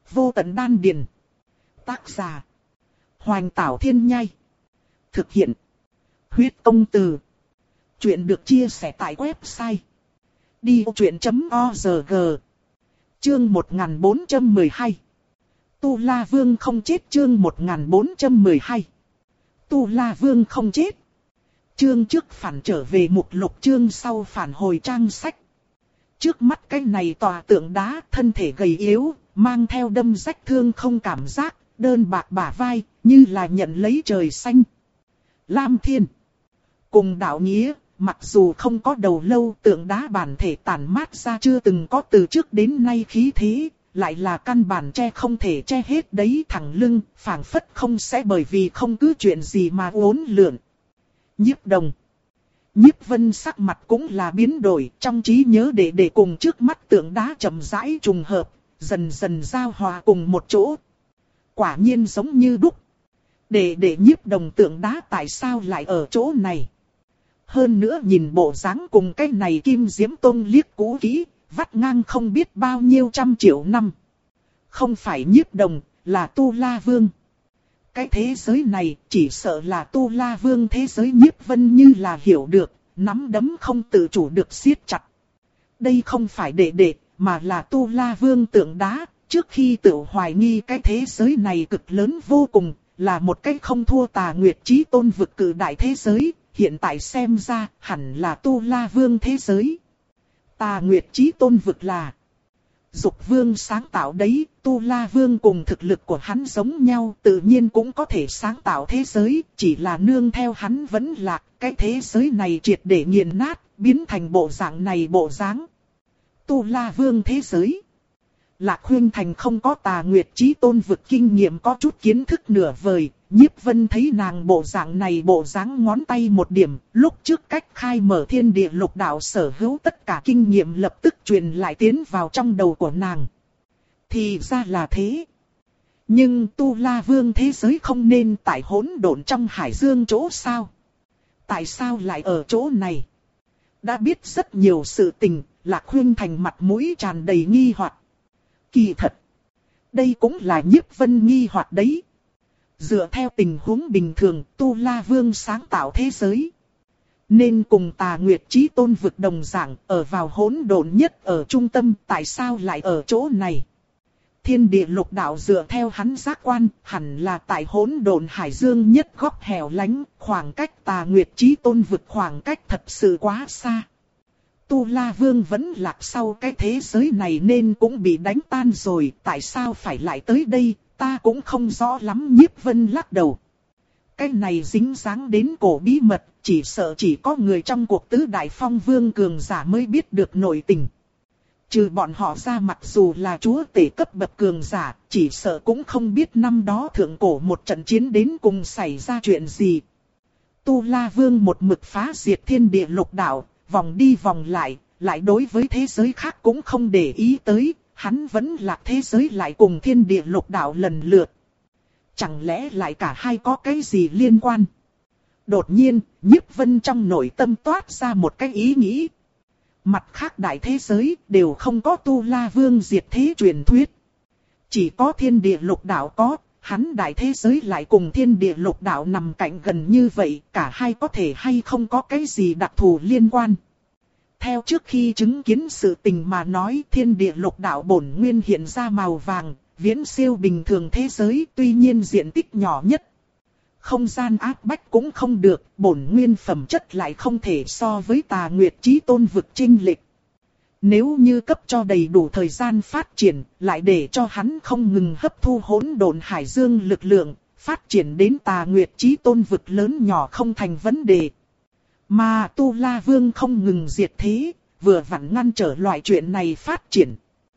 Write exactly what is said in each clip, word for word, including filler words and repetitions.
Vô tận đan điền. Tác giả. Hoành Tảo Thiên Nhai. Thực hiện. Huyết Công Từ. Chuyện được chia sẻ tại website đi vô chuyện chấm org. Chương một nghìn bốn trăm mười hai. Tu La Vương không chết. Chương một nghìn bốn trăm mười hai. Tu La Vương không chết. Chương trước phản trở về mục lục, chương sau phản hồi trang sách. Trước mắt cái này tòa tượng đá, thân thể gầy yếu, mang theo đâm rách thương không cảm giác, đơn bạc bả vai, như là nhận lấy trời xanh. Lam Thiên cùng đạo nghĩa, mặc dù không có đầu lâu, tượng đá bản thể tản mát ra chưa từng có từ trước đến nay khí thế, lại là căn bản che không thể che hết đấy, thẳng lưng, phảng phất không sẽ bởi vì không cứ chuyện gì mà uốn lượn. Nhiếp Đồng. Nhiếp Vân sắc mặt cũng là biến đổi, trong trí nhớ để để cùng trước mắt tượng đá chậm rãi trùng hợp, dần dần giao hòa cùng một chỗ. Quả nhiên giống như đúc. Để để Nhiếp Đồng tượng đá tại sao lại ở chỗ này? Hơn nữa nhìn bộ dáng cùng cái này Kim Diễm Tông liếc cũ kỹ, vắt ngang không biết bao nhiêu trăm triệu năm. Không phải Nhiếp Đồng, là Tu La Vương. Cái thế giới này chỉ sợ là Tu La Vương thế giới. Nhiếp Vân như là hiểu được, nắm đấm không tự chủ được siết chặt. Đây không phải đệ đệ, mà là Tu La Vương tượng đá. Trước khi tự hoài nghi cái thế giới này cực lớn vô cùng, là một cái không thua Tà Nguyệt Chí Tôn vực cử đại thế giới. Hiện tại xem ra hẳn là Tu La Vương thế giới. Tà Nguyệt Chí Tôn vực là Dục Vương sáng tạo đấy, Tu La Vương cùng thực lực của hắn giống nhau, tự nhiên cũng có thể sáng tạo thế giới, chỉ là nương theo hắn vẫn lạc, cái thế giới này triệt để nghiền nát, biến thành bộ dạng này bộ dáng. Tu La Vương thế giới. Lạc Huyên Thành không có Tà Nguyệt Chí Tôn vực kinh nghiệm, có chút kiến thức nửa vời. Nhiếp Vân thấy nàng bộ dạng này bộ dáng ngón tay một điểm, lúc trước cách khai mở thiên địa lục đạo sở hữu tất cả kinh nghiệm lập tức truyền lại tiến vào trong đầu của nàng. Thì ra là thế. Nhưng Tu La Vương thế giới không nên tại hỗn độn trong hải dương chỗ sao? Tại sao lại ở chỗ này? Đã biết rất nhiều sự tình, Lạc Huyên Thành mặt mũi tràn đầy nghi hoặc. Kỳ thật, đây cũng là Nhiếp Vân nghi hoặc đấy. Dựa theo tình huống bình thường, Tu La Vương sáng tạo thế giới nên cùng Tà Nguyệt Chí Tôn vực đồng dạng, ở vào hỗn độn nhất ở trung tâm, tại sao lại ở chỗ này? Thiên địa lục đạo dựa theo hắn giác quan, hẳn là tại hỗn độn hải dương nhất góc hẻo lánh, khoảng cách Tà Nguyệt Chí Tôn vực khoảng cách thật sự quá xa. Tu La Vương vẫn lạc sau cái thế giới này nên cũng bị đánh tan rồi, tại sao phải lại tới đây? Ta cũng không rõ lắm. Nhiếp Vân lắc đầu. Cái này dính dáng đến cổ bí mật, chỉ sợ chỉ có người trong cuộc tứ đại phong vương cường giả mới biết được nội tình. Trừ bọn họ ra, mặc dù là chúa tể cấp bậc cường giả, chỉ sợ cũng không biết năm đó thượng cổ một trận chiến đến cùng xảy ra chuyện gì. Tu La Vương một mực phá diệt thiên địa lục đạo, vòng đi vòng lại, lại đối với thế giới khác cũng không để ý tới. Hắn vẫn lạc thế giới lại cùng thiên địa lục đạo lần lượt. Chẳng lẽ lại cả hai có cái gì liên quan? Đột nhiên, Nhiếp Vân trong nội tâm toát ra một cái ý nghĩ. Mặt khác đại thế giới đều không có Tu La Vương diệt thế truyền thuyết. Chỉ có thiên địa lục đạo có, hắn đại thế giới lại cùng thiên địa lục đạo nằm cạnh gần như vậy, cả hai có thể hay không có cái gì đặc thù liên quan? Theo trước khi chứng kiến sự tình mà nói, thiên địa lục đạo bổn nguyên hiện ra màu vàng, viễn siêu bình thường thế giới, tuy nhiên diện tích nhỏ nhất. Không gian áp bách cũng không được, bổn nguyên phẩm chất lại không thể so với Tà Nguyệt Chí Tôn vực chênh lệch. Nếu như cấp cho đầy đủ thời gian phát triển, lại để cho hắn không ngừng hấp thu hỗn độn hải dương lực lượng, phát triển đến Tà Nguyệt Chí Tôn vực lớn nhỏ không thành vấn đề. Mà Tu La Vương không ngừng diệt thế, vừa vặn ngăn trở loại chuyện này phát triển.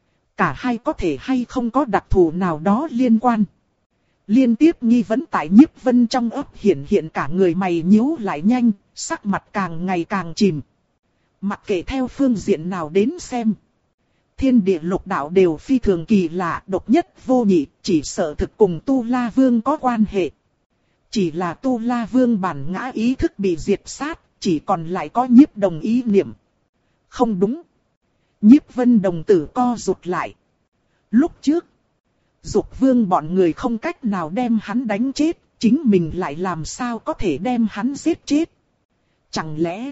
Cả hai có thể hay không có đặc thù nào đó liên quan. Liên tiếp nghi vấn tại Nhiếp Vân trong óc hiện hiện, cả người mày nhíu lại nhanh, sắc mặt càng ngày càng chìm. Mặc kệ theo phương diện nào đến xem, thiên địa lục đạo đều phi thường kỳ lạ, độc nhất vô nhị, chỉ sợ thực cùng Tu La Vương có quan hệ. Chỉ là Tu La Vương bản ngã ý thức bị diệt sát, chỉ còn lại có Nhiếp Đồng ý niệm. Không đúng. Nhiếp Vân đồng tử co rụt lại. Lúc trước, Dục Vương bọn người không cách nào đem hắn đánh chết, chính mình lại làm sao có thể đem hắn giết chết. Chẳng lẽ,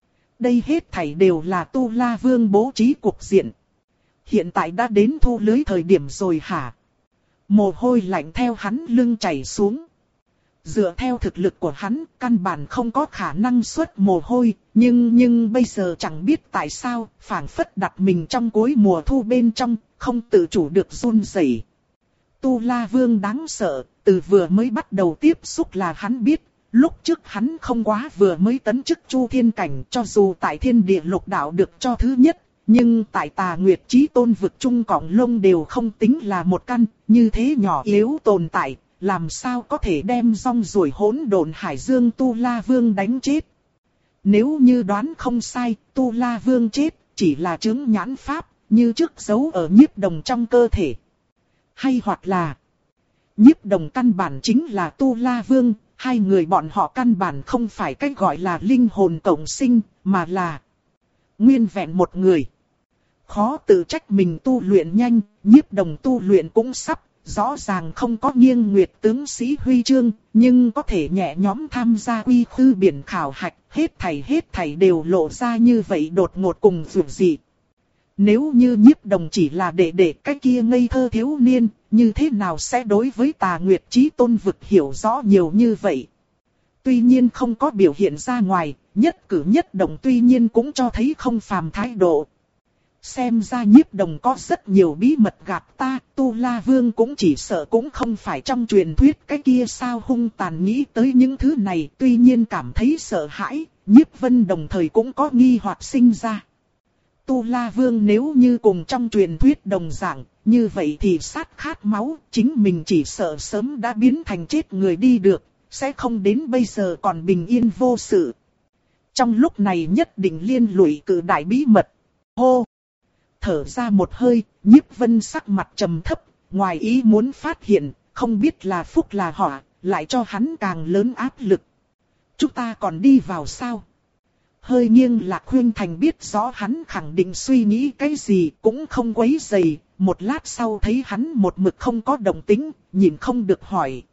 đây hết thảy đều là Tu La Vương bố trí cục diện. Hiện tại đã đến thu lưới thời điểm rồi hả? Mồ hôi lạnh theo hắn lưng chảy xuống. Dựa theo thực lực của hắn, căn bản không có khả năng xuất mồ hôi, nhưng nhưng bây giờ chẳng biết tại sao, phảng phất đặt mình trong cuối mùa thu bên trong, không tự chủ được run rẩy. Tu La Vương đáng sợ, từ vừa mới bắt đầu tiếp xúc là hắn biết, lúc trước hắn không quá vừa mới tấn chức Chu Thiên Cảnh, cho dù tại Thiên Địa Lục Đạo được cho thứ nhất, nhưng tại Tà Nguyệt Chí Tôn vực trung cọng lông đều không tính là một căn, như thế nhỏ yếu tồn tại. Làm sao có thể đem rong ruổi hỗn độn hải dương Tu La Vương đánh chết? Nếu như đoán không sai, Tu La Vương chết, chỉ là chứng nhãn pháp, như trước giấu ở nhiếp đồng trong cơ thể. Hay hoặc là, nhiếp đồng căn bản chính là Tu La Vương, hai người bọn họ căn bản không phải cách gọi là linh hồn cộng sinh, mà là nguyên vẹn một người. Khó tự trách mình tu luyện nhanh, nhiếp đồng tu luyện cũng sắp. Rõ ràng không có nghiêng nguyệt tướng sĩ huy chương, nhưng có thể nhẹ nhõm tham gia uy khư biển khảo hạch, hết thảy hết thảy đều lộ ra như vậy đột ngột cùng vượt dị. Nếu như nhiếp đồng chỉ là để để cái kia ngây thơ thiếu niên, như thế nào sẽ đối với Tà Nguyệt Chí Tôn vực hiểu rõ nhiều như vậy? Tuy nhiên không có biểu hiện ra ngoài, nhất cử nhất động tuy nhiên cũng cho thấy không phàm thái độ. Xem ra nhiếp đồng có rất nhiều bí mật gạt ta, Tu La Vương cũng chỉ sợ cũng không phải trong truyền thuyết cái kia sao hung tàn. Nghĩ tới những thứ này, tuy nhiên cảm thấy sợ hãi, nhiếp vân đồng thời cũng có nghi hoặc sinh ra. Tu La Vương nếu như cùng trong truyền thuyết đồng dạng, như vậy thì sát khát máu, chính mình chỉ sợ sớm đã biến thành chết người đi được, sẽ không đến bây giờ còn bình yên vô sự. Trong lúc này nhất định liên lụy cử đại bí mật. Hô! Thở ra một hơi, nhiếp vân sắc mặt trầm thấp, ngoài ý muốn phát hiện, không biết là phúc là họa, lại cho hắn càng lớn áp lực. Chúng ta còn đi vào sao? Hơi nghiêng Lạc Khuynh Thành biết rõ hắn khẳng định suy nghĩ cái gì cũng không quấy rầy, một lát sau thấy hắn một mực không có động tĩnh, nhìn không được hỏi.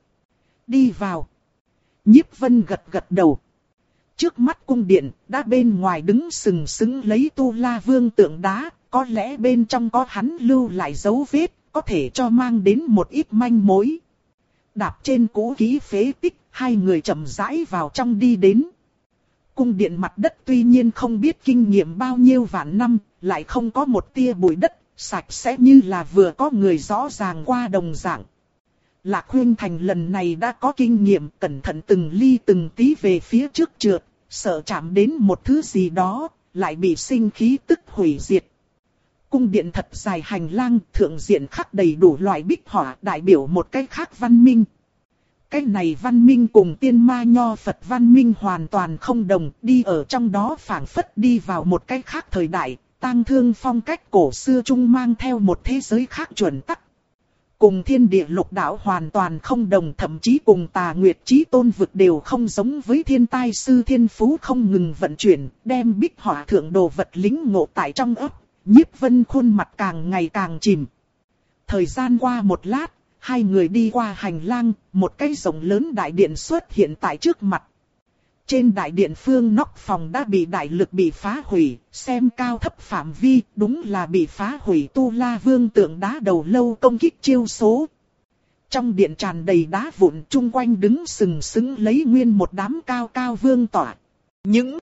Đi vào. Nhiếp vân gật gật đầu. Trước mắt cung điện, đã bên ngoài đứng sừng sững lấy Tu La Vương tượng đá. Có lẽ bên trong có hắn lưu lại dấu vết, có thể cho mang đến một ít manh mối. Đạp trên cũ kỹ phế tích, hai người chậm rãi vào trong đi đến. Cung điện mặt đất tuy nhiên không biết kinh nghiệm bao nhiêu vạn năm, lại không có một tia bụi đất, sạch sẽ như là vừa có người rõ ràng qua đồng dạng. Lạc Khuynh Thành lần này đã có kinh nghiệm, cẩn thận từng ly từng tí về phía trước trượt, sợ chạm đến một thứ gì đó, lại bị sinh khí tức hủy diệt. Cung điện thật dài hành lang, thượng diện khắc đầy đủ loại bích họa, đại biểu một cái khác văn minh. Cái này văn minh cùng tiên ma nho Phật văn minh hoàn toàn không đồng, đi ở trong đó phảng phất đi vào một cái khác thời đại, tang thương phong cách cổ xưa chung mang theo một thế giới khác chuẩn tắc. Cùng Thiên Địa Lục Đạo hoàn toàn không đồng, thậm chí cùng Tà Nguyệt Chí Tôn vực đều không giống với thiên tai sư thiên phú không ngừng vận chuyển, đem bích họa thượng đồ vật lính ngộ tại trong ấp. Nhiếp vân khuôn mặt càng ngày càng chìm. Thời gian qua một lát, hai người đi qua hành lang, một cái rộng lớn đại điện xuất hiện tại trước mặt. Trên đại điện phương nóc phòng đã bị đại lực bị phá hủy, xem cao thấp phạm vi, đúng là bị phá hủy Tu La Vương tượng đá đầu lâu công kích chiêu số. Trong điện tràn đầy đá vụn, chung quanh đứng sừng sững lấy nguyên một đám cao cao vương tỏa. Những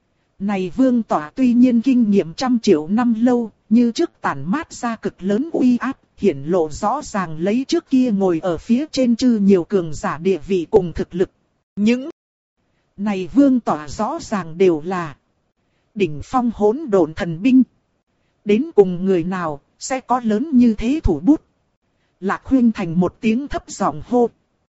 này vương tỏa tuy nhiên kinh nghiệm trăm triệu năm lâu, như trước tản mát ra cực lớn uy áp, hiển lộ rõ ràng lấy trước kia ngồi ở phía trên chư nhiều cường giả địa vị cùng thực lực. Những này vương tỏa rõ ràng đều là đỉnh phong hỗn độn thần binh. Đến cùng người nào sẽ có lớn như thế thủ bút? Lạc Khuynh Thành một tiếng thấp giọng hô.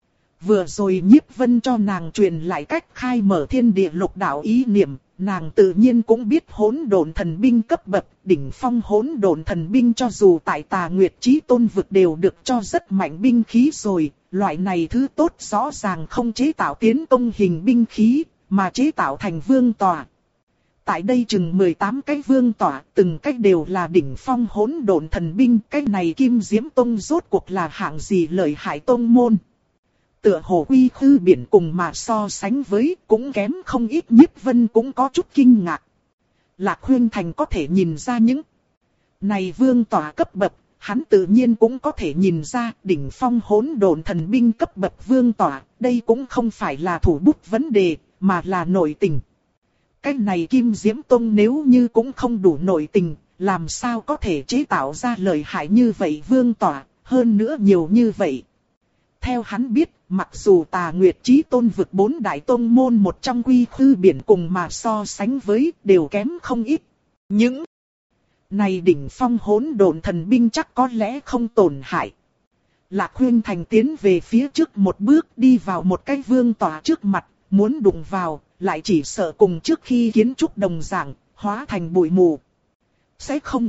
Vừa rồi nhiếp vân cho nàng truyền lại cách khai mở thiên địa lục đạo ý niệm, nàng tự nhiên cũng biết hỗn độn thần binh cấp bậc, đỉnh phong hỗn độn thần binh cho dù tại Tà Nguyệt Chí Tôn vực đều được cho rất mạnh binh khí rồi, loại này thứ tốt rõ ràng không chế tạo tiến công hình binh khí, mà chế tạo thành vương tòa. Tại đây chừng mười tám cái vương tỏa, từng cái đều là đỉnh phong hỗn độn thần binh, cái này Kim Diễm Tông rốt cuộc là hạng gì lợi hại tông môn. Tựa hồ quy khư biển cùng mà so sánh với, cũng kém không ít. Nhiếp Vân cũng có chút kinh ngạc. Lạc Huyên Thành có thể nhìn ra những này vương tỏa cấp bậc, hắn tự nhiên cũng có thể nhìn ra đỉnh phong hỗn độn thần binh cấp bậc vương tỏa, đây cũng không phải là thủ bút vấn đề, mà là nội tình. Cái này Kim Diễm Tông nếu như cũng không đủ nội tình, làm sao có thể chế tạo ra lợi hại như vậy vương tỏa, hơn nữa nhiều như vậy. Theo hắn biết, mặc dù Tà Nguyệt Chí Tôn vực bốn đại tông môn một trong quy khư biển cùng mà so sánh với, đều kém không ít. Những này đỉnh phong hỗn độn thần binh chắc có lẽ không tổn hại. Lạc Huyên Thành tiến về phía trước một bước, đi vào một cái vương tỏa trước mặt, muốn đụng vào, lại chỉ sợ cùng trước khi kiến trúc đồng dạng, hóa thành bụi mù. Sẽ không.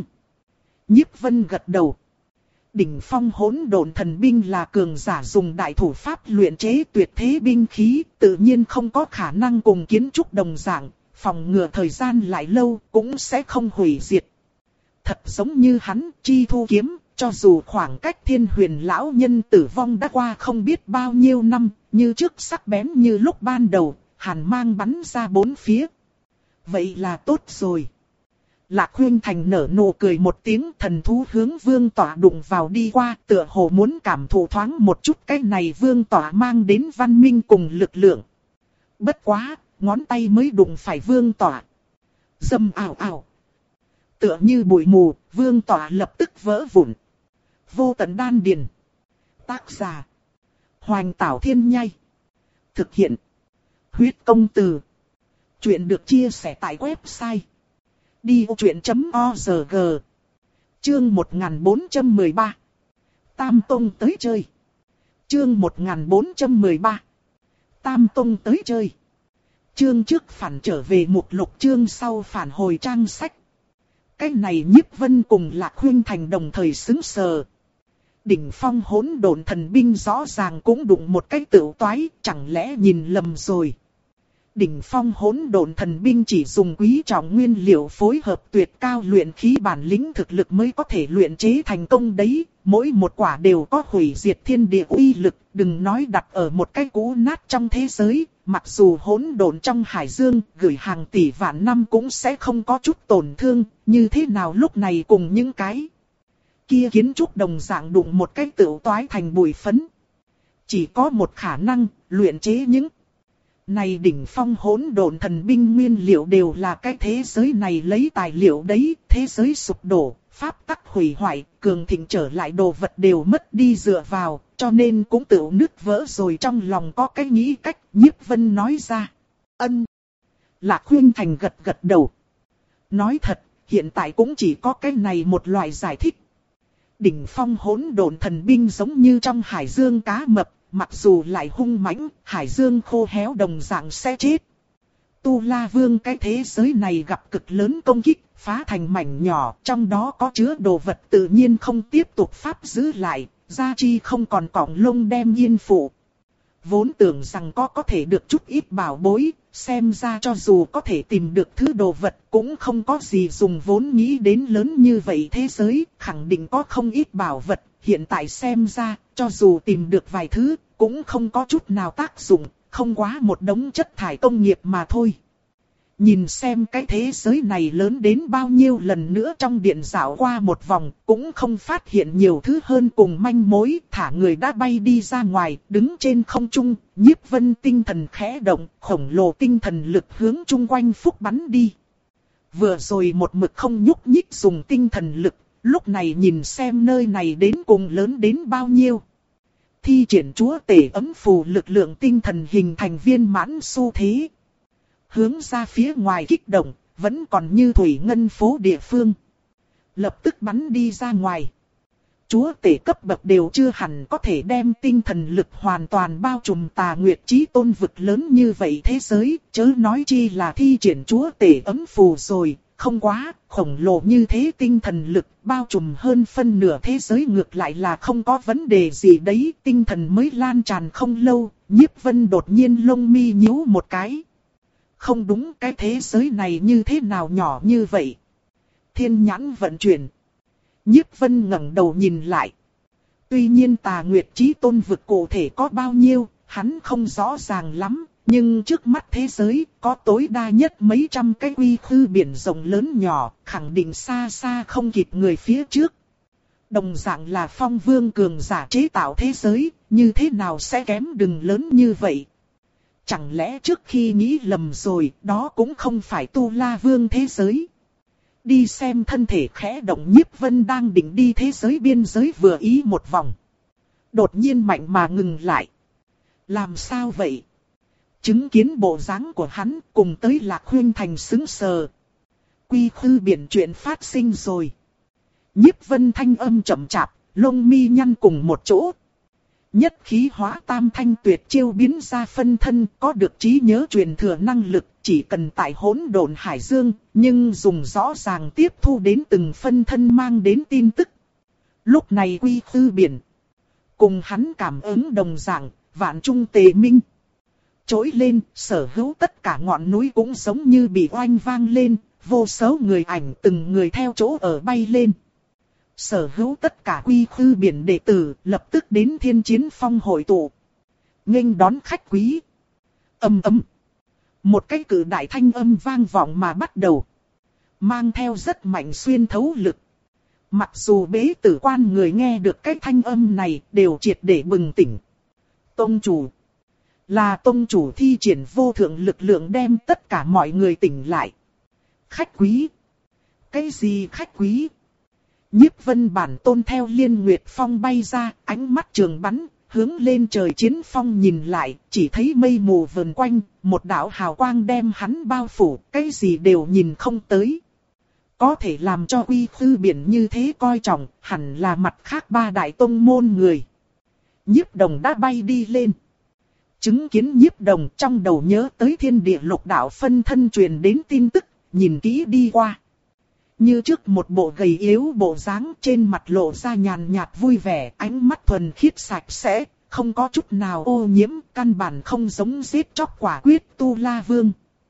Nhiếp Vân gật đầu. Đỉnh phong hỗn độn thần binh là cường giả dùng đại thủ pháp luyện chế tuyệt thế binh khí, tự nhiên không có khả năng cùng kiến trúc đồng dạng, phòng ngừa thời gian lại lâu cũng sẽ không hủy diệt. Thật giống như hắn, Chi Thu kiếm, cho dù khoảng cách Thiên Huyền lão nhân tử vong đã qua không biết bao nhiêu năm, như trước sắc bén như lúc ban đầu, hàn mang bắn ra bốn phía. Vậy là tốt rồi. Lạc Huyên Thành nở nụ cười một tiếng, thần thú hướng vương tỏa đụng vào đi qua, tựa hồ muốn cảm thụ thoáng một chút cái này vương tỏa mang đến văn minh cùng lực lượng. Bất quá, ngón tay mới đụng phải vương tỏa. Dầm ảo ảo. Tựa như bụi mù, vương tỏa lập tức vỡ vụn. Vô tận đan điền. Tác giả: Hoành Tảo Thiên Nhai. Thực hiện: Huyết Công Từ. Chuyện được chia sẻ tại website đi ô chuyện chấm org. Chương một nghìn bốn trăm mười ba. Tam Tông tới chơi. Chương một nghìn bốn trăm mười ba. Tam Tông tới chơi. Chương trước phản trở về mục lục, chương sau phản hồi trang sách. Cái này Nhiếp Vân cùng Lạc Huyên Thành đồng thời xứng sờ. Đỉnh phong hỗn độn thần binh rõ ràng cũng đụng một cái tựu toái, chẳng lẽ nhìn lầm rồi. Đỉnh phong hỗn độn thần binh chỉ dùng quý trọng nguyên liệu phối hợp tuyệt cao luyện khí bản lĩnh thực lực mới có thể luyện chế thành công đấy, mỗi một quả đều có hủy diệt thiên địa uy lực, đừng nói đặt ở một cái cũ nát trong thế giới, mặc dù hỗn độn trong hải dương gửi hàng tỷ vạn năm cũng sẽ không có chút tổn thương, như thế nào lúc này cùng những cái kia kiến trúc đồng dạng đụng một cái tựu toái thành bụi phấn. Chỉ có một khả năng, luyện chế những này đỉnh phong hỗn độn thần binh nguyên liệu đều là cái thế giới này lấy tài liệu đấy, thế giới sụp đổ, pháp tắc hủy hoại, cường thịnh trở lại đồ vật đều mất đi dựa vào, cho nên cũng tự nứt vỡ rồi. Trong lòng có cái nghĩ cách, Nhiếp Vân nói ra. Ân. Lạc Huyên Thành gật gật đầu. Nói thật, hiện tại cũng chỉ có cái này một loại giải thích. Đỉnh phong hỗn độn thần binh giống như trong hải dương cá mập, mặc dù lại hung mãnh, hải dương khô héo đồng dạng sẽ chết. Tu La Vương cái thế giới này gặp cực lớn công kích, phá thành mảnh nhỏ, trong đó có chứa đồ vật tự nhiên không tiếp tục pháp giữ lại, gia chi không còn cọng lông đem yên phụ. Vốn tưởng rằng có có thể được chút ít bảo bối, xem ra cho dù có thể tìm được thứ đồ vật cũng không có gì dùng, vốn nghĩ đến lớn như vậy thế giới, khẳng định có không ít bảo vật, hiện tại xem ra, cho dù tìm được vài thứ, cũng không có chút nào tác dụng, không quá một đống chất thải công nghiệp mà thôi. Nhìn xem cái thế giới này lớn đến bao nhiêu lần nữa, trong điện dạo qua một vòng, cũng không phát hiện nhiều thứ hơn cùng manh mối, thả người đã bay đi ra ngoài, đứng trên không trung, Nhiếp Vân tinh thần khẽ động, khổng lồ tinh thần lực hướng chung quanh phúc bắn đi. Vừa rồi một mực không nhúc nhích dùng tinh thần lực, lúc này nhìn xem nơi này đến cùng lớn đến bao nhiêu. Thi triển chúa tể ấm phù lực lượng tinh thần hình thành viên mãn xu thế. Hướng ra phía ngoài kích động, vẫn còn như thủy ngân phố địa phương. Lập tức bắn đi ra ngoài. Chúa tể cấp bậc đều chưa hẳn có thể đem tinh thần lực hoàn toàn bao trùm Tà Nguyệt Chí Tôn vực lớn như vậy thế giới, chớ nói chi là thi triển chúa tể ấm phù rồi. Không quá, khổng lồ như thế tinh thần lực bao trùm hơn phân nửa thế giới ngược lại là không có vấn đề gì đấy. Tinh thần mới lan tràn không lâu, Nhiếp Vân đột nhiên lông mi nhíu một cái. Không đúng, cái thế giới này như thế nào nhỏ như vậy? Thiên nhãn vận chuyển. Nhiếp Vân ngẩng đầu nhìn lại. Tuy nhiên Tà Nguyệt Chí Tôn vực cụ thể có bao nhiêu, hắn không rõ ràng lắm. Nhưng trước mắt thế giới, có tối đa nhất mấy trăm cái quy khư biển rộng lớn nhỏ, khẳng định xa xa không kịp người phía trước. Đồng dạng là Phong Vương cường giả chế tạo thế giới, như thế nào sẽ kém đừng lớn như vậy? Chẳng lẽ trước khi nghĩ lầm rồi, đó cũng không phải Tu La Vương thế giới? Đi xem thân thể khẽ động, Nhiếp Vân đang định đi thế giới biên giới vừa ý một vòng. Đột nhiên mạnh mà ngừng lại. Làm sao vậy? Chứng kiến bộ dáng của hắn cùng tới Lạc Huyên Thành sững sờ. Quy khư biển chuyện phát sinh rồi. Nhiếp Vân thanh âm chậm chạp, lông mi nhăn cùng một chỗ. Nhất khí hóa tam thanh tuyệt chiêu biến ra phân thân, có được trí nhớ truyền thừa năng lực, chỉ cần tại hỗn độn hải dương, nhưng dùng rõ ràng tiếp thu đến từng phân thân mang đến tin tức. Lúc này quy khư biển, cùng hắn cảm ứng đồng dạng, vạn trung tề minh. Trỗi lên, sở hữu tất cả ngọn núi cũng giống như bị oanh vang lên, vô số người ảnh từng người theo chỗ ở bay lên. Sở hữu tất cả quy khư biển đệ tử lập tức đến Thiên Chiến Phong hội tụ. Nghênh đón khách quý. Ầm ầm. Một cái cử đại thanh âm vang vọng mà bắt đầu. Mang theo rất mạnh xuyên thấu lực. Mặc dù bế tử quan người nghe được cái thanh âm này đều triệt để bừng tỉnh. Tông chủ. Là tông chủ thi triển vô thượng lực lượng đem tất cả mọi người tỉnh lại. Khách quý. Cái gì khách quý? Nhiếp Vân bản tôn theo Liên Nguyệt Phong bay ra, ánh mắt trường bắn, hướng lên trời Chiến Phong nhìn lại, chỉ thấy mây mù vờn quanh, một đạo hào quang đem hắn bao phủ, cái gì đều nhìn không tới. Có thể làm cho quy khư biển như thế coi trọng, hẳn là mặt khác ba đại tông môn người. Nhiếp Đồng đã bay đi lên. Chứng kiến Nhiếp Đồng trong đầu nhớ tới thiên địa lục đạo phân thân truyền đến tin tức, nhìn kỹ đi qua. Như trước một bộ gầy yếu bộ dáng, trên mặt lộ ra nhàn nhạt vui vẻ, ánh mắt thuần khiết sạch sẽ, không có chút nào ô nhiễm, căn bản không giống giết chóc quả quyết Tu La Vương.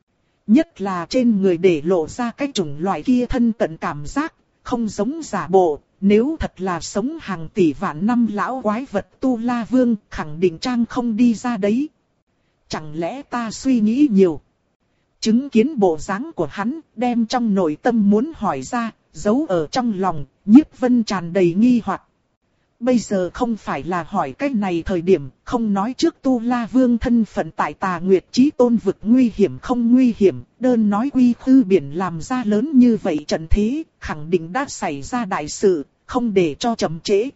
Nhất là trên người để lộ ra cái chủng loại kia thân cận cảm giác, không giống giả bộ, nếu thật là sống hàng tỷ vạn năm lão quái vật Tu La Vương, khẳng định trang không đi ra đấy. Chẳng lẽ ta suy nghĩ nhiều? Chứng kiến bộ dáng của hắn, đem trong nội tâm muốn hỏi ra, giấu ở trong lòng, Nhiếp Vân tràn đầy nghi hoặc. Bây giờ không phải là hỏi cái này thời điểm, không nói trước Tu La Vương thân phận tại Tà Nguyệt Chí Tôn vực nguy hiểm không nguy hiểm, đơn nói quy khư biển làm ra lớn như vậy trận thế, khẳng định đã xảy ra đại sự, không để cho chậm trễ.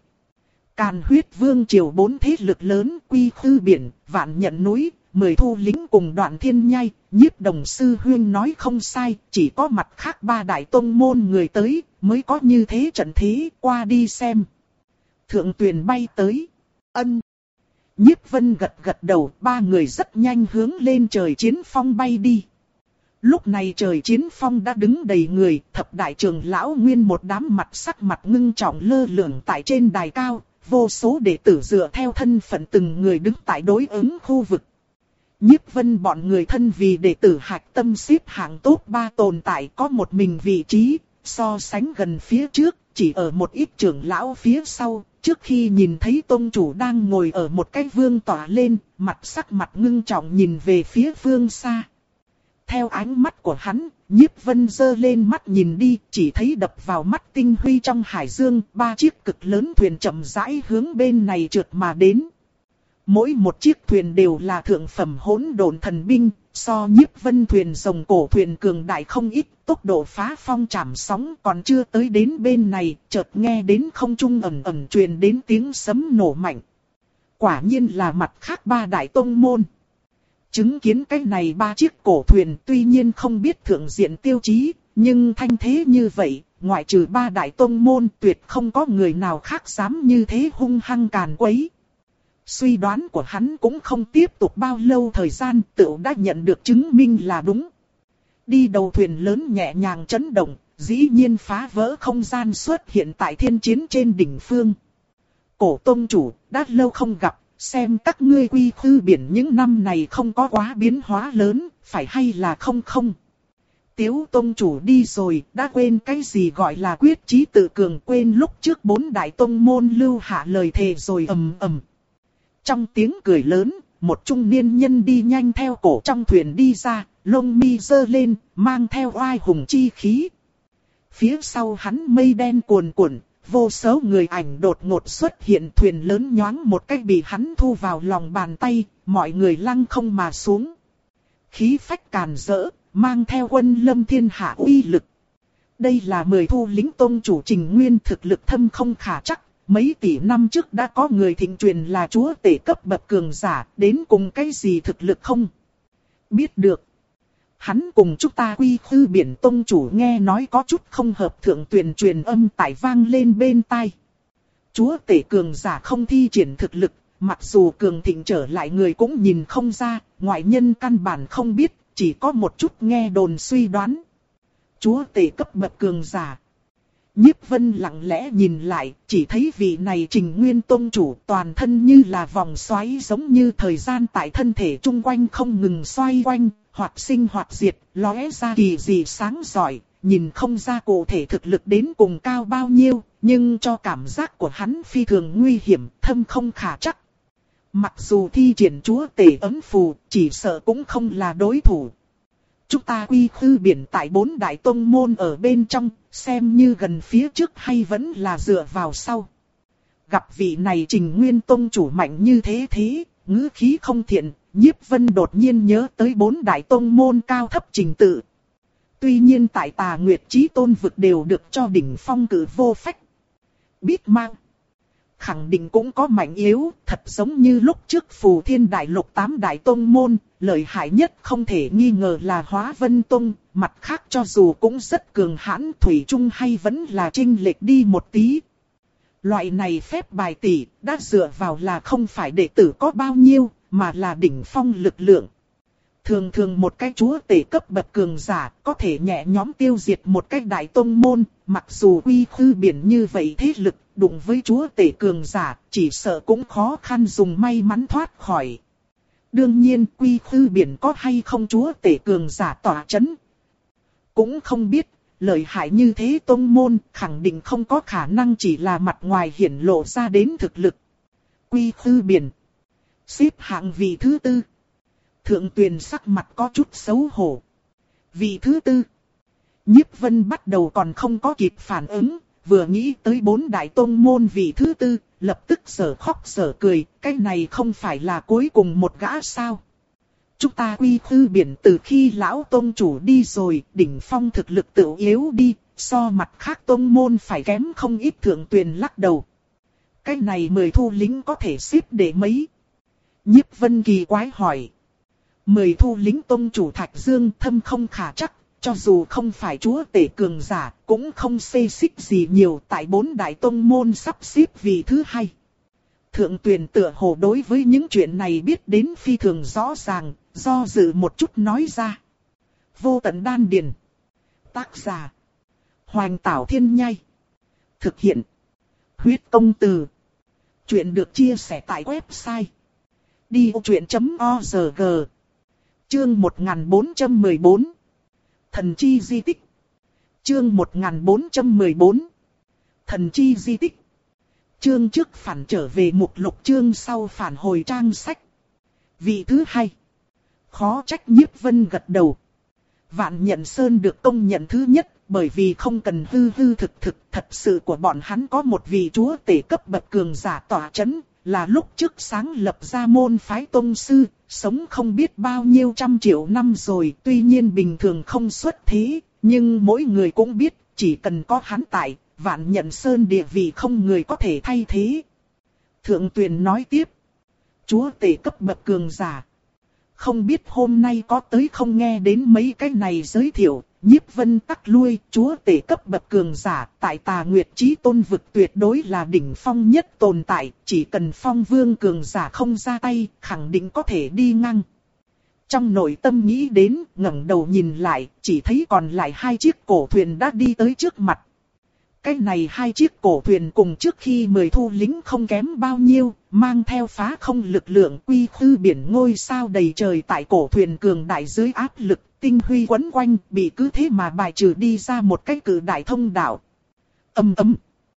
Càn Huyết Vương triều bốn thế lực lớn, quy khư biển, Vạn Nhận núi, Mười Thu lính cùng Đoạn Thiên Nhai, Nhiếp Đồng sư huynh nói không sai, chỉ có mặt khác ba đại tông môn người tới, mới có như thế trận thế, qua đi xem. Thượng Tuyền bay tới. Ân. Nhiếp Vân gật gật đầu, ba người rất nhanh hướng lên trời Chiến Phong bay đi. Lúc này trời Chiến Phong đã đứng đầy người, thập đại trưởng lão nguyên một đám mặt sắc mặt ngưng trọng lơ lửng tại trên đài cao, vô số đệ tử dựa theo thân phận từng người đứng tại đối ứng khu vực. Nhiếp Vân bọn người thân vì đệ tử hạch tâm xếp hạng top ba tồn tại có một mình vị trí, so sánh gần phía trước, chỉ ở một ít trưởng lão phía sau, trước khi nhìn thấy tông chủ đang ngồi ở một cái vương tỏa lên, mặt sắc mặt ngưng trọng nhìn về phía phương xa. Theo ánh mắt của hắn, Nhiếp Vân giơ lên mắt nhìn đi, chỉ thấy đập vào mắt tinh huy trong hải dương, ba chiếc cực lớn thuyền chậm rãi hướng bên này trượt mà đến. Mỗi một chiếc thuyền đều là thượng phẩm hỗn độn thần binh, so Nhiếp Vân thuyền rồng cổ thuyền cường đại không ít, tốc độ phá phong trảm sóng còn chưa tới đến bên này, chợt nghe đến không trung ầm ầm truyền đến tiếng sấm nổ mạnh. Quả nhiên là mặt khác ba đại tông môn. Chứng kiến cái này ba chiếc cổ thuyền tuy nhiên không biết thượng diện tiêu chí, nhưng thanh thế như vậy, ngoại trừ ba đại tông môn tuyệt không có người nào khác dám như thế hung hăng càn quấy. Suy đoán của hắn cũng không tiếp tục bao lâu thời gian, tựu đã nhận được chứng minh là đúng. Đi đầu thuyền lớn nhẹ nhàng chấn động, dĩ nhiên phá vỡ không gian xuất hiện tại thiên chiến trên đỉnh phương. Cổ tông chủ, đã lâu không gặp, xem các ngươi quy khư biển những năm này không có quá biến hóa lớn, phải hay là không không? Tiếu tông chủ đi rồi, đã quên cái gì gọi là quyết chí tự cường, quên lúc trước bốn đại tông môn lưu hạ lời thề rồi ầm ầm. Trong tiếng cười lớn, một trung niên nhân đi nhanh theo cổ trong thuyền đi ra, lông mi giơ lên, mang theo oai hùng chi khí. Phía sau hắn mây đen cuồn cuộn, vô số người ảnh đột ngột xuất hiện, thuyền lớn nhoáng một cách bị hắn thu vào lòng bàn tay, mọi người lăng không mà xuống. Khí phách càn rỡ, mang theo quân lâm thiên hạ uy lực. Đây là mười thu lính tông chủ Trình Nguyên, thực lực thâm không khả chắc. Mấy tỷ năm trước đã có người thịnh truyền là chúa tể cấp bậc cường giả, đến cùng cái gì thực lực không biết được. Hắn cùng chúng ta quy khư biển tông chủ nghe nói có chút không hợp, thượng tuyền truyền âm tại vang lên bên tai. Chúa tể cường giả không thi triển thực lực, mặc dù cường thịnh trở lại người cũng nhìn không ra, ngoại nhân căn bản không biết, chỉ có một chút nghe đồn suy đoán. Chúa tể cấp bậc cường giả. Nhiếp Vân lặng lẽ nhìn lại, chỉ thấy vị này Trình Nguyên tông chủ toàn thân như là vòng xoáy, giống như thời gian tại thân thể chung quanh không ngừng xoay quanh, hoặc sinh hoặc diệt, lóe ra kỳ dị sáng giỏi, nhìn không ra cụ thể thực lực đến cùng cao bao nhiêu, nhưng cho cảm giác của hắn phi thường nguy hiểm, thâm không khả chắc. Mặc dù thi triển chúa tể ấm phù, chỉ sợ cũng không là đối thủ. Chúng ta quy khư biển tại bốn đại tông môn ở bên trong, xem như gần phía trước hay vẫn là dựa vào sau. Gặp vị này Trình Nguyên tông chủ mạnh như thế thế, ngữ khí không thiện, Nhiếp Vân đột nhiên nhớ tới bốn đại tông môn cao thấp trình tự. Tuy nhiên tại Tà Nguyệt Chí Tôn vực đều được cho đỉnh phong cử vô phách. Biết mang. Khẳng định cũng có mạnh yếu, thật giống như lúc trước Phù Thiên Đại Lục tám đại tông môn, lợi hại nhất không thể nghi ngờ là Hóa Vân Tông, mặt khác cho dù cũng rất cường hãn, thủy chung hay vẫn là chênh lệch đi một tí. Loại này phép bài tỷ, đã dựa vào là không phải đệ tử có bao nhiêu, mà là đỉnh phong lực lượng. Thường thường một cái chúa tể cấp bậc cường giả có thể nhẹ nhóm tiêu diệt một cái đại tông môn, mặc dù quy khư biển như vậy thế lực, đụng với chúa tể cường giả, chỉ sợ cũng khó khăn dùng may mắn thoát khỏi. Đương nhiên quy khư biển có hay không chúa tể cường giả tỏa chấn, cũng không biết. Lợi hại như thế tông môn khẳng định không có khả năng chỉ là mặt ngoài hiển lộ ra đến thực lực. Quy khư biển xếp hạng vị thứ tư. Thượng Tuyền sắc mặt có chút xấu hổ. Vị thứ tư. Nhiếp Vân bắt đầu còn không có kịp phản ứng, vừa nghĩ tới bốn đại tông môn vị thứ tư, lập tức sở khóc sở cười, cái này không phải là cuối cùng một gã sao? Chúng ta quy khư biển từ khi lão tông chủ đi rồi, đỉnh phong thực lực tự yếu đi, so mặt khác tông môn phải kém không ít. Thượng Tuyền lắc đầu. Cái này mười thu lính có thể xếp để mấy? Nhiếp Vân kỳ quái hỏi. Mười thu lính tông chủ Thạch Dương thâm không khả chắc, cho dù không phải chúa tể cường giả, cũng không xê xích gì nhiều, tại bốn đại tông môn sắp xếp vị thứ hai. Thượng Tuyền tựa hồ đối với những chuyện này biết đến phi thường rõ ràng, do dự một chút nói ra. Vô tận đan điền. Tác giả. Hoành Tảo Thiên Nhai. Thực hiện. Huyết Công Từ. Chuyện được chia sẻ tại website đi ô chuyện chấm org. Chương một nghìn bốn trăm mười bốn. Thần chi di tích. Chương một nghìn bốn trăm mười bốn. Thần chi di tích. Chương trước phản trở về mục lục, chương sau phản hồi trang sách. Vị thứ hai. Khó trách. Nhiếp Vân gật đầu. Vạn Nhận Sơn được công nhận thứ nhất, bởi vì không cần hư hư thực thực, thật sự của bọn hắn có một vị chúa tể cấp bậc cường giả tỏa chấn, là lúc trước sáng lập ra môn phái tông sư, sống không biết bao nhiêu trăm triệu năm rồi, tuy nhiên bình thường không xuất thế, nhưng mỗi người cũng biết, chỉ cần có hắn tại, Vạn Nhận Sơn địa vị không người có thể thay thế. Thượng Tuyền nói tiếp. Chúa tể cấp bậc cường giả. Không biết hôm nay có tới không nghe đến mấy cái này giới thiệu. Nhiếp Vân tắc lui, chúa tể cấp bậc cường giả tại Tà Nguyệt Chí Tôn vực tuyệt đối là đỉnh phong nhất tồn tại, chỉ cần phong vương cường giả không ra tay, khẳng định có thể đi ngang. Trong nội tâm nghĩ đến, ngẩng đầu nhìn lại, chỉ thấy còn lại hai chiếc cổ thuyền đã đi tới trước mặt. Cái này hai chiếc cổ thuyền cùng trước khi mời thu lính không kém bao nhiêu, mang theo phá không lực lượng quy khư biển ngôi sao đầy trời tại cổ thuyền cường đại dưới áp lực, tinh huy quấn quanh, bị cứ thế mà bài trừ đi ra một cái cử đại thông đạo. Âm ấm.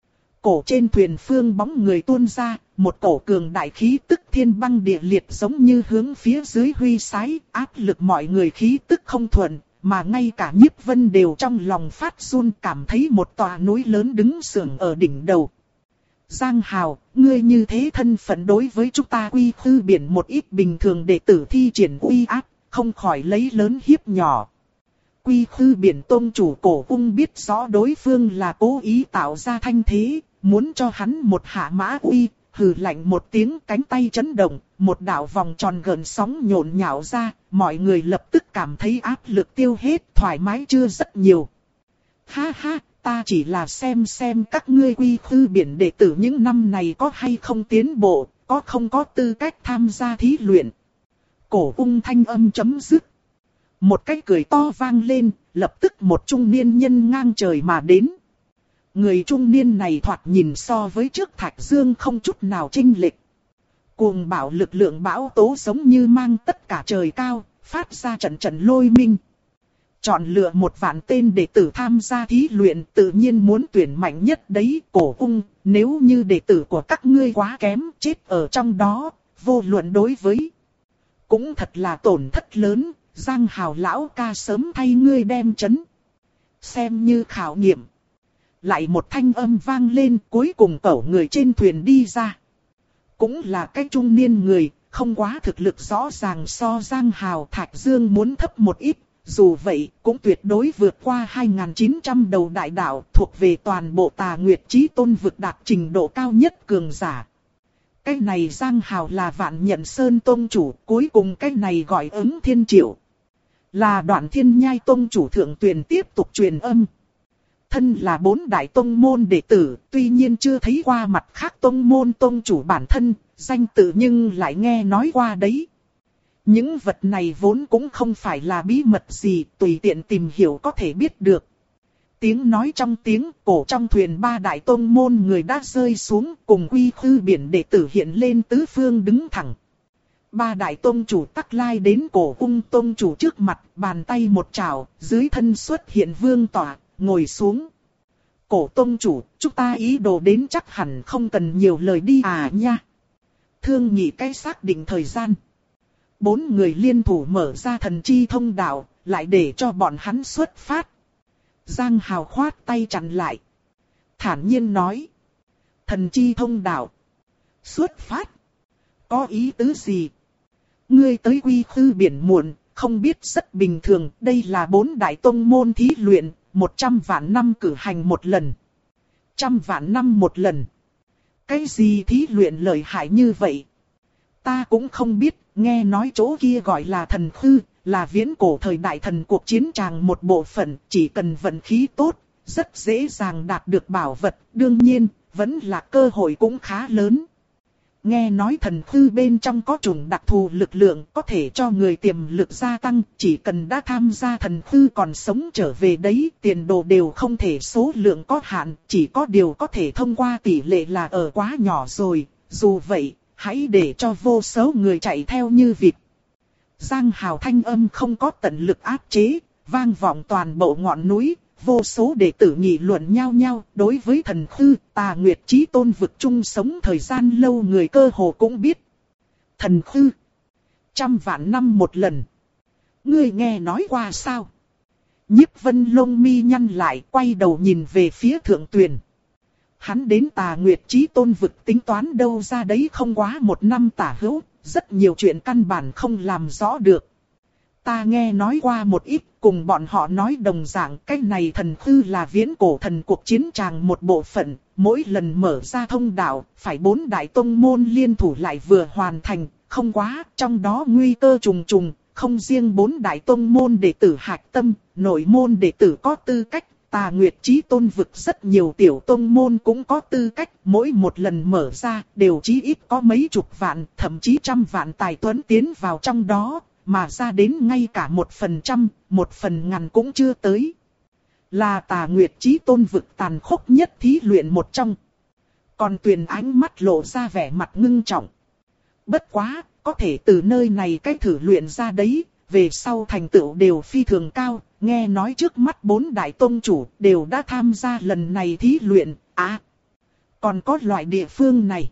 Cổ trên thuyền phương bóng người tuôn ra, một cổ cường đại khí tức thiên băng địa liệt giống như hướng phía dưới huy sái, áp lực mọi người khí tức không thuận. Mà ngay cả Nhiếp Vân đều trong lòng phát run, cảm thấy một tòa núi lớn đứng sưởng ở đỉnh đầu. Giang Hào, ngươi như thế thân phận đối với chúng ta quy khư biển một ít bình thường đệ tử thi triển uy áp, không khỏi lấy lớn hiếp nhỏ. Quy khư biển tôn chủ Cổ Ung biết rõ đối phương là cố ý tạo ra thanh thế, muốn cho hắn một hạ mã uy, hừ lạnh một tiếng, cánh tay chấn động, một đạo vòng tròn gợn sóng nhộn nhạo ra, mọi người lập tức cảm thấy áp lực tiêu hết, thoải mái chưa rất nhiều. Ha ha, ta chỉ là xem xem các ngươi quy khư biển đệ tử những năm này có hay không tiến bộ, có không có tư cách tham gia thí luyện. Cổ Ung thanh âm chấm dứt. Một cái cười to vang lên, lập tức một trung niên nhân ngang trời mà đến. Người trung niên này thoạt nhìn so với trước Thạch Dương không chút nào chênh lệch. Cuồng bạo lực lượng bão tố giống như mang tất cả trời cao, phát ra trận trận lôi minh. Chọn lựa một vạn tên đệ tử tham gia thí luyện, tự nhiên muốn tuyển mạnh nhất đấy. Cổ Ung, nếu như đệ tử của các ngươi quá kém, chết ở trong đó, vô luận đối với cũng thật là tổn thất lớn. Giang Hào lão ca sớm thay ngươi đem chấn, xem như khảo nghiệm. Lại một thanh âm vang lên, cuối cùng cẩu người trên thuyền đi ra. Cũng là cái trung niên người, không quá thực lực rõ ràng so Giang Hào Thạch Dương muốn thấp một ít. Dù vậy, cũng tuyệt đối vượt qua hai nghìn chín trăm đầu đại đạo, thuộc về toàn bộ Tà Nguyệt Chí Tôn vực đạt trình độ cao nhất cường giả. Cái này Giang Hào là Vạn Nhận Sơn Tôn chủ, cuối cùng cái này gọi ứng Thiên Triệu. Là Đoạn Thiên Nhai Tôn chủ thượng tuyển tiếp tục truyền âm. Thân là bốn đại tông môn đệ tử, tuy nhiên chưa thấy qua mặt khác tông môn tông chủ bản thân, danh tự nhưng lại nghe nói qua đấy. Những vật này vốn cũng không phải là bí mật gì, tùy tiện tìm hiểu có thể biết được. Tiếng nói trong tiếng, cổ trong thuyền ba đại tông môn người đã rơi xuống, cùng quy khư biển đệ tử hiện lên tứ phương đứng thẳng. Ba đại tông chủ tắc lai đến Cổ Ung tông chủ trước mặt, bàn tay một trào, dưới thân xuất hiện vương tọa, ngồi xuống. Cổ tông chủ, chúng ta ý đồ đến chắc hẳn không cần nhiều lời đi à nha. Thương nghị cái xác định thời gian. Bốn người liên thủ mở ra thần chi thông đạo, lại để cho bọn hắn xuất phát. Giang Hào khoát tay chặn lại. Thản nhiên nói. Thần chi thông đạo. Xuất phát. Có ý tứ gì? Ngươi tới quy khư biển muộn, không biết rất bình thường. Đây là bốn đại tông môn thí luyện, một trăm vạn năm cử hành một lần. Trăm vạn năm một lần. Cái gì thí luyện lợi hại như vậy? Ta cũng không biết, nghe nói chỗ kia gọi là thần khư, là viễn cổ thời đại thần cuộc chiến tràng một bộ phận, chỉ cần vận khí tốt, rất dễ dàng đạt được bảo vật, đương nhiên, vẫn là cơ hội cũng khá lớn. Nghe nói thần khư bên trong có chủng đặc thù lực lượng có thể cho người tiềm lực gia tăng, chỉ cần đã tham gia thần khư còn sống trở về đấy, tiền đồ đều không thể số lượng có hạn, chỉ có điều có thể thông qua tỷ lệ là ở quá nhỏ rồi, dù vậy, hãy để cho vô số người chạy theo như vịt. Giang Hào thanh âm không có tận lực áp chế, vang vọng toàn bộ ngọn núi, vô số đệ tử nghị luận nhau nhau, đối với thần khư, Tà Nguyệt Chí Tôn vực chung sống thời gian lâu người cơ hồ cũng biết. Thần khư, trăm vạn năm một lần. Ngươi nghe nói qua sao? Nhiếp Vân lông mi nhăn lại, quay đầu nhìn về phía Thượng Tuyền. Hắn đến Tà Nguyệt Chí Tôn vực tính toán đâu ra đấy không quá một năm tả hữu, rất nhiều chuyện căn bản không làm rõ được. Ta nghe nói qua một ít, cùng bọn họ nói đồng dạng, cái này thần khư là viễn cổ thần cuộc chiến tràng một bộ phận, mỗi lần mở ra thông đạo, phải bốn đại tông môn liên thủ lại vừa hoàn thành, không quá, trong đó nguy cơ trùng trùng, không riêng bốn đại tông môn đệ tử hạch tâm, nội môn đệ tử có tư cách. Tà Nguyệt Chí Tôn vực rất nhiều tiểu tông môn cũng có tư cách, mỗi một lần mở ra đều chí ít có mấy chục vạn, thậm chí trăm vạn tài tuấn tiến vào trong đó, mà ra đến ngay cả một phần trăm, một phần ngàn cũng chưa tới. là Tà Nguyệt Chí Tôn vực tàn khốc nhất thí luyện một trong. Còn Tuyền ánh mắt lộ ra vẻ mặt ngưng trọng. Bất quá, có thể từ nơi này cách thử luyện ra đấy, về sau thành tựu đều phi thường cao. Nghe nói trước mắt bốn đại tông chủ đều đã tham gia lần này thí luyện. À, còn có loại địa phương này.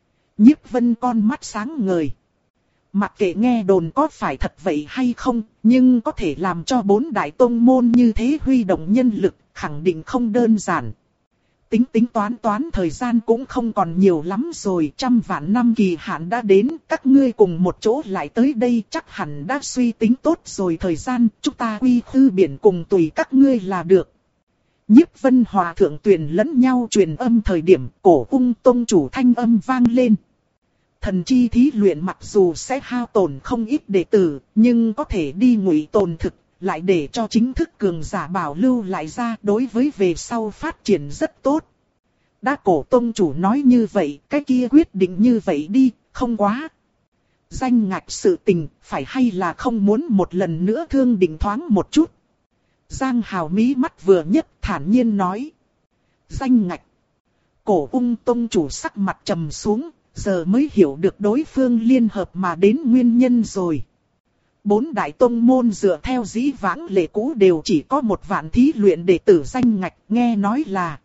Nhiếp Vân con mắt sáng ngời. Mặc kệ nghe đồn có phải thật vậy hay không, nhưng có thể làm cho bốn đại tông môn như thế huy động nhân lực, khẳng định không đơn giản. Tính tính toán toán thời gian cũng không còn nhiều lắm rồi, trăm vạn năm kỳ hạn đã đến, các ngươi cùng một chỗ lại tới đây chắc hẳn đã suy tính tốt rồi thời gian, chúng ta quy khư biển cùng tùy các ngươi là được. Nhiếp Vân Hòa thượng Tuyền lẫn nhau truyền âm thời điểm cổ ung tông chủ thanh âm vang lên. Thần chi thí luyện mặc dù sẽ hao tổn không ít đệ tử, nhưng có thể đi ngụy tồn thực, lại để cho chính thức cường giả bảo lưu lại ra đối với về sau phát triển rất tốt. Đã cổ tông chủ nói như vậy, cái kia quyết định như vậy đi, không quá. Danh ngạch sự tình, phải hay là không muốn một lần nữa thương định thoáng một chút. Giang Hào mí mắt vừa nhấc thản nhiên nói. Danh ngạch. Cổ ung tông chủ sắc mặt trầm xuống, giờ mới hiểu được đối phương liên hợp mà đến nguyên nhân rồi. Bốn đại tông môn dựa theo dĩ vãng lệ cũ đều chỉ có một vạn thí luyện đệ tử danh ngạch, nghe nói là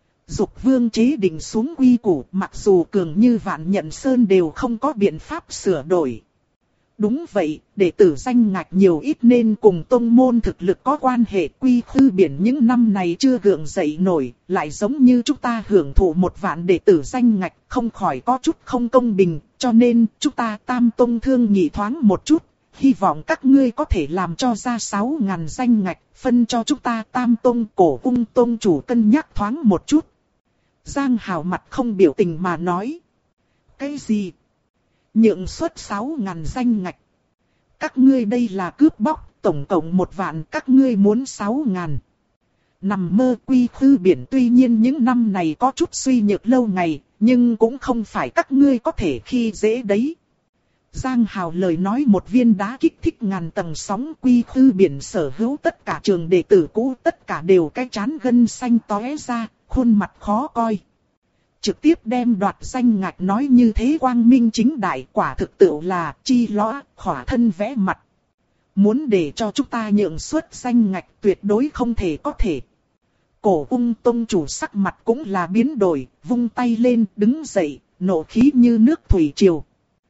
Dục Vương chế định xuống quy củ, mặc dù cường như Vạn Nhận Sơn đều không có biện pháp sửa đổi. Đúng vậy, đệ tử danh ngạch nhiều ít nên cùng tông môn thực lực có quan hệ. Quy khư biển những năm này chưa gượng dậy nổi, lại giống như chúng ta hưởng thụ một vạn đệ tử danh ngạch, không khỏi có chút không công bình, cho nên chúng ta tam tông thương nghị thoáng một chút. Hy vọng các ngươi có thể làm cho ra sáu ngàn danh ngạch, phân cho chúng ta tam tông. Cổ ung tông chủ cân nhắc thoáng một chút. Giang Hào mặt không biểu tình mà nói. Cái gì? Nhượng suất sáu ngàn danh ngạch. Các ngươi đây là cướp bóc, tổng cộng một vạn, các ngươi muốn sáu ngàn. Nằm mơ. Quy khư biển tuy nhiên những năm này có chút suy nhược lâu ngày, nhưng cũng không phải các ngươi có thể khi dễ đấy. Giang Hào lời nói một viên đá kích thích ngàn tầng sóng. Quy khư biển sở hữu tất cả trường đệ tử cũ, tất cả đều cái trán gân xanh tóe ra, khuôn mặt khó coi. Trực tiếp đem đoạt danh ngạch nói như thế quang minh chính đại, quả thực tự là chi lõa, khỏa thân vẽ mặt. Muốn để cho chúng ta nhượng suất danh ngạch tuyệt đối không thể có thể. Cổ ung tông chủ sắc mặt cũng là biến đổi, vung tay lên, đứng dậy, nộ khí như nước thủy triều.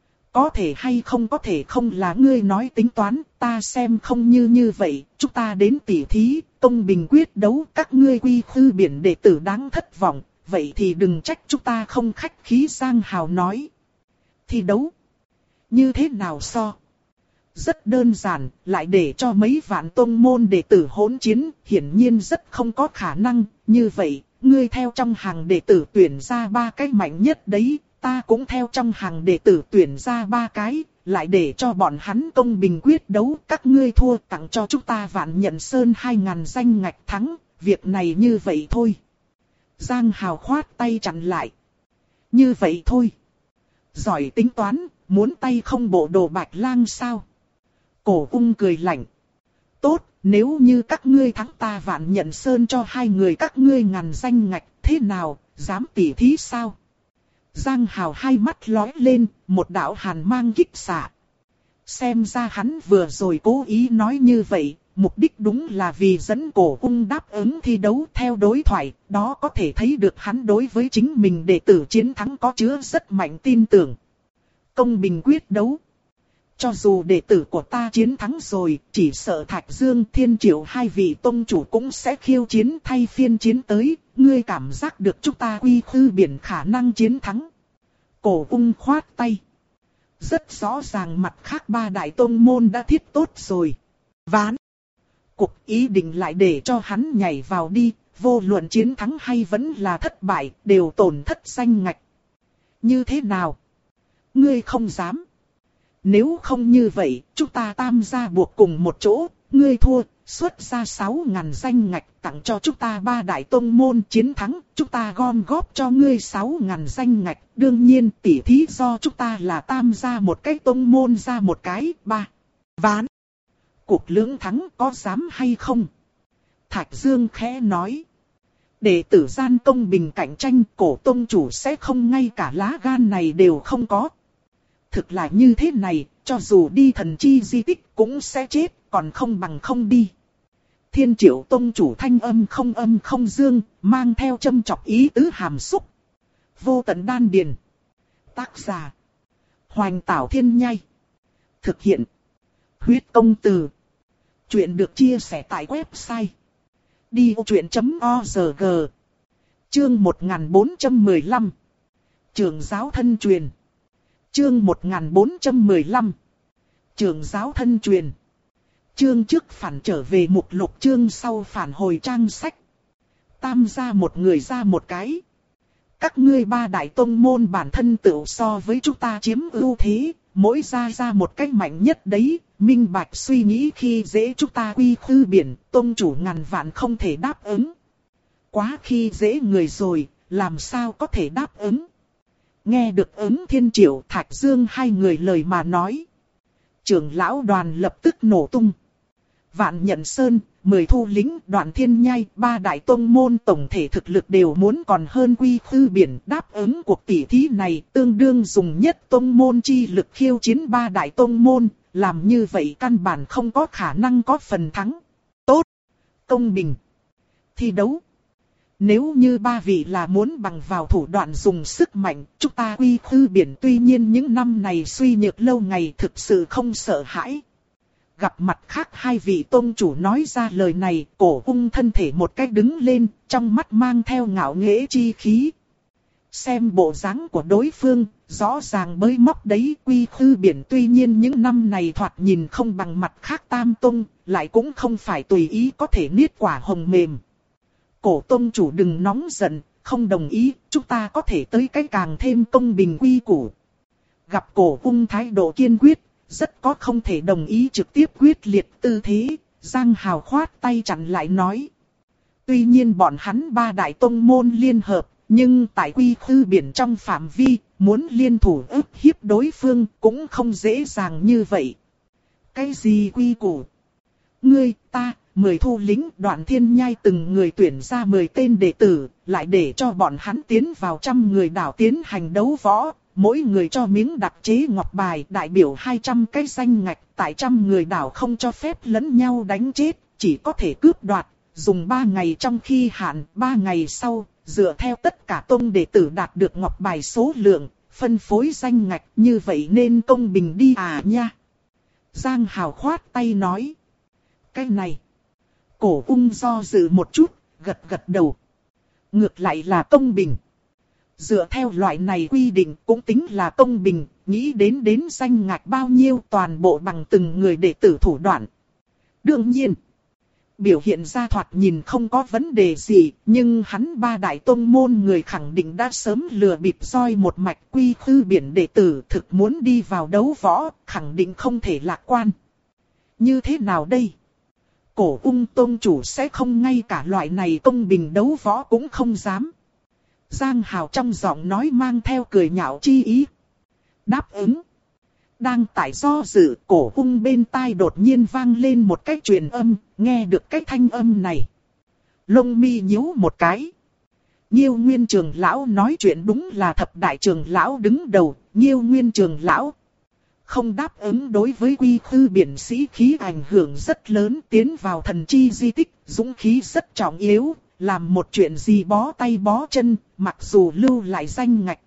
Có thể hay không có thể không là ngươi nói tính toán, ta xem không như như vậy, chúng ta đến tỉ thí, công bình quyết đấu, các ngươi quy khư biển đệ tử đáng thất vọng, vậy thì đừng trách chúng ta không khách khí. Giang Hào nói. Thi đấu? Như thế nào so? Rất đơn giản, lại để cho mấy vạn tông môn đệ tử hỗn chiến, hiển nhiên rất không có khả năng, như vậy, ngươi theo trong hàng đệ tử tuyển ra ba cái mạnh nhất đấy. Ta cũng theo trong hàng đệ tử tuyển ra ba cái, lại để cho bọn hắn công bình quyết đấu. Các ngươi thua tặng cho chúng ta Vạn Nhận Sơn hai ngàn danh ngạch thắng, việc này như vậy thôi. Giang Hào khoát tay chặn lại. Như vậy thôi. Giỏi tính toán, muốn tay không bộ đồ bạch lang sao? Cổ ung cười lạnh. Tốt, nếu như các ngươi thắng ta Vạn Nhận Sơn cho hai người các ngươi ngàn danh ngạch, thế nào, dám tỉ thí sao? Giang Hào hai mắt lóe lên, một đạo hàn mang kích xạ. Xem ra hắn vừa rồi cố ý nói như vậy, mục đích đúng là vì dẫn cổ ung đáp ứng thi đấu theo đối thoại, đó có thể thấy được hắn đối với chính mình đệ tử chiến thắng có chứa rất mạnh tin tưởng. Công bình quyết đấu. Cho dù đệ tử của ta chiến thắng rồi, chỉ sợ Thạch Dương, Thiên Triệu hai vị tông chủ cũng sẽ khiêu chiến thay phiên chiến tới, ngươi cảm giác được chúng ta quy khư biển khả năng chiến thắng. Cổ ung khoát tay. Rất rõ ràng mặt khác ba đại tông môn đã thiết tốt rồi. Ván. Cục ý định lại để cho hắn nhảy vào đi, vô luận chiến thắng hay vẫn là thất bại, đều tổn thất danh ngạch. Như thế nào? Ngươi không dám. Nếu không như vậy, chúng ta tam gia buộc cùng một chỗ, ngươi thua, xuất ra sáu ngàn danh ngạch tặng cho chúng ta ba đại tông môn chiến thắng, chúng ta gom góp cho ngươi sáu ngàn danh ngạch, đương nhiên tỉ thí do chúng ta là tam gia một cái tông môn ra một cái, ba. Ván. Cuộc lưỡng thắng có dám hay không? Thạch Dương khẽ nói. Đệ tử gian công bình cạnh tranh, Cổ tông chủ sẽ không ngay cả lá gan này đều không có. Thực là như thế này, cho dù đi thần chi di tích cũng sẽ chết, còn không bằng không đi. Thiên Triệu tông chủ thanh âm không âm không dương, mang theo châm chọc ý tứ hàm xúc. Vô tận đan điền. Tác giả. Hoành Tảo Thiên Nhai. Thực hiện. Huyết Công Từ. Chuyện được chia sẻ tại website đi ô chuyện chấm org. Chương một nghìn bốn trăm mười lăm. Trường giáo thân truyền. Chương một nghìn bốn trăm mười lăm. Trường giáo thân truyền. Chương trước phản trở về mục lục, chương sau phản hồi trang sách. Tam gia một người ra một cái. Các ngươi ba đại tông môn bản thân tự so với chúng ta chiếm ưu thế, mỗi gia ra một cách mạnh nhất đấy, minh bạch suy nghĩ khi dễ chúng ta quy khư biển, tông chủ ngàn vạn không thể đáp ứng. Quá khi dễ người rồi, làm sao có thể đáp ứng. Nghe được ứng Thiên Triệu Thạch Dương hai người lời mà nói. Trưởng lão đoàn lập tức nổ tung. Vạn Nhận Sơn, Mười Thu Lính, Đoạn Thiên Nhai, ba đại tông môn tổng thể thực lực đều muốn còn hơn quy khư biển. Đáp ứng cuộc tỷ thí này tương đương dùng nhất tông môn chi lực khiêu chiến ba đại tông môn. Làm như vậy căn bản không có khả năng có phần thắng. Tốt, công bình, thi đấu. Nếu như ba vị là muốn bằng vào thủ đoạn dùng sức mạnh, chúng ta quy khư biển tuy nhiên những năm này suy nhược lâu ngày thực sự không sợ hãi. Gặp mặt khác hai vị tôn chủ nói ra lời này, Cổ Ung thân thể một cách đứng lên, trong mắt mang theo ngạo nghễ chi khí. Xem bộ dáng của đối phương, rõ ràng bới móc đấy. Quy khư biển tuy nhiên những năm này thoạt nhìn không bằng mặt khác tam tông, lại cũng không phải tùy ý có thể niết quả hồng mềm. Cổ tông chủ đừng nóng giận, không đồng ý, chúng ta có thể tới cái càng thêm công bình quy củ. Gặp Cổ Ung thái độ kiên quyết, rất có không thể đồng ý trực tiếp quyết liệt tư thế, Giang Hào khoát tay chặn lại nói. Tuy nhiên bọn hắn ba đại tông môn liên hợp, nhưng tại quy khư biển trong phạm vi, muốn liên thủ ức hiếp đối phương cũng không dễ dàng như vậy. Cái gì quy củ? Ngươi, ta, Mười Thu Lính, Đoạn Thiên Nhai từng người tuyển ra mười tên đệ tử, lại để cho bọn hắn tiến vào trăm người đảo tiến hành đấu võ. Mỗi người cho miếng đặc chế ngọc bài đại biểu hai trăm cái danh ngạch, tại trăm người đảo không cho phép lẫn nhau đánh chết, chỉ có thể cướp đoạt, dùng ba ngày trong khi hạn, ba ngày sau, dựa theo tất cả tông đệ tử đạt được ngọc bài số lượng, phân phối danh ngạch, như vậy nên công bình đi à nha. Giang Hào khoát tay nói. Cái này, Cổ Ung do dự một chút, gật gật đầu. Ngược lại là công bình. Dựa theo loại này quy định cũng tính là công bình, nghĩ đến đến danh ngạch bao nhiêu toàn bộ bằng từng người đệ tử thủ đoạn. Đương nhiên, biểu hiện ra thoạt nhìn không có vấn đề gì, nhưng hắn ba đại tông môn người khẳng định đã sớm lừa bịp roi một mạch. Quy khư biển đệ tử thực muốn đi vào đấu võ, khẳng định không thể lạc quan. Như thế nào đây? Cổ Ung tôn chủ sẽ không ngay cả loại này công bình đấu võ cũng không dám. Giang Hào trong giọng nói mang theo cười nhạo chi ý. Đáp ứng. Đang tại do dự, Cổ Ung bên tai đột nhiên vang lên một cái truyền âm, nghe được cái thanh âm này. Lông mi nhíu một cái. Nhiêu Nguyên Trường Lão nói chuyện đúng là thập đại trường lão đứng đầu, Nhiêu Nguyên Trường Lão. Không đáp ứng đối với quy khư biển sĩ khí ảnh hưởng rất lớn, tiến vào thần chi di tích, dũng khí rất trọng yếu. Làm một chuyện gì bó tay bó chân, mặc dù lưu lại danh ngạch.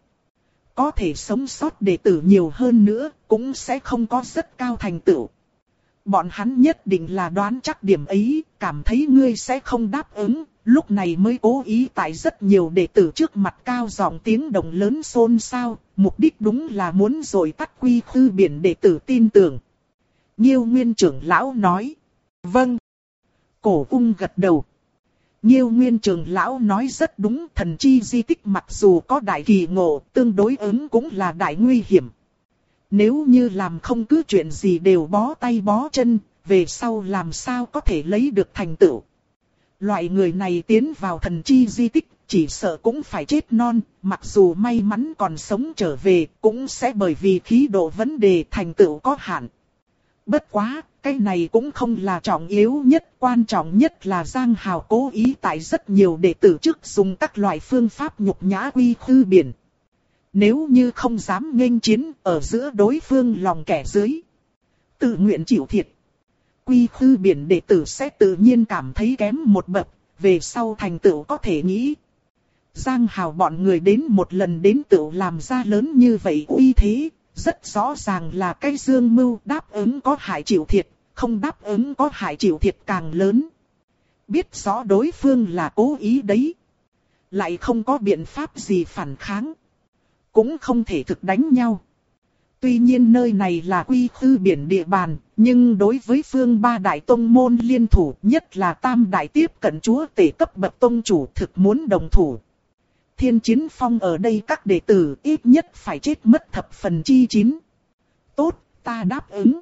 Có thể sống sót đệ tử nhiều hơn nữa, cũng sẽ không có rất cao thành tựu. Bọn hắn nhất định là đoán chắc điểm ấy, cảm thấy ngươi sẽ không đáp ứng, lúc này mới cố ý tại rất nhiều đệ tử trước mặt cao giọng tiếng động lớn xôn xao, mục đích đúng là muốn dội tắt quy khư biển đệ tử tin tưởng. Nhiêu Nguyên Trưởng Lão nói. Vâng. Cổ Ung gật đầu. Nhiêu Nguyên Trường Lão nói rất đúng, thần chi di tích mặc dù có đại kỳ ngộ, tương đối ứng cũng là đại nguy hiểm. Nếu như làm không cứ chuyện gì đều bó tay bó chân, về sau làm sao có thể lấy được thành tựu. Loại người này tiến vào thần chi di tích, chỉ sợ cũng phải chết non, mặc dù may mắn còn sống trở về, cũng sẽ bởi vì khí độ vấn đề thành tựu có hạn. Bất quá, cái này cũng không là trọng yếu nhất, quan trọng nhất là Giang Hào cố ý tại rất nhiều đệ tử trước dùng các loại phương pháp nhục nhã Quy Khư Biển. Nếu như không dám nghênh chiến, ở giữa đối phương lòng kẻ dưới, tự nguyện chịu thiệt, Quy Khư Biển đệ tử sẽ tự nhiên cảm thấy kém một bậc, về sau thành tựu có thể nghĩ. Giang Hào bọn người đến một lần đến tựu làm ra lớn như vậy uy thế, rất rõ ràng là cái dương mưu đáp ứng có hại chịu thiệt, không đáp ứng có hại chịu thiệt càng lớn. Biết rõ đối phương là cố ý đấy, lại không có biện pháp gì phản kháng, cũng không thể thực đánh nhau. Tuy nhiên nơi này là Quy Khư Biển địa bàn, nhưng đối với phương ba đại tông môn liên thủ, nhất là tam đại tiếp cận chúa tể cấp bậc tông chủ thực muốn đồng thủ. Thiên Chiến Phong ở đây các đệ tử ít nhất phải chết mất thập phần chi chín. Tốt, ta đáp ứng.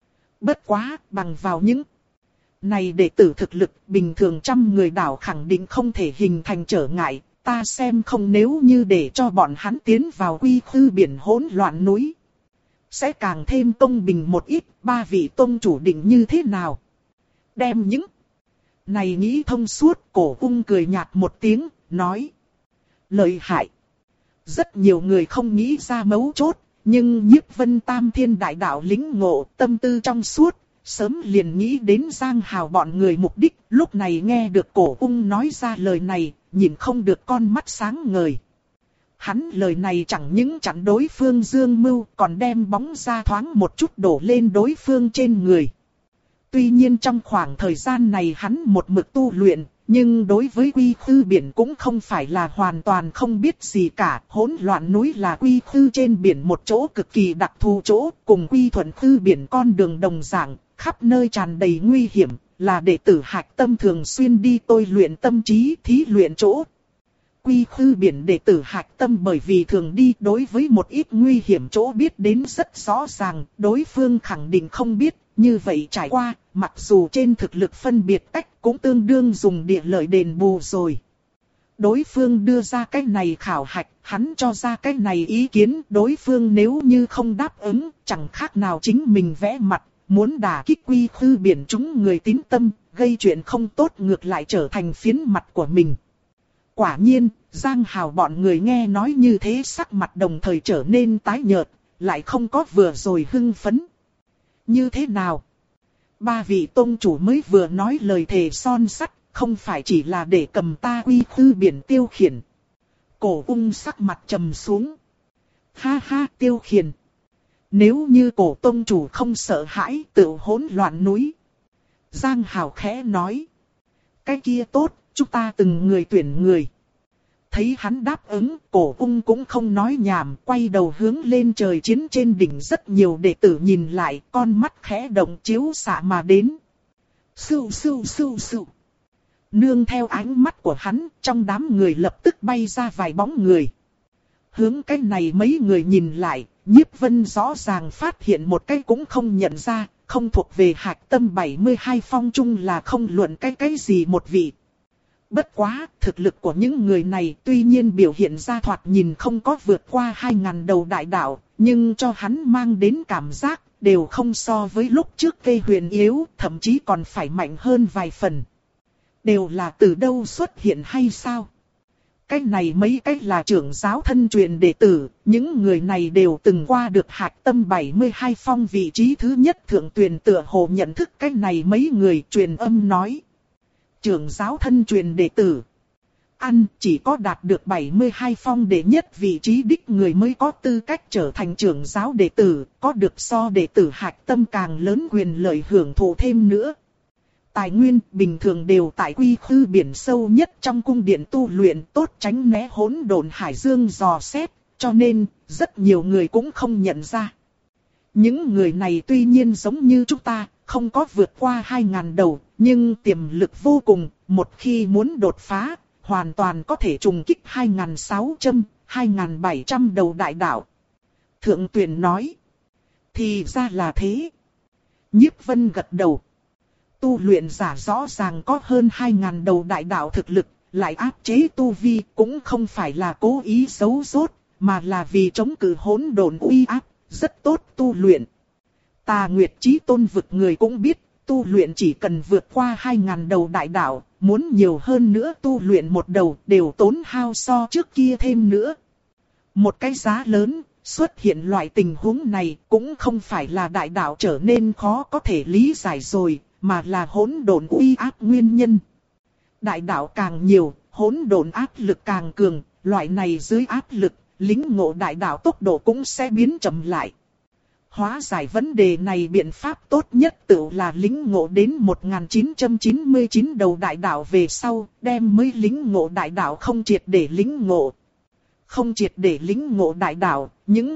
Bất quá, bằng vào những này đệ tử thực lực bình thường trăm người đảo khẳng định không thể hình thành trở ngại. Ta xem không, nếu như để cho bọn hắn tiến vào Quy Khư Biển hỗn loạn núi, sẽ càng thêm công bình một ít. Ba vị tông chủ định như thế nào? Đem những này nghĩ thông suốt. Cổ Ung cười nhạt một tiếng, nói: lợi hại. Rất nhiều người không nghĩ ra mấu chốt, nhưng Nhiếp Vân Tam Thiên đại đạo lĩnh ngộ, tâm tư trong suốt, sớm liền nghĩ đến Giang Hào bọn người mục đích. Lúc này nghe được Cổ Ung nói ra lời này, nhìn không được con mắt sáng ngời. Hắn lời này chẳng những chặn đối phương dương mưu, còn đem bóng ra thoáng một chút đổ lên đối phương trên người. Tuy nhiên trong khoảng thời gian này hắn một mực tu luyện, nhưng đối với Quy Khư Biển cũng không phải là hoàn toàn không biết gì cả. Hỗn loạn núi là Quy Khư trên biển một chỗ cực kỳ đặc thù chỗ, cùng Quy Thuận Khư Biển con đường đồng dạng, khắp nơi tràn đầy nguy hiểm, là đệ tử Hạch Tâm thường xuyên đi tôi luyện tâm trí thí luyện chỗ. Quy Khư Biển đệ tử Hạch Tâm bởi vì thường đi, đối với một ít nguy hiểm chỗ biết đến rất rõ ràng, đối phương khẳng định không biết. Như vậy trải qua, mặc dù trên thực lực phân biệt cách cũng tương đương dùng địa lợi đền bù rồi. Đối phương đưa ra cái này khảo hạch, hắn cho ra cái này ý kiến. Đối phương nếu như không đáp ứng, chẳng khác nào chính mình vẽ mặt, muốn đả kích Quy Khư Biển chúng người tín tâm, gây chuyện không tốt ngược lại trở thành phiến mặt của mình. Quả nhiên, Giang Hào bọn người nghe nói như thế sắc mặt đồng thời trở nên tái nhợt, lại không có vừa rồi hưng phấn. Như thế nào? Ba vị tông chủ mới vừa nói lời thề son sắt, không phải chỉ là để cầm ta Quy Khư Biển tiêu khiển. Cổ Ung sắc mặt trầm xuống. Ha ha, tiêu khiển. Nếu như Cổ tông chủ không sợ hãi tự hỗn loạn núi. Giang Hào khẽ nói. Cái kia tốt, chúng ta từng người tuyển người. Thấy hắn đáp ứng, Cổ Ung cũng không nói nhảm, quay đầu hướng lên trời chiến trên đỉnh. Rất nhiều đệ tử nhìn lại, con mắt khẽ động chiếu xạ mà đến. Sưu sưu sưu sưu. Nương theo ánh mắt của hắn, trong đám người lập tức bay ra vài bóng người. Hướng cái này mấy người nhìn lại, Nhiếp Vân rõ ràng phát hiện một cái cũng không nhận ra, không thuộc về Hạch Tâm bảy mươi hai phong chung là không luận cái cái gì một vị. Bất quá, thực lực của những người này tuy nhiên biểu hiện ra thoạt nhìn không có vượt qua hai ngàn đầu đại đạo, nhưng cho hắn mang đến cảm giác đều không so với lúc trước cây huyền yếu, thậm chí còn phải mạnh hơn vài phần. Đều là từ đâu xuất hiện hay sao? Cái này mấy cái là trưởng giáo thân truyền đệ tử, những người này đều từng qua được Hạch Tâm bảy mươi hai phong vị trí thứ nhất thượng tuyển, tựa hồ nhận thức cái này mấy người. Truyền âm nói. Trưởng giáo thân truyền đệ tử. Ăn chỉ có đạt được bảy mươi hai phong đệ nhất vị trí đích người mới có tư cách trở thành trưởng giáo đệ tử, có được so đệ tử Hạch Tâm càng lớn quyền lợi hưởng thụ thêm nữa. Tài nguyên bình thường đều tại Quy Khư Biển sâu nhất trong cung điện tu luyện, tốt tránh né hỗn độn hải dương dò xét, cho nên rất nhiều người cũng không nhận ra. Những người này tuy nhiên giống như chúng ta, không có vượt qua hai ngàn đầu, nhưng tiềm lực vô cùng, một khi muốn đột phá, hoàn toàn có thể trùng kích hai nghìn sáu trăm, hai nghìn bảy trăm đầu đại đạo. Thượng tuyển nói. Thì ra là thế. Nhiếp Vân gật đầu. Tu luyện giả rõ ràng có hơn hai ngàn đầu đại đạo thực lực, lại áp chế tu vi, cũng không phải là cố ý giấu giốt, mà là vì chống cự hỗn độn uy áp, rất tốt tu luyện. Tà Nguyệt Chí Tôn vực người cũng biết, tu luyện chỉ cần vượt qua hai ngàn đầu đại đạo, muốn nhiều hơn nữa tu luyện một đầu đều tốn hao so trước kia thêm nữa. Một cái giá lớn, xuất hiện loại tình huống này cũng không phải là đại đạo trở nên khó có thể lý giải rồi, mà là hỗn độn uy áp nguyên nhân. Đại đạo càng nhiều, hỗn độn áp lực càng cường, loại này dưới áp lực, lĩnh ngộ đại đạo tốc độ cũng sẽ biến chậm lại. Hóa giải vấn đề này biện pháp tốt nhất tự là lĩnh ngộ đến một nghìn chín trăm chín mươi chín đầu đại đạo về sau, đem mới lĩnh ngộ đại đạo không triệt để lĩnh ngộ. Không triệt để lĩnh ngộ đại đạo, những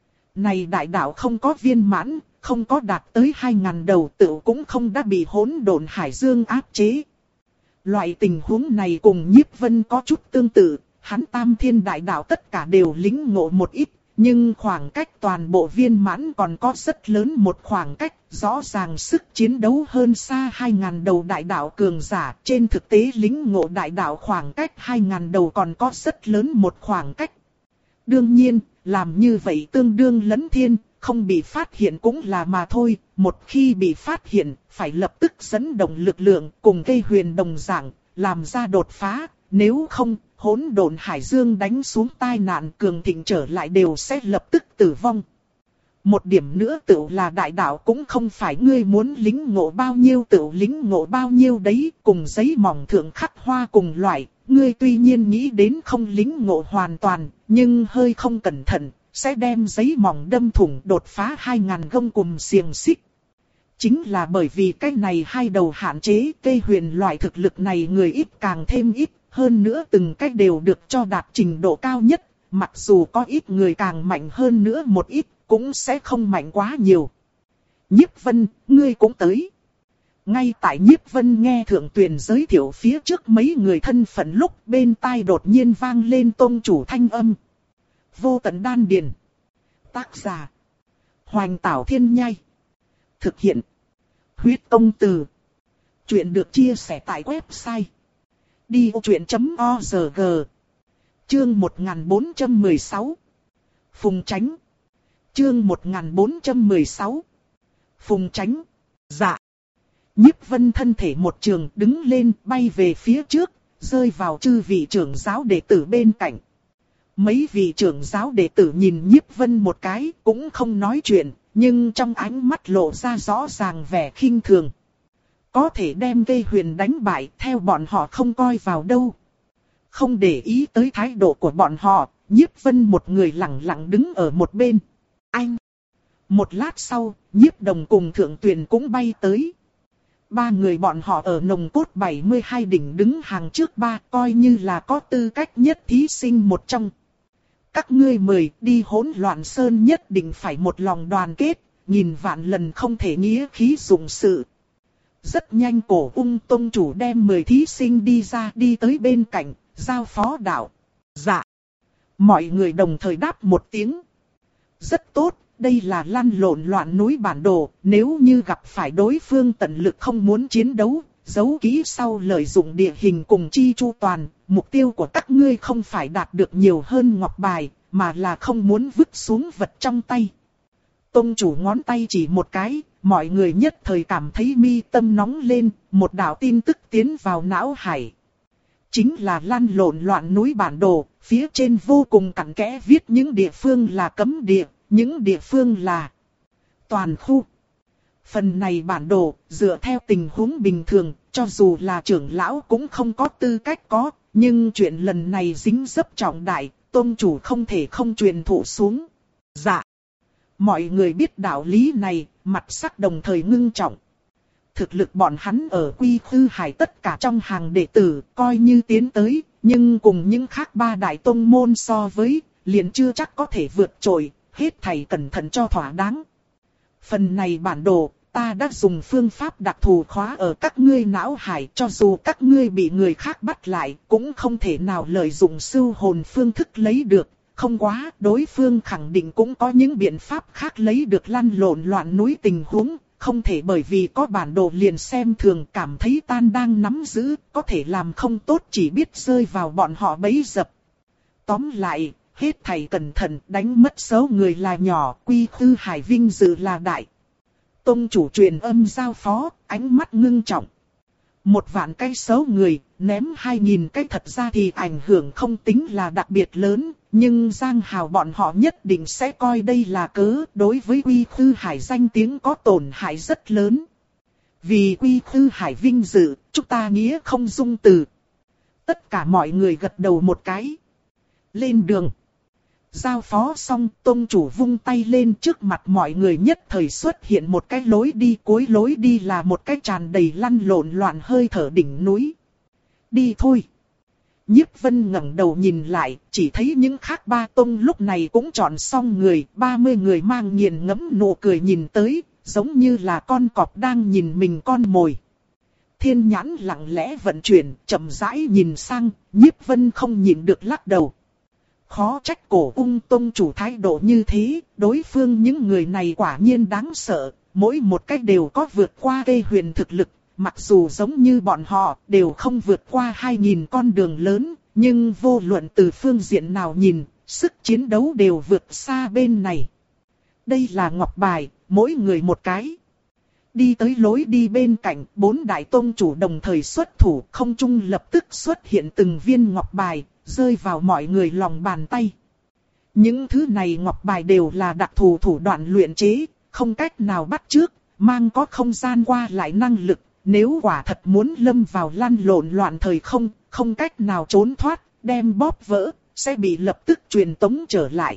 này đại đạo không có viên mãn, không có đạt tới hai ngàn đầu tự cũng không đã bị hỗn độn hải dương áp chế. Loại tình huống này cùng Nhiếp Vân có chút tương tự, hắn tam thiên đại đạo tất cả đều lĩnh ngộ một ít, nhưng khoảng cách toàn bộ viên mãn còn có rất lớn một khoảng cách, rõ ràng sức chiến đấu hơn xa hai ngàn đầu đại đạo cường giả, trên thực tế lĩnh ngộ đại đạo khoảng cách hai ngàn đầu còn có rất lớn một khoảng cách. Đương nhiên, làm như vậy tương đương lấn thiên, không bị phát hiện cũng là mà thôi, một khi bị phát hiện, phải lập tức dẫn động lực lượng cùng cây huyền đồng dạng, làm ra đột phá, nếu không, hỗn độn hải dương đánh xuống tai nạn cường thịnh trở lại đều sẽ lập tức tử vong. Một điểm nữa tự là đại đạo cũng không phải ngươi muốn lĩnh ngộ bao nhiêu tự lĩnh ngộ bao nhiêu đấy, cùng giấy mỏng thượng khắc hoa cùng loại, ngươi tuy nhiên nghĩ đến không lĩnh ngộ hoàn toàn, nhưng hơi không cẩn thận, sẽ đem giấy mỏng đâm thủng đột phá hai ngàn gông cùm xiềng xích. Chính là bởi vì cái này hai đầu hạn chế, cây huyền loại thực lực này người ít càng thêm ít, hơn nữa từng cách đều được cho đạt trình độ cao nhất, mặc dù có ít người càng mạnh hơn nữa một ít, cũng sẽ không mạnh quá nhiều. Nhiếp Vân, ngươi cũng tới. Ngay tại Nhiếp Vân nghe Thượng Tuyền giới thiệu phía trước mấy người thân phận lúc bên tai đột nhiên vang lên tôn chủ thanh âm. Vô tận đan điền. Tác giả. Hoành Tảo Thiên Nhai. Thực hiện. Huyết Tông Từ. Chuyện được chia sẻ tại website. đi ô chuyện chấm o rờ giê. Chương một nghìn bốn trăm mười sáu. Phùng Chánh. Chương một nghìn bốn trăm mười sáu. Phùng Chánh. Dạ. Nhiếp Vân thân thể một trường đứng lên bay về phía trước, rơi vào chư vị trưởng giáo đệ tử bên cạnh. Mấy vị trưởng giáo đệ tử nhìn Nhiếp Vân một cái cũng không nói chuyện, nhưng trong ánh mắt lộ ra rõ ràng vẻ khinh thường. Có thể đem cây huyền đánh bại theo bọn họ không coi vào đâu. Không để ý tới thái độ của bọn họ, Nhiếp Vân một người lặng lặng đứng ở một bên. Anh! Một lát sau, Nhiếp Đồng cùng Thượng Tuyền cũng bay tới. Ba người bọn họ ở nồng cốt bảy mươi hai đỉnh đứng hàng trước ba, coi như là có tư cách nhất thí sinh một trong. Các ngươi mời đi hỗn loạn sơn nhất định phải một lòng đoàn kết, nghìn vạn lần không thể nghĩa khí dụng sự. Rất nhanh Cổ Ung tông chủ đem mười thí sinh đi ra đi tới bên cạnh, giao phó đạo. Dạ. Mọi người đồng thời đáp một tiếng. Rất tốt, đây là lăn lộn loạn núi bản đồ, nếu như gặp phải đối phương tận lực không muốn chiến đấu, giấu kỹ sau lợi dụng địa hình cùng chi chu toàn, mục tiêu của các ngươi không phải đạt được nhiều hơn ngọc bài, mà là không muốn vứt xuống vật trong tay. Tông chủ ngón tay chỉ một cái, mọi người nhất thời cảm thấy mi tâm nóng lên, một đạo tin tức tiến vào não hải. Chính là lăn lộn loạn núi bản đồ, phía trên vô cùng cặn kẽ viết những địa phương là cấm địa, những địa phương là toàn khu. Phần này bản đồ, dựa theo tình huống bình thường, cho dù là trưởng lão cũng không có tư cách có, nhưng chuyện lần này dính dấp trọng đại, tôn chủ không thể không truyền thụ xuống. Dạ. Mọi người biết đạo lý này, mặt sắc đồng thời ngưng trọng. Thực lực bọn hắn ở Quy Khư Hải tất cả trong hàng đệ tử, coi như tiến tới, nhưng cùng những khác ba đại tông môn so với, liền chưa chắc có thể vượt trội, hết thảy cẩn thận cho thỏa đáng. Phần này bản đồ, ta đã dùng phương pháp đặc thù khóa ở các ngươi não hải, cho dù các ngươi bị người khác bắt lại, cũng không thể nào lợi dụng sưu hồn phương thức lấy được. Không quá, đối phương khẳng định cũng có những biện pháp khác lấy được lăn lộn loạn núi tình huống, không thể bởi vì có bản đồ liền xem thường cảm thấy tan đang nắm giữ, có thể làm không tốt chỉ biết rơi vào bọn họ bẫy dập. Tóm lại, hết thảy cẩn thận, đánh mất số người là nhỏ, Quy Khư Hải vinh dự là đại. Tông chủ truyền âm giao phó, ánh mắt ngưng trọng. Một vạn cái xấu người, ném hai nghìn cái thật ra thì ảnh hưởng không tính là đặc biệt lớn, nhưng Giang Hào bọn họ nhất định sẽ coi đây là cớ, đối với Quy Khư Hải danh tiếng có tổn hại rất lớn. Vì Quy Khư Hải vinh dự, chúng ta nghĩa không dung từ. Tất cả mọi người gật đầu một cái. Lên đường. Giao phó xong, tông chủ vung tay lên trước mặt mọi người, nhất thời xuất hiện một cái lối đi, cuối lối đi là một cái tràn đầy lăn lộn loạn hơi thở đỉnh núi. Đi thôi. Nhiếp Vân ngẩng đầu nhìn lại, chỉ thấy những khác ba tông lúc này cũng chọn xong người, ba mươi người mang nghiền ngẫm nụ cười nhìn tới, giống như là con cọp đang nhìn mình con mồi. Thiên nhãn lặng lẽ vận chuyển, chậm rãi nhìn sang, Nhiếp Vân không nhịn được lắc đầu. Khó trách Cổ Ung tông chủ thái độ như thế, đối phương những người này quả nhiên đáng sợ, mỗi một cách đều có vượt qua Tê Huyền thực lực, mặc dù giống như bọn họ đều không vượt qua hai nghìn con đường lớn, nhưng vô luận từ phương diện nào nhìn, sức chiến đấu đều vượt xa bên này. Đây là ngọc bài, mỗi người một cái. Đi tới lối đi bên cạnh, bốn đại tông chủ đồng thời xuất thủ, không trung lập tức xuất hiện từng viên ngọc bài, rơi vào mọi người lòng bàn tay. Những thứ này ngọc bài đều là đặc thù thủ đoạn luyện chế, không cách nào bắt chước, mang có không gian qua lại năng lực. Nếu quả thật muốn lâm vào lăn lộn loạn thời không, không cách nào trốn thoát, đem bóp vỡ, sẽ bị lập tức truyền tống trở lại.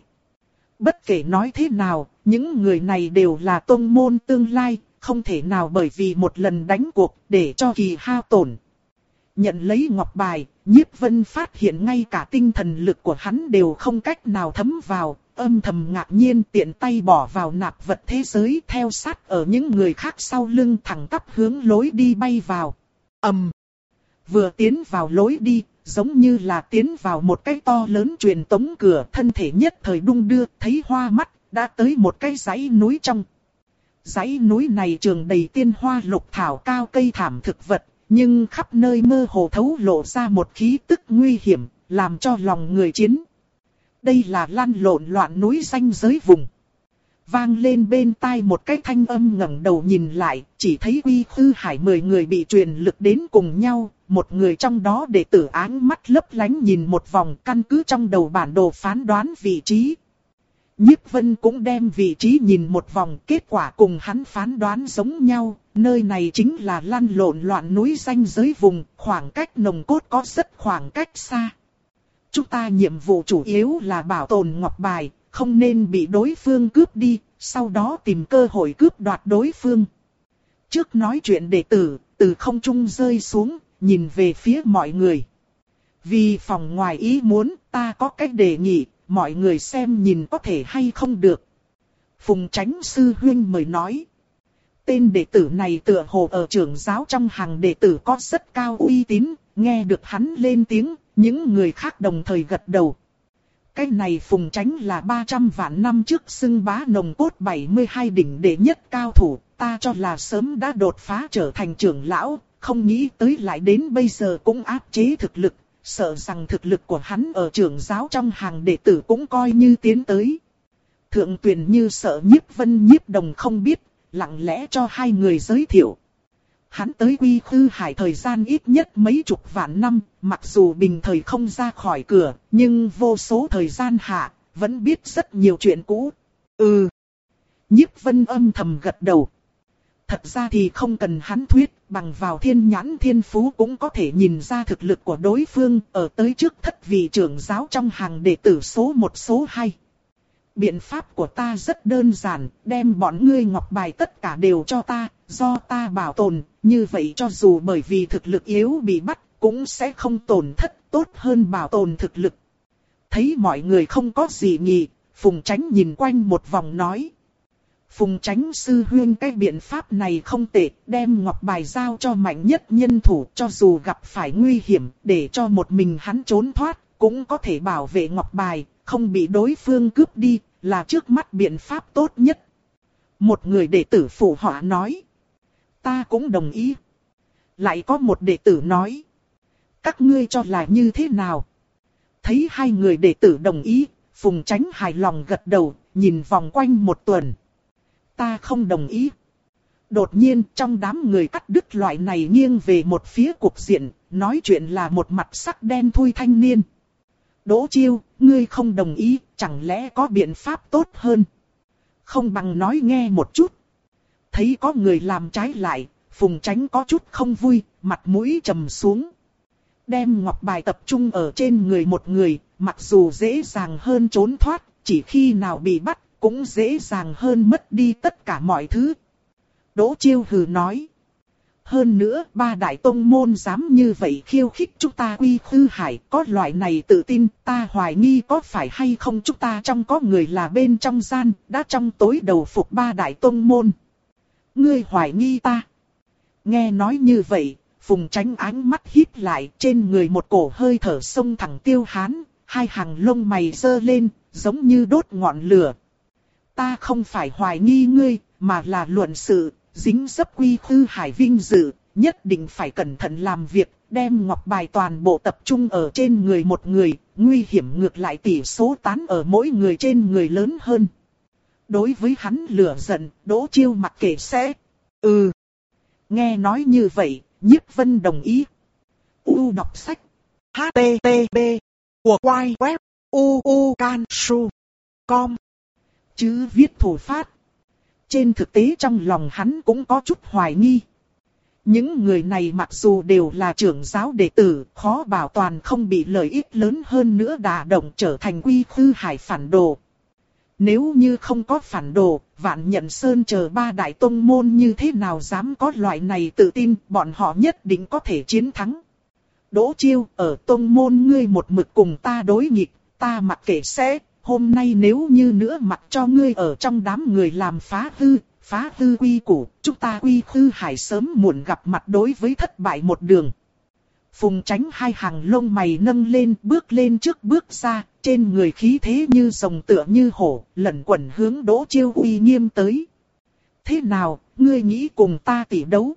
Bất kể nói thế nào, những người này đều là tông môn tương lai, không thể nào bởi vì một lần đánh cuộc để cho kỳ hao tổn. Nhận lấy ngọc bài, Nhiếp Vân phát hiện ngay cả tinh thần lực của hắn đều không cách nào thấm vào, âm thầm ngạc nhiên tiện tay bỏ vào nạp vật thế giới, theo sát ở những người khác sau lưng thẳng tắp hướng lối đi bay vào. ầm, um, vừa tiến vào lối đi, giống như là tiến vào một cái to lớn truyền tống cửa, thân thể nhất thời đung đưa, thấy hoa mắt, đã tới một cái dãy núi trong. Dãy núi này trường đầy tiên hoa lục thảo cao cây thảm thực vật, nhưng khắp nơi mơ hồ thấu lộ ra một khí tức nguy hiểm, làm cho lòng người chiến. Đây là lăn lộn loạn núi ranh giới vùng. Vang lên bên tai một cái thanh âm, ngẩng đầu nhìn lại, chỉ thấy Quy Khư Hải mười người bị truyền lực đến cùng nhau, một người trong đó đệ tử áng mắt lấp lánh nhìn một vòng, căn cứ trong đầu bản đồ phán đoán vị trí. Nhiếp Vân cũng đem vị trí nhìn một vòng, kết quả cùng hắn phán đoán giống nhau, nơi này chính là lăn lộn loạn núi ranh giới vùng, khoảng cách nồng cốt có rất khoảng cách xa. Chúng ta nhiệm vụ chủ yếu là bảo tồn ngọc bài, không nên bị đối phương cướp đi, sau đó tìm cơ hội cướp đoạt đối phương. Trước nói chuyện đệ tử, từ không trung rơi xuống, nhìn về phía mọi người. Vì phòng ngoài ý muốn, ta có cách đề nghị, mọi người xem nhìn có thể hay không được. Phùng Chánh sư huynh mời nói. Tên đệ tử này tựa hồ ở trưởng giáo trong hàng đệ tử có rất cao uy tín, nghe được hắn lên tiếng, những người khác đồng thời gật đầu. Cái này Phùng Chánh là ba trăm vạn năm trước xưng bá nồng cốt bảy mươi hai đỉnh đệ nhất cao thủ, ta cho là sớm đã đột phá trở thành trưởng lão, không nghĩ tới lại đến bây giờ cũng áp chế thực lực, sợ rằng thực lực của hắn ở trưởng giáo trong hàng đệ tử cũng coi như tiến tới. Thượng Tuyền Như sợ Nhiếp Vân Nhiếp Đồng không biết, lặng lẽ cho hai người giới thiệu. Hắn tới Quy Khư Hải thời gian ít nhất mấy chục vạn năm, mặc dù bình thời không ra khỏi cửa, nhưng vô số thời gian hạ, vẫn biết rất nhiều chuyện cũ. Ừ. Nhiếp Vân âm thầm gật đầu. Thật ra thì không cần hắn thuyết, bằng vào thiên nhãn thiên phú cũng có thể nhìn ra thực lực của đối phương, ở tới trước thất vị trưởng giáo trong hàng đệ tử số một số hai. Biện pháp của ta rất đơn giản, đem bọn ngươi ngọc bài tất cả đều cho ta, do ta bảo tồn, như vậy cho dù bởi vì thực lực yếu bị bắt, cũng sẽ không tổn thất, tốt hơn bảo tồn thực lực. Thấy mọi người không có gì nghị, Phùng Chánh nhìn quanh một vòng nói. Phùng Chánh sư huynh, cái biện pháp này không tệ, đem ngọc bài giao cho mạnh nhất nhân thủ, cho dù gặp phải nguy hiểm, để cho một mình hắn trốn thoát, cũng có thể bảo vệ ngọc bài, không bị đối phương cướp đi, là trước mắt biện pháp tốt nhất. Một người đệ tử phụ họa nói. Ta cũng đồng ý. Lại có một đệ tử nói. Các ngươi cho là như thế nào? Thấy hai người đệ tử đồng ý, Phùng Chánh hài lòng gật đầu, nhìn vòng quanh một tuần. Ta không đồng ý. Đột nhiên trong đám người cắt đứt loại này nghiêng về một phía cục diện, nói chuyện là một mặt sắc đen thui thanh niên. Đỗ Chiêu, ngươi không đồng ý, chẳng lẽ có biện pháp tốt hơn? Không bằng nói nghe một chút. Thấy có người làm trái lại, Phùng Chánh có chút không vui, mặt mũi trầm xuống. Đem ngọc bài tập trung ở trên người một người, mặc dù dễ dàng hơn trốn thoát, chỉ khi nào bị bắt, cũng dễ dàng hơn mất đi tất cả mọi thứ. Đỗ Chiêu hừ nói. Hơn nữa, ba đại tông môn dám như vậy khiêu khích chúng ta Quy Khư Hải, có loại này tự tin, ta hoài nghi có phải hay không chúng ta trong có người là bên trong gian, đã trong tối đầu phục ba đại tông môn. Ngươi hoài nghi ta. Nghe nói như vậy, Phùng Chánh ánh mắt híp lại, trên người một cổ hơi thở xông thẳng Tiêu Hán, hai hàng lông mày giơ lên, giống như đốt ngọn lửa. Ta không phải hoài nghi ngươi, mà là luận sự, dính dấp Quy Khư Hải vinh dự, nhất định phải cẩn thận làm việc, đem ngọc bài toàn bộ tập trung ở trên người một người, nguy hiểm ngược lại tỷ số tán ở mỗi người trên người lớn hơn. Đối với hắn lửa giận, Đỗ Chiêu mặc kệ sẽ. Ừ. Nghe nói như vậy, Nhiếp Vân đồng ý. U đọc sách. H T T P. Của quay web. U U Can Su. Com. Chứ viết thủ phát. Trên thực tế trong lòng hắn cũng có chút hoài nghi. Những người này mặc dù đều là trưởng giáo đệ tử, khó bảo toàn không bị lợi ích lớn hơn nữa đả động trở thành Quy Khư Hải phản đồ. Nếu như không có phản đồ, Vạn Nhận Sơn chờ ba đại tông môn như thế nào dám có loại này tự tin, bọn họ nhất định có thể chiến thắng. Đỗ Chiêu, ở tông môn ngươi một mực cùng ta đối nghịch, ta mặc kệ sẽ, hôm nay nếu như nữa mặc cho ngươi ở trong đám người làm phá hư, phá hư quy củ, chúng ta Quy Khư Hải sớm muộn gặp mặt đối với thất bại một đường. Phùng Chánh hai hàng lông mày nâng lên, bước lên trước bước ra, trên người khí thế như rồng tựa như hổ, lẩn quẩn hướng Đỗ Chiêu uy nghiêm tới. Thế nào, ngươi nghĩ cùng ta tỉ đấu?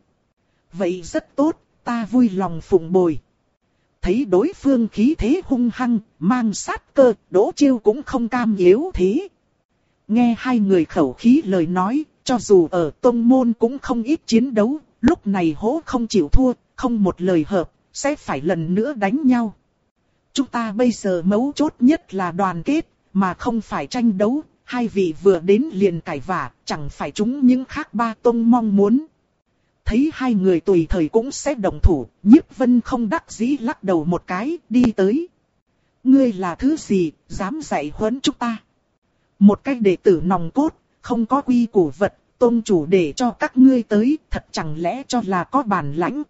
Vậy rất tốt, ta vui lòng phụng bồi. Thấy đối phương khí thế hung hăng, mang sát cơ, Đỗ Chiêu cũng không cam yếu thế. Nghe hai người khẩu khí lời nói, cho dù ở tông môn cũng không ít chiến đấu, lúc này hố không chịu thua, không một lời hợp, sẽ phải lần nữa đánh nhau. Chúng ta bây giờ mấu chốt nhất là đoàn kết, mà không phải tranh đấu, hai vị vừa đến liền cãi vả, chẳng phải chúng những khác ba tông mong muốn. Thấy hai người tùy thời cũng sẽ đồng thủ, Nhiếp Vân không đắc dĩ lắc đầu một cái, đi tới. Ngươi là thứ gì, dám dạy huấn chúng ta? Một cái đệ tử nòng cốt, không có quy củ vật, tôn chủ để cho các ngươi tới, thật chẳng lẽ cho là có bản lãnh?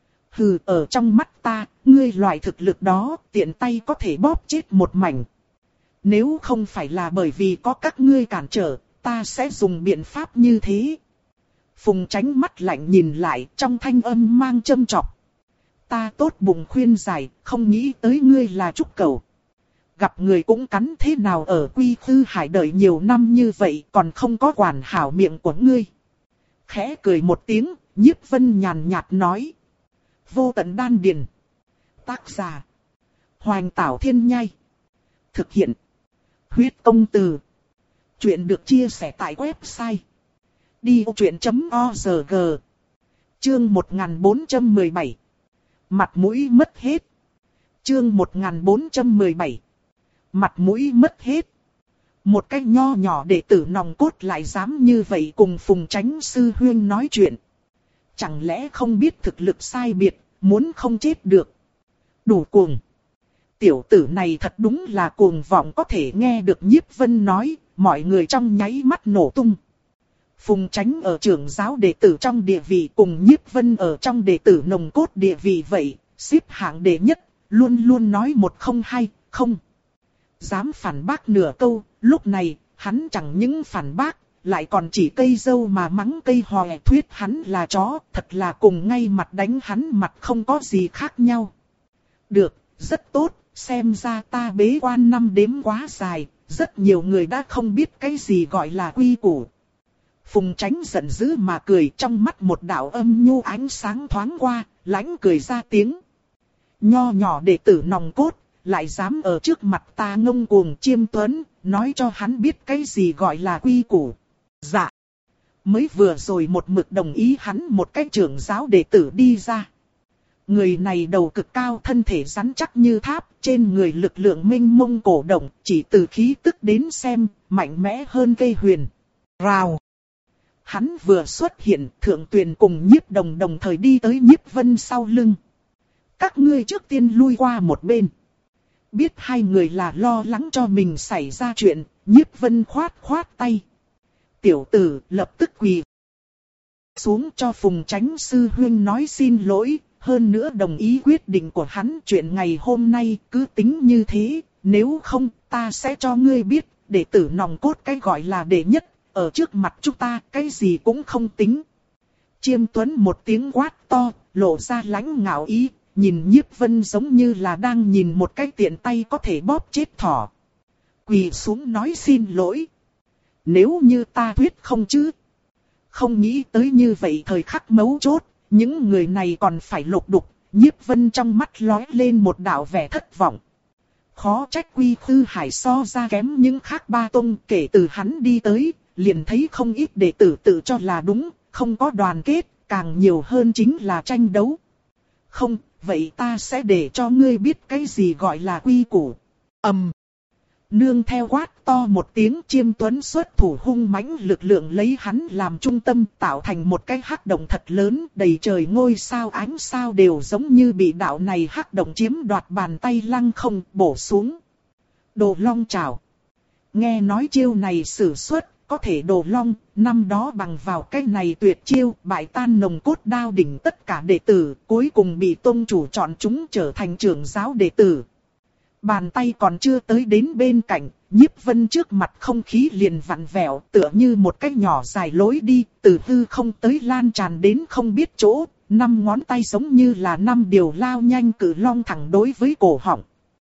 Hừ, ở trong mắt ta, ngươi loại thực lực đó, tiện tay có thể bóp chết một mảnh. Nếu không phải là bởi vì có các ngươi cản trở, ta sẽ dùng biện pháp như thế. Phùng Chánh mắt lạnh nhìn lại, trong thanh âm mang châm chọc. Ta tốt bụng khuyên giải, không nghĩ tới ngươi là trúc cẩu. Gặp người cũng cắn, thế nào ở Quy Khư Hải đợi nhiều năm như vậy còn không có quản hảo miệng của ngươi. Khẽ cười một tiếng, Nhiếp Vân nhàn nhạt nói. Vô tận đan điền. Tác giả. Hoành Tảo Thiên Nhai. Thực hiện. Huyết Công Từ. Chuyện được chia sẻ tại website. đi ô chuyện chấm o rờ giê. Chương một nghìn bốn trăm mười bảy. Mặt mũi mất hết. Chương một nghìn bốn trăm mười bảy. Mặt mũi mất hết. Một cái nho nhỏ đệ tử nòng cốt lại dám như vậy cùng Phùng Chánh sư huyên nói chuyện. Chẳng lẽ không biết thực lực sai biệt, muốn không chết được. Đủ cuồng. Tiểu tử này thật đúng là cuồng vọng, có thể nghe được Nhiếp Vân nói, mọi người trong nháy mắt nổ tung. Phùng Chánh ở trưởng giáo đệ tử trong địa vị cùng Nhiếp Vân ở trong đệ tử nòng cốt địa vị vậy, xếp hạng đệ nhất, luôn luôn nói một không hai, không. Dám phản bác nửa câu, lúc này, hắn chẳng những phản bác, lại còn chỉ cây dâu mà mắng cây hòe, thuyết hắn là chó, thật là cùng ngay mặt đánh hắn mặt không có gì khác nhau. Được, rất tốt, xem ra ta bế quan năm đếm quá dài, rất nhiều người đã không biết cái gì gọi là quy củ. Phùng Chánh giận dữ mà cười, trong mắt một đạo âm nhu ánh sáng thoáng qua, lãnh cười ra tiếng. Nho nhỏ đệ tử nòng cốt, lại dám ở trước mặt ta ngông cuồng chiêm tuấn, nói cho hắn biết cái gì gọi là quy củ. Dạ. mới vừa rồi một mực đồng ý hắn một cái trưởng giáo đệ tử đi ra. Người này đầu cực cao, thân thể rắn chắc như tháp, trên người lực lượng mênh mông cổ động, chỉ từ khí tức đến xem, mạnh mẽ hơn cây huyền. Rào! Hắn vừa xuất hiện, Thượng Tuyền cùng Nhiếp Đồng đồng thời đi tới Nhiếp Vân sau lưng. Các ngươi trước tiên lui qua một bên. Biết hai người là lo lắng cho mình xảy ra chuyện, Nhiếp Vân khoát khoát tay. Tiểu tử lập tức quỳ xuống cho Phùng Chánh sư huynh nói xin lỗi, hơn nữa đồng ý quyết định của hắn, chuyện ngày hôm nay cứ tính như thế, nếu không ta sẽ cho ngươi biết, đệ tử nòng cốt cái gọi là đệ nhất, ở trước mặt chúng ta cái gì cũng không tính. Chiêm Tuấn một tiếng quát to, lộ ra lãnh ngạo ý, nhìn Nhiếp Vân giống như là đang nhìn một cái tiện tay có thể bóp chết thỏ. Quỳ xuống nói xin lỗi. Nếu như ta thuyết không chứ. Không nghĩ tới như vậy thời khắc mấu chốt, những người này còn phải lục đục. Nhiếp Vân trong mắt lóe lên một đạo vẻ thất vọng. Khó trách Quy Khư Hải so ra kém những khác ba tông, kể từ hắn đi tới, liền thấy không ít đệ tử tự cho là đúng, không có đoàn kết, càng nhiều hơn chính là tranh đấu. Không, vậy ta sẽ để cho ngươi biết cái gì gọi là quy củ. Ầm. Um. Nương theo quát to một tiếng, Chiêm Tuấn xuất thủ hung mãnh, lực lượng lấy hắn làm trung tâm, tạo thành một cái hắc động thật lớn, đầy trời ngôi sao ánh sao đều giống như bị đạo này hắc động chiếm đoạt, bàn tay lăng không bổ xuống. Đồ Long Trảo. Nghe nói chiêu này sử xuất, có thể Đồ Long, năm đó bằng vào cái này tuyệt chiêu, bại tan nồng cốt đao đỉnh tất cả đệ tử, cuối cùng bị tông chủ chọn chúng trở thành trưởng giáo đệ tử. Bàn tay còn chưa tới đến bên cạnh, Nhiếp Vân trước mặt không khí liền vặn vẹo, tựa như một cái nhỏ dài lối đi, từ hư không tới lan tràn đến không biết chỗ, năm ngón tay giống như là năm điều lao nhanh cự long thẳng đối với cổ họng.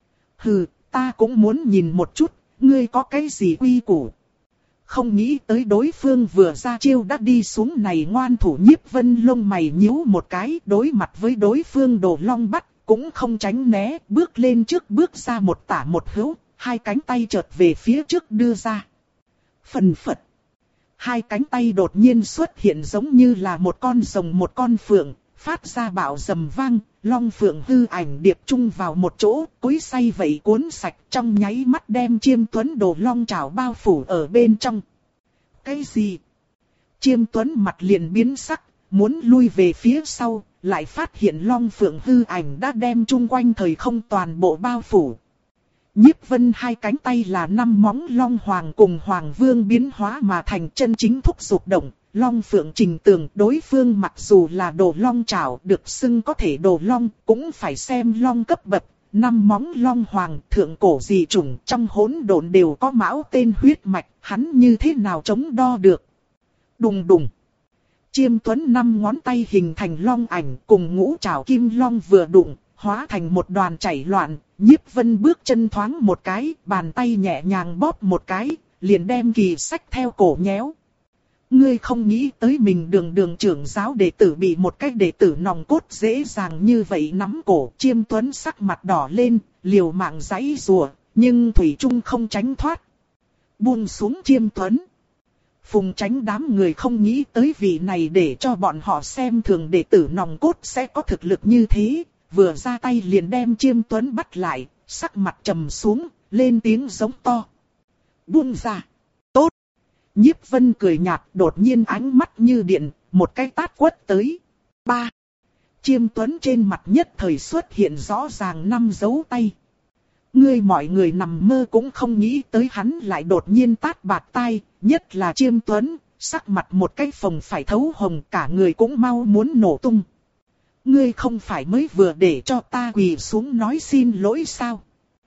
Hừ, ta cũng muốn nhìn một chút, ngươi có cái gì quy củ. Không nghĩ tới đối phương vừa ra chiêu đã đi xuống này ngoan thủ. Nhiếp Vân lông mày nhíu một cái, đối mặt với đối phương Đồ Long bắt, cũng không tránh né, bước lên trước bước ra một tả một hữu, hai cánh tay chợt về phía trước đưa ra. Phần phật. Hai cánh tay đột nhiên xuất hiện giống như là một con rồng một con phượng, phát ra bạo rầm vang, long phượng hư ảnh điệp chung vào một chỗ, cối xay vậy cuốn sạch, trong nháy mắt đem Chiêm Tuấn Đồ Long Trảo bao phủ ở bên trong. Cái gì? Chiêm Tuấn mặt liền biến sắc, muốn lui về phía sau, lại phát hiện long phượng hư ảnh đã đem chung quanh thời không toàn bộ bao phủ. Nhiếp Vân hai cánh tay là năm móng long hoàng cùng hoàng vương biến hóa mà thành, chân chính thúc dục động. Long phượng trình tường, đối phương mặc dù là Đồ Long Trảo được xưng có thể Đồ Long, cũng phải xem long cấp bậc. Năm móng long hoàng, thượng cổ dị chủng, trong hỗn độn đều có mão tên huyết mạch, hắn như thế nào chống đo được. Đùng đùng. Chiêm Tuấn năm ngón tay hình thành long ảnh, cùng ngũ trảo kim long vừa đụng, hóa thành một đoàn chảy loạn. Nhiếp Vân bước chân thoáng một cái, bàn tay nhẹ nhàng bóp một cái, liền đem kỳ sách theo cổ nhéo. Ngươi không nghĩ tới mình đường đường trưởng giáo đệ tử bị một cái đệ tử nòng cốt dễ dàng như vậy nắm cổ. Chiêm Tuấn sắc mặt đỏ lên, liều mạng giãy giụa, nhưng thủy chung không tránh thoát. Buông xuống Chiêm Tuấn. Phùng Chánh đám người không nghĩ tới vị này để cho bọn họ xem thường đệ tử nòng cốt sẽ có thực lực như thế, vừa ra tay liền đem Chiêm Tuấn bắt lại, sắc mặt trầm xuống, lên tiếng giống to. Buông ra. Tốt. Nhiếp Vân cười nhạt, đột nhiên ánh mắt như điện, một cái tát quất tới. Ba. Chiêm Tuấn trên mặt nhất thời xuất hiện rõ ràng năm dấu tay. Ngươi mọi người nằm mơ cũng không nghĩ tới hắn lại đột nhiên tát bạt tai, nhất là Chiêm Tuấn, sắc mặt một cái phồng phải thấu hồng, cả người cũng mau muốn nổ tung. Ngươi không phải mới vừa để cho ta quỳ xuống nói xin lỗi sao?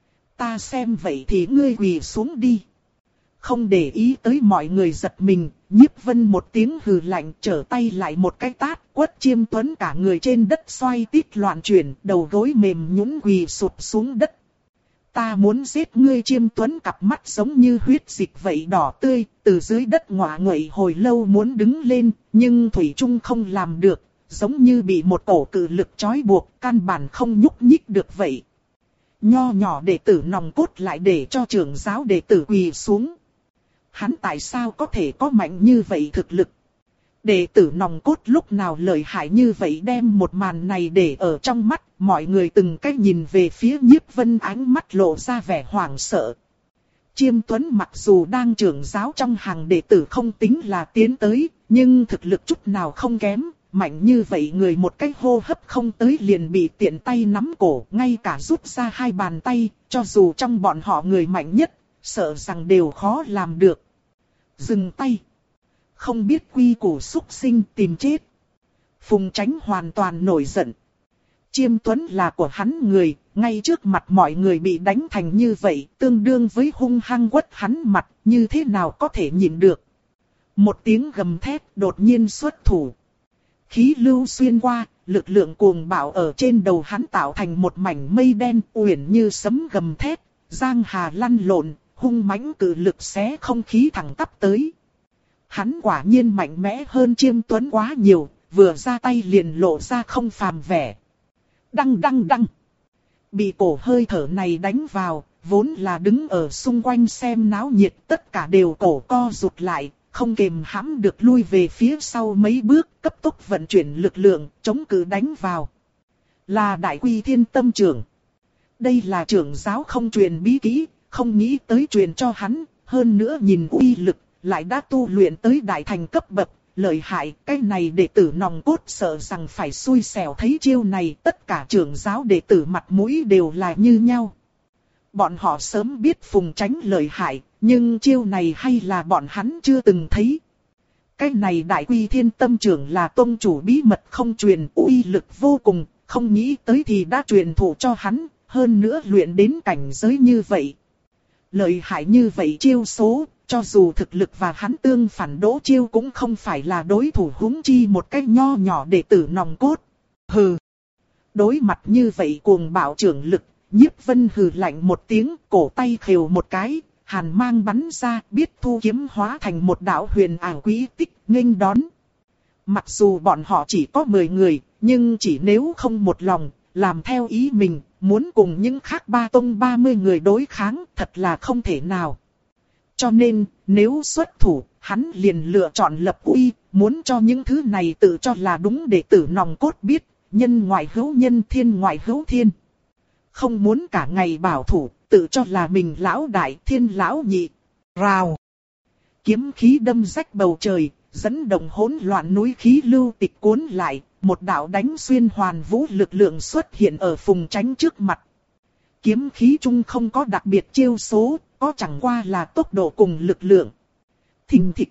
Ta xem vậy thì ngươi quỳ xuống đi. Không để ý tới mọi người giật mình, Nhiếp Vân một tiếng hừ lạnh, trở tay lại một cái tát, quất Chiêm Tuấn cả người trên đất xoay tít loạn chuyển, đầu gối mềm nhũn quỳ sụp xuống đất. Ta muốn giết ngươi. Chiêm Tuấn cặp mắt giống như huyết dịch vậy đỏ tươi, từ dưới đất ngọa nguậy hồi lâu muốn đứng lên, nhưng thủy chung không làm được, giống như bị một cổ cự lực trói buộc, căn bản không nhúc nhích được vậy. Nho nhỏ đệ tử nòng cốt lại để cho trưởng giáo đệ tử quỳ xuống. Hắn tại sao có thể có mạnh như vậy thực lực? Đệ tử nòng cốt lúc nào lợi hại như vậy, đem một màn này để ở trong mắt, mọi người từng cách nhìn về phía Nhiếp Vân, ánh mắt lộ ra vẻ hoảng sợ. Chiêm Tuấn mặc dù đang trưởng giáo trong hàng đệ tử không tính là tiến tới, nhưng thực lực chút nào không kém, mạnh như vậy người một cái hô hấp không tới liền bị tiện tay nắm cổ, ngay cả rút ra hai bàn tay, cho dù trong bọn họ người mạnh nhất, sợ rằng đều khó làm được. Dừng tay. Không biết quy củ xúc sinh tìm chết. Phùng Chánh hoàn toàn nổi giận. Chiêm Tuấn là của hắn người, ngay trước mặt mọi người bị đánh thành như vậy, tương đương với hung hăng quất hắn mặt, như thế nào có thể nhịn được. Một tiếng gầm thét đột nhiên xuất thủ. Khí lưu xuyên qua, lực lượng cuồng bạo ở trên đầu hắn tạo thành một mảnh mây đen uyển như sấm gầm thét, giang hà lăn lộn, hung mãnh cự lực xé không khí thẳng tắp tới. Hắn quả nhiên mạnh mẽ hơn Chiêm Tuấn quá nhiều, vừa ra tay liền lộ ra không phàm vẻ. Đăng đăng đăng. Bị cổ hơi thở này đánh vào, vốn là đứng ở xung quanh xem náo nhiệt, tất cả đều cổ co rụt lại, không kềm hãm được lui về phía sau mấy bước, cấp tốc vận chuyển lực lượng, chống cự đánh vào. Là Đại Quy Thiên Tâm trưởng. Đây là trưởng giáo không truyền bí kỹ, không nghĩ tới truyền cho hắn, hơn nữa nhìn uy lực, lại đã tu luyện tới đại thành cấp bậc, lợi hại. Cái này đệ tử nòng cốt sợ rằng phải xui xẻo thấy chiêu này, tất cả trưởng giáo đệ tử mặt mũi đều là như nhau. Bọn họ sớm biết Phùng Chánh lợi hại, nhưng chiêu này hay là bọn hắn chưa từng thấy. Cái này Đại Quy Thiên Tâm trưởng là tông chủ bí mật không truyền, uy lực vô cùng, không nghĩ tới thì đã truyền thụ cho hắn, hơn nữa luyện đến cảnh giới như vậy. Lợi hại như vậy chiêu số, cho dù thực lực và hắn tương phản Đỗ Chiêu cũng không phải là đối thủ, huống chi một cái nho nhỏ đệ tử nòng cốt. Hừ. Đối mặt như vậy cuồng bạo trưởng lực, Nhiếp Vân hừ lạnh một tiếng, cổ tay khều một cái, hàn mang bắn ra, biết thu kiếm hóa thành một đạo huyền ảo quý tích, nghênh đón. Mặc dù bọn họ chỉ có mười người, nhưng chỉ nếu không một lòng, làm theo ý mình, muốn cùng những khác ba tông ba mươi người đối kháng, thật là không thể nào. Cho nên, nếu xuất thủ, hắn liền lựa chọn lập uy, muốn cho những thứ này tự cho là đúng đệ tử nòng cốt biết, nhân ngoại hữu nhân, thiên ngoại hữu thiên. Không muốn cả ngày bảo thủ, tự cho là mình lão đại, thiên lão nhị. Rào. Kiếm khí đâm rách bầu trời, dẫn động hỗn loạn núi khí lưu tịch cuốn lại, một đạo đánh xuyên hoàn vũ lực lượng xuất hiện ở Phùng Chánh trước mặt. Kiếm khí chung không có đặc biệt chiêu số, có chẳng qua là tốc độ cùng lực lượng. Thình thịch.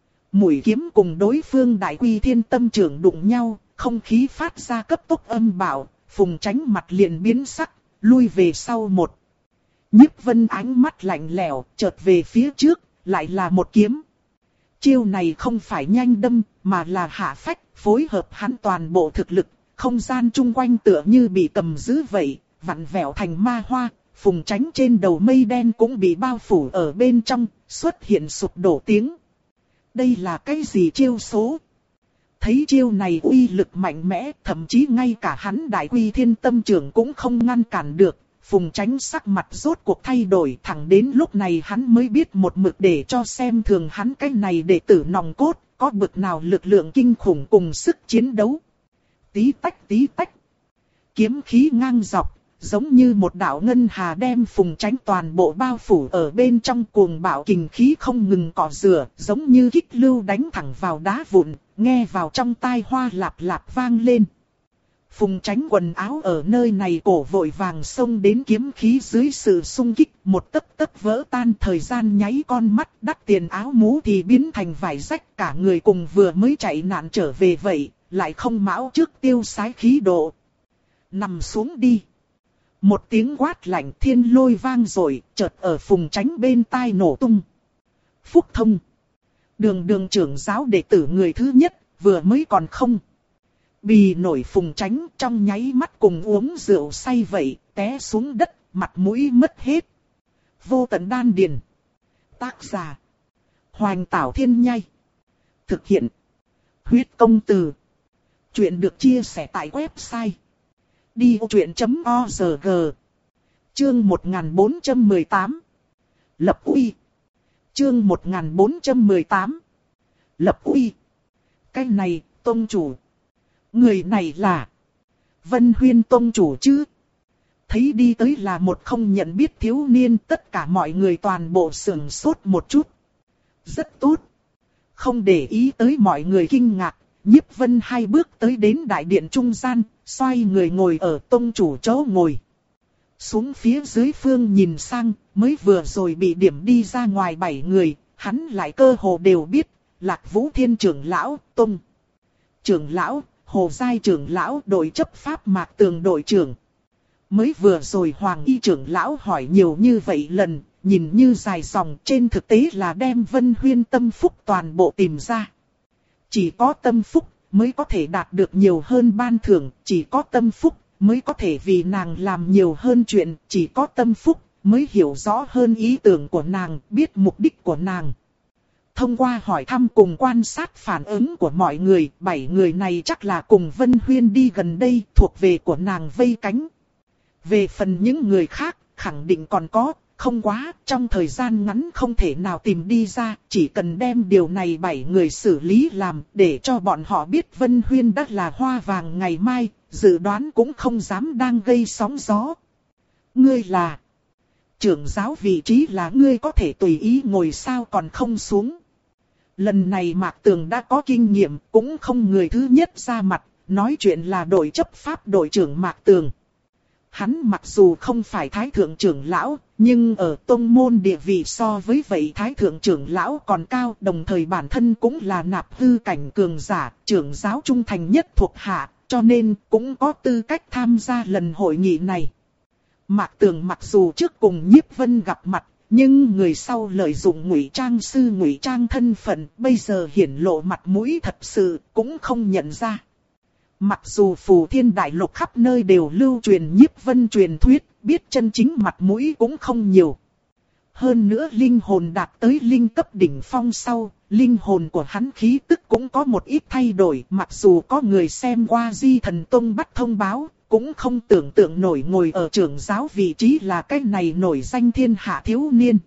Mũi kiếm cùng đối phương Đại Quy Thiên Tâm trưởng đụng nhau, không khí phát ra cấp tốc âm bạo, Phùng Chánh mặt liền biến sắc, lui về sau một. Nhiếp Vân ánh mắt lạnh lẽo, chợt về phía trước, lại là một kiếm. Chiêu này không phải nhanh đâm, mà là hạ phách, phối hợp hắn toàn bộ thực lực, không gian chung quanh tựa như bị cầm giữ vậy, vặn vẹo thành ma hoa. Phùng Chánh trên đầu mây đen cũng bị bao phủ ở bên trong, xuất hiện sụp đổ tiếng. Đây là cái gì chiêu số? Thấy chiêu này uy lực mạnh mẽ, thậm chí ngay cả hắn Đại Quy Thiên Tâm trưởng cũng không ngăn cản được. Phùng Chánh sắc mặt rốt cuộc thay đổi, thẳng đến lúc này hắn mới biết một mực để cho xem thường hắn cái này đệ tử nòng cốt, có bực nào lực lượng kinh khủng cùng sức chiến đấu. Tí tách tí tách. Kiếm khí ngang dọc, giống như một đạo ngân hà đem Phùng Chánh toàn bộ bao phủ ở bên trong, cuồng bạo kình khí không ngừng cọ rửa, giống như kích lưu đánh thẳng vào đá vụn, nghe vào trong tai hoa lạp lạp vang lên. Phùng Chánh quần áo ở nơi này cổ vội vàng xông đến kiếm khí dưới sự xung kích, một tấc tấc vỡ tan, thời gian nháy con mắt, đắt tiền áo mũ thì biến thành vải rách, cả người cùng vừa mới chạy nạn trở về vậy, lại không mão trước tiêu sái khí độ. Nằm xuống đi. Một tiếng quát lạnh thiên lôi vang rồi, chợt ở Phùng Chánh bên tai nổ tung. Phúc Thông. Đường đường trưởng giáo đệ tử người thứ nhất, vừa mới còn không. Bì nổi Phùng Chánh trong nháy mắt cùng uống rượu say vậy, té xuống đất, mặt mũi mất hết. Vô tận đan điền. Tác giả. Hoành Tảo Thiên Nhai. Thực hiện. Huyết Công Từ. Chuyện được chia sẻ tại website đi ô truyện chấm org. Chương một nghìn bốn trăm mười tám. Lập uy. Chương một nghìn bốn trăm mười tám. Lập uy. Cái này, tông chủ. Người này là Vân Huyên tông chủ chứ? Thấy đi tới là một không nhận biết thiếu niên, tất cả mọi người toàn bộ sửng sốt một chút. Rất tốt. Không để ý tới mọi người kinh ngạc, Nhiếp Vân hai bước tới đến đại điện trung gian, xoay người ngồi ở tông chủ chỗ ngồi. Xuống phía dưới phương nhìn sang, mới vừa rồi bị điểm đi ra ngoài bảy người, hắn lại cơ hồ đều biết, Lạc Vũ Thiên trưởng lão, Tông trưởng lão, Hồ Giai trưởng lão, đội chấp pháp Mạc Tường đội trưởng. Mới vừa rồi Hoàng Y trưởng lão hỏi nhiều như vậy lần, nhìn như dài dòng, trên thực tế là đem Vân Huyên tâm phúc toàn bộ tìm ra. Chỉ có tâm phúc mới có thể đạt được nhiều hơn ban thưởng, chỉ có tâm phúc mới có thể vì nàng làm nhiều hơn chuyện, chỉ có tâm phúc mới hiểu rõ hơn ý tưởng của nàng, biết mục đích của nàng. Thông qua hỏi thăm cùng quan sát phản ứng của mọi người, bảy người này chắc là cùng Vân Huyên đi gần đây, thuộc về của nàng vây cánh. Về phần những người khác, khẳng định còn có, không quá, trong thời gian ngắn không thể nào tìm đi ra, chỉ cần đem điều này bảy người xử lý làm, để cho bọn họ biết Vân Huyên đã là hoa vàng ngày mai, dự đoán cũng không dám đang gây sóng gió. Ngươi là trưởng giáo, vị trí là ngươi có thể tùy ý ngồi sao còn không xuống. Lần này Mạc Tường đã có kinh nghiệm, cũng không người thứ nhất ra mặt, nói chuyện là đội chấp pháp đội trưởng Mạc Tường. Hắn mặc dù không phải thái thượng trưởng lão, nhưng ở tông môn địa vị so với vậy thái thượng trưởng lão còn cao, đồng thời bản thân cũng là nạp hư cảnh cường giả, trưởng giáo trung thành nhất thuộc hạ, cho nên cũng có tư cách tham gia lần hội nghị này. Mạc Tường mặc dù trước cùng Nhiếp Vân gặp mặt, nhưng người sau lợi dụng ngụy trang sư ngụy trang thân phận, bây giờ hiển lộ mặt mũi thật sự, cũng không nhận ra. Mặc dù Phù Thiên Đại Lục khắp nơi đều lưu truyền Nhiếp Vân truyền thuyết, biết chân chính mặt mũi cũng không nhiều. Hơn nữa linh hồn đạt tới linh cấp đỉnh phong sau, linh hồn của hắn khí tức cũng có một ít thay đổi. Mặc dù có người xem qua Di Thần Tông bắt thông báo, cũng không tưởng tượng nổi ngồi ở trưởng giáo vị trí là cái này nổi danh thiên hạ thiếu niên.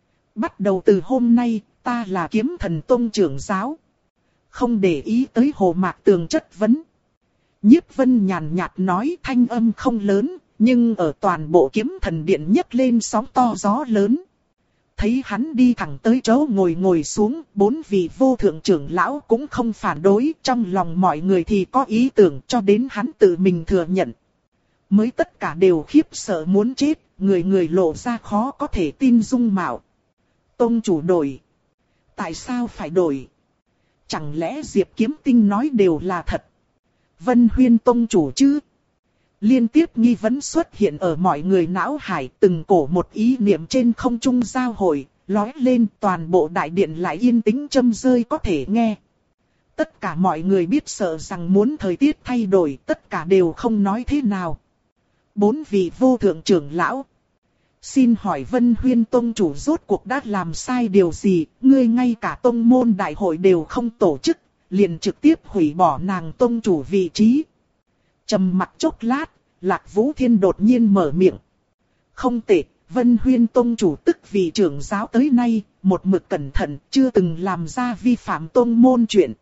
Bắt đầu từ hôm nay, ta là Kiếm Thần Tông trưởng giáo. Không để ý tới Hồ Mạc Tường chất vấn. Nhiếp Vân nhàn nhạt nói, thanh âm không lớn, nhưng ở toàn bộ Kiếm Thần Điện nhấc lên sóng to gió lớn. Thấy hắn đi thẳng tới chỗ ngồi ngồi xuống, bốn vị vô thượng trưởng lão cũng không phản đối, trong lòng mọi người thì có ý tưởng, cho đến hắn tự mình thừa nhận. Mới tất cả đều khiếp sợ muốn chết, người người lộ ra khó có thể tin dung mạo. Tông chủ đổi. Tại sao phải đổi? Chẳng lẽ Diệp Kiếm Tinh nói đều là thật? Vân Huyên tông chủ chứ? Liên tiếp nghi vấn xuất hiện ở mọi người não hải, từng cổ một ý niệm trên không trung giao hội, lói lên, toàn bộ đại điện lại yên tĩnh châm rơi có thể nghe. Tất cả mọi người biết sợ rằng muốn thời tiết thay đổi, tất cả đều không nói thế nào. Bốn vị vô thượng trưởng lão. Xin hỏi Vân Huyên tông chủ rốt cuộc đã làm sai điều gì, ngươi ngay cả tông môn đại hội đều không tổ chức, liền trực tiếp hủy bỏ nàng tông chủ vị trí. Trầm mặc chốc lát, Lạc Vũ Thiên đột nhiên mở miệng. Không tệ, Vân Huyên tông chủ tức vị trưởng giáo tới nay, một mực cẩn thận, chưa từng làm ra vi phạm tông môn chuyện.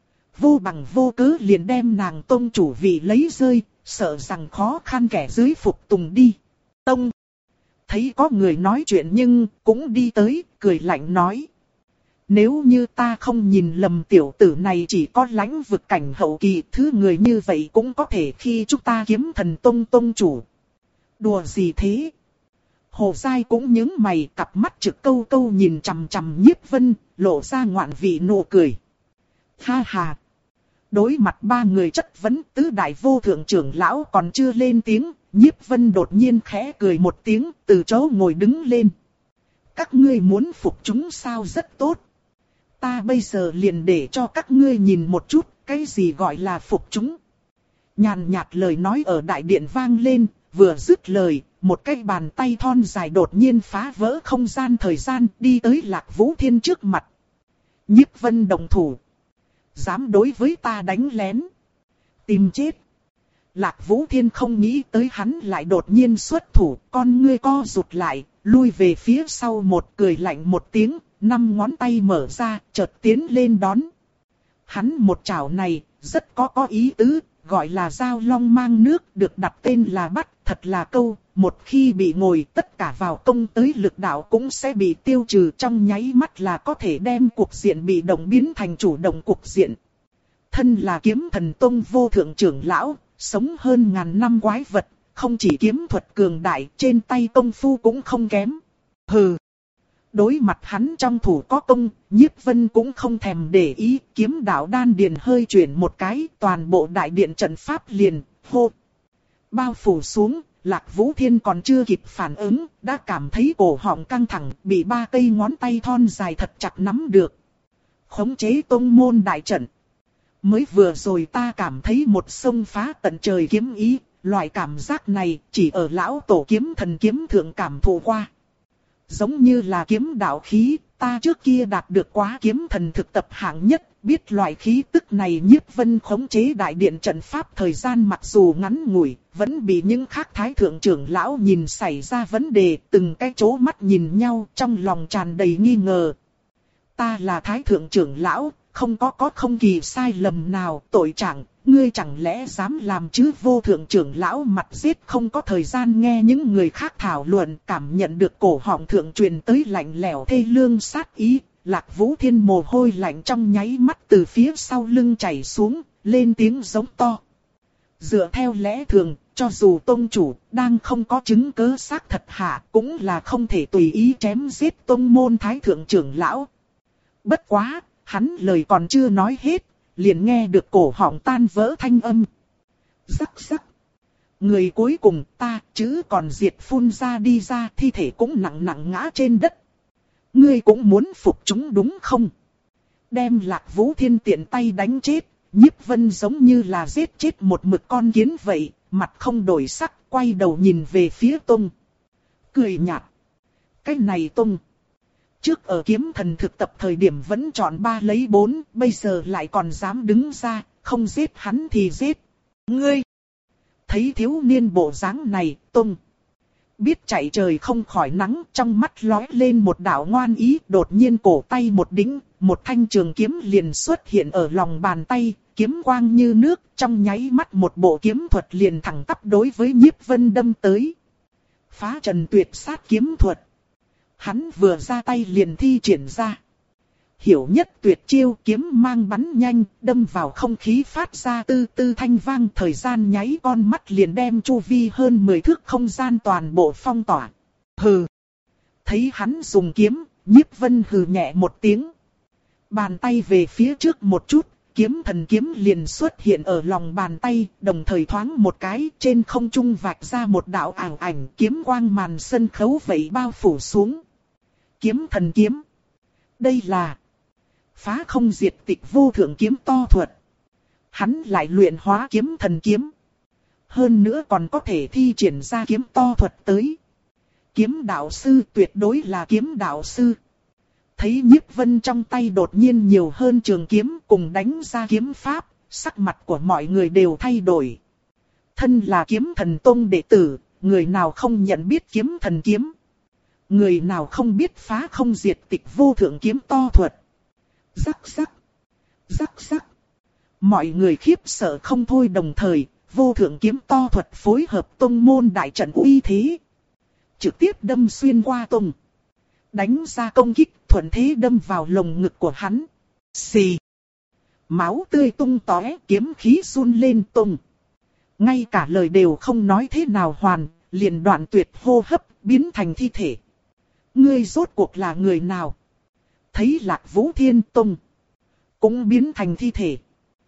Vô bằng vô cớ liền đem nàng tông chủ vị lấy rơi, sợ rằng khó khăn kẻ dưới phục tùng đi. Tông thấy có người nói chuyện nhưng cũng đi tới, cười lạnh nói. Nếu như ta không nhìn lầm tiểu tử này chỉ có lãnh vực cảnh hậu kỳ, thứ người như vậy cũng có thể khi chúng ta Kiếm Thần Tông tông chủ. Đùa gì thế? Hồ Giai cũng nhướng mày, cặp mắt trực câu câu nhìn chằm chằm Nhiếp Vân, lộ ra ngoạn vị nụ cười. Ha ha! Đối mặt ba người chất vấn, tứ đại vô thượng trưởng lão còn chưa lên tiếng, Nhiếp Vân đột nhiên khẽ cười một tiếng, từ chỗ ngồi đứng lên. Các ngươi muốn phục chúng sao? Rất tốt. Ta bây giờ liền để cho các ngươi nhìn một chút, cái gì gọi là phục chúng. Nhàn nhạt lời nói ở đại điện vang lên, vừa dứt lời, một cái bàn tay thon dài đột nhiên phá vỡ không gian thời gian, đi tới Lạc Vũ Thiên trước mặt. Nhiếp Vân đồng thủ. Dám đối với ta đánh lén. Tìm chết. Lạc Vũ Thiên không nghĩ tới hắn lại đột nhiên xuất thủ, con ngươi co rụt lại, lui về phía sau một, cười lạnh một tiếng, năm ngón tay mở ra, chợt tiến lên đón. Hắn một chảo này, rất có có ý tứ, gọi là dao long mang nước, được đặt tên là bắt, thật là câu, một khi bị ngồi tất cả vào công tới lực đạo cũng sẽ bị tiêu trừ, trong nháy mắt là có thể đem cuộc diện bị động biến thành chủ động cuộc diện. Thân là kiếm thần tông vô thượng trưởng lão, sống hơn ngàn năm quái vật, không chỉ kiếm thuật cường đại, trên tay công phu cũng không kém. Hừ! Đối mặt hắn trong thủ có công, Nhiếp Vân cũng không thèm để ý, kiếm đạo đan điền hơi chuyển một cái, toàn bộ đại điện trận pháp liền, hô. Bao phủ xuống, Lạc Vũ Thiên còn chưa kịp phản ứng, đã cảm thấy cổ họng căng thẳng, bị ba cây ngón tay thon dài thật chặt nắm được. Khống chế tông môn đại trận. Mới vừa rồi ta cảm thấy một sông phá tận trời kiếm ý, loại cảm giác này chỉ ở lão tổ kiếm thần kiếm thượng cảm thụ qua. Giống như là kiếm đạo khí, ta trước kia đạt được quá kiếm thần thực tập hạng nhất, biết loại khí tức này. Nhiếp Vân khống chế đại điện trận pháp thời gian mặc dù ngắn ngủi, vẫn bị những khác thái thượng trưởng lão nhìn xảy ra vấn đề, từng cái chố mắt nhìn nhau trong lòng tràn đầy nghi ngờ. Ta là thái thượng trưởng lão, không có có không kỳ sai lầm nào, tội trạng, ngươi chẳng lẽ dám làm chứ? Vô thượng trưởng lão mặt giết không có thời gian nghe những người khác thảo luận, cảm nhận được cổ họng thượng truyền tới lạnh lẽo thê lương sát ý, Lạc Vũ Thiên mồ hôi lạnh trong nháy mắt từ phía sau lưng chảy xuống, lên tiếng giống to. Dựa theo lẽ thường, cho dù tông chủ đang không có chứng cứ xác thật hạ, cũng là không thể tùy ý chém giết tông môn thái thượng trưởng lão. Bất quá, hắn lời còn chưa nói hết, liền nghe được cổ họng tan vỡ thanh âm. Rắc rắc. Người cuối cùng ta chứ còn diệt phun ra đi ra, thi thể cũng nặng nặng ngã trên đất. Ngươi cũng muốn phục chúng đúng không? Đem Lạc Vũ Thiên tiện tay đánh chết, Nhiếp Vân giống như là giết chết một mực con kiến vậy, mặt không đổi sắc, quay đầu nhìn về phía Tông. Cười nhạt. Cái này Tông. Trước ở kiếm thần thực tập thời điểm vẫn chọn ba lấy bốn, bây giờ lại còn dám đứng ra, không giết hắn thì giết. Ngươi! Thấy thiếu niên bộ dáng này, Tông biết chạy trời không khỏi nắng, trong mắt lóe lên một đạo ngoan ý, đột nhiên cổ tay một đĩnh, một thanh trường kiếm liền xuất hiện ở lòng bàn tay, kiếm quang như nước, trong nháy mắt một bộ kiếm thuật liền thẳng tắp đối với Nhiếp Vân đâm tới. Phá trần tuyệt sát kiếm thuật. Hắn vừa ra tay liền thi triển ra. Hiểu nhất tuyệt chiêu, kiếm mang bắn nhanh, đâm vào không khí phát ra tư tư thanh vang, thời gian nháy con mắt liền đem chu vi hơn mười thước không gian toàn bộ phong tỏa. Hừ. Thấy hắn dùng kiếm, Nhiếp Vân hừ nhẹ một tiếng. Bàn tay về phía trước một chút, kiếm thần kiếm liền xuất hiện ở lòng bàn tay, đồng thời thoáng một cái, trên không trung vạch ra một đạo ảo ảnh, kiếm quang màn sân khấu vậy bao phủ xuống. Kiếm thần kiếm. Đây là phá không diệt tịch vô thượng kiếm to thuật. Hắn lại luyện hóa kiếm thần kiếm. Hơn nữa còn có thể thi triển ra kiếm to thuật tới. Kiếm đạo sư, tuyệt đối là kiếm đạo sư. Thấy Nhiếp Vân trong tay đột nhiên nhiều hơn trường kiếm cùng đánh ra kiếm pháp, sắc mặt của mọi người đều thay đổi. Thân là kiếm thần tông đệ tử, người nào không nhận biết kiếm thần kiếm. Người nào không biết phá không diệt tịch vô thượng kiếm to thuật. Rắc rắc. Rắc rắc. Mọi người khiếp sợ không thôi, đồng thời, vô thượng kiếm to thuật phối hợp tông môn đại trận uy thế. Trực tiếp đâm xuyên qua tông. Đánh ra công kích, thuận thế đâm vào lồng ngực của hắn. Xì. Máu tươi tung tóe, kiếm khí run lên tông. Ngay cả lời đều không nói thế nào hoàn, liền đoạn tuyệt hô hấp, biến thành thi thể. Ngươi rốt cuộc là người nào? Thấy Lạc Vũ Thiên Tông cũng biến thành thi thể.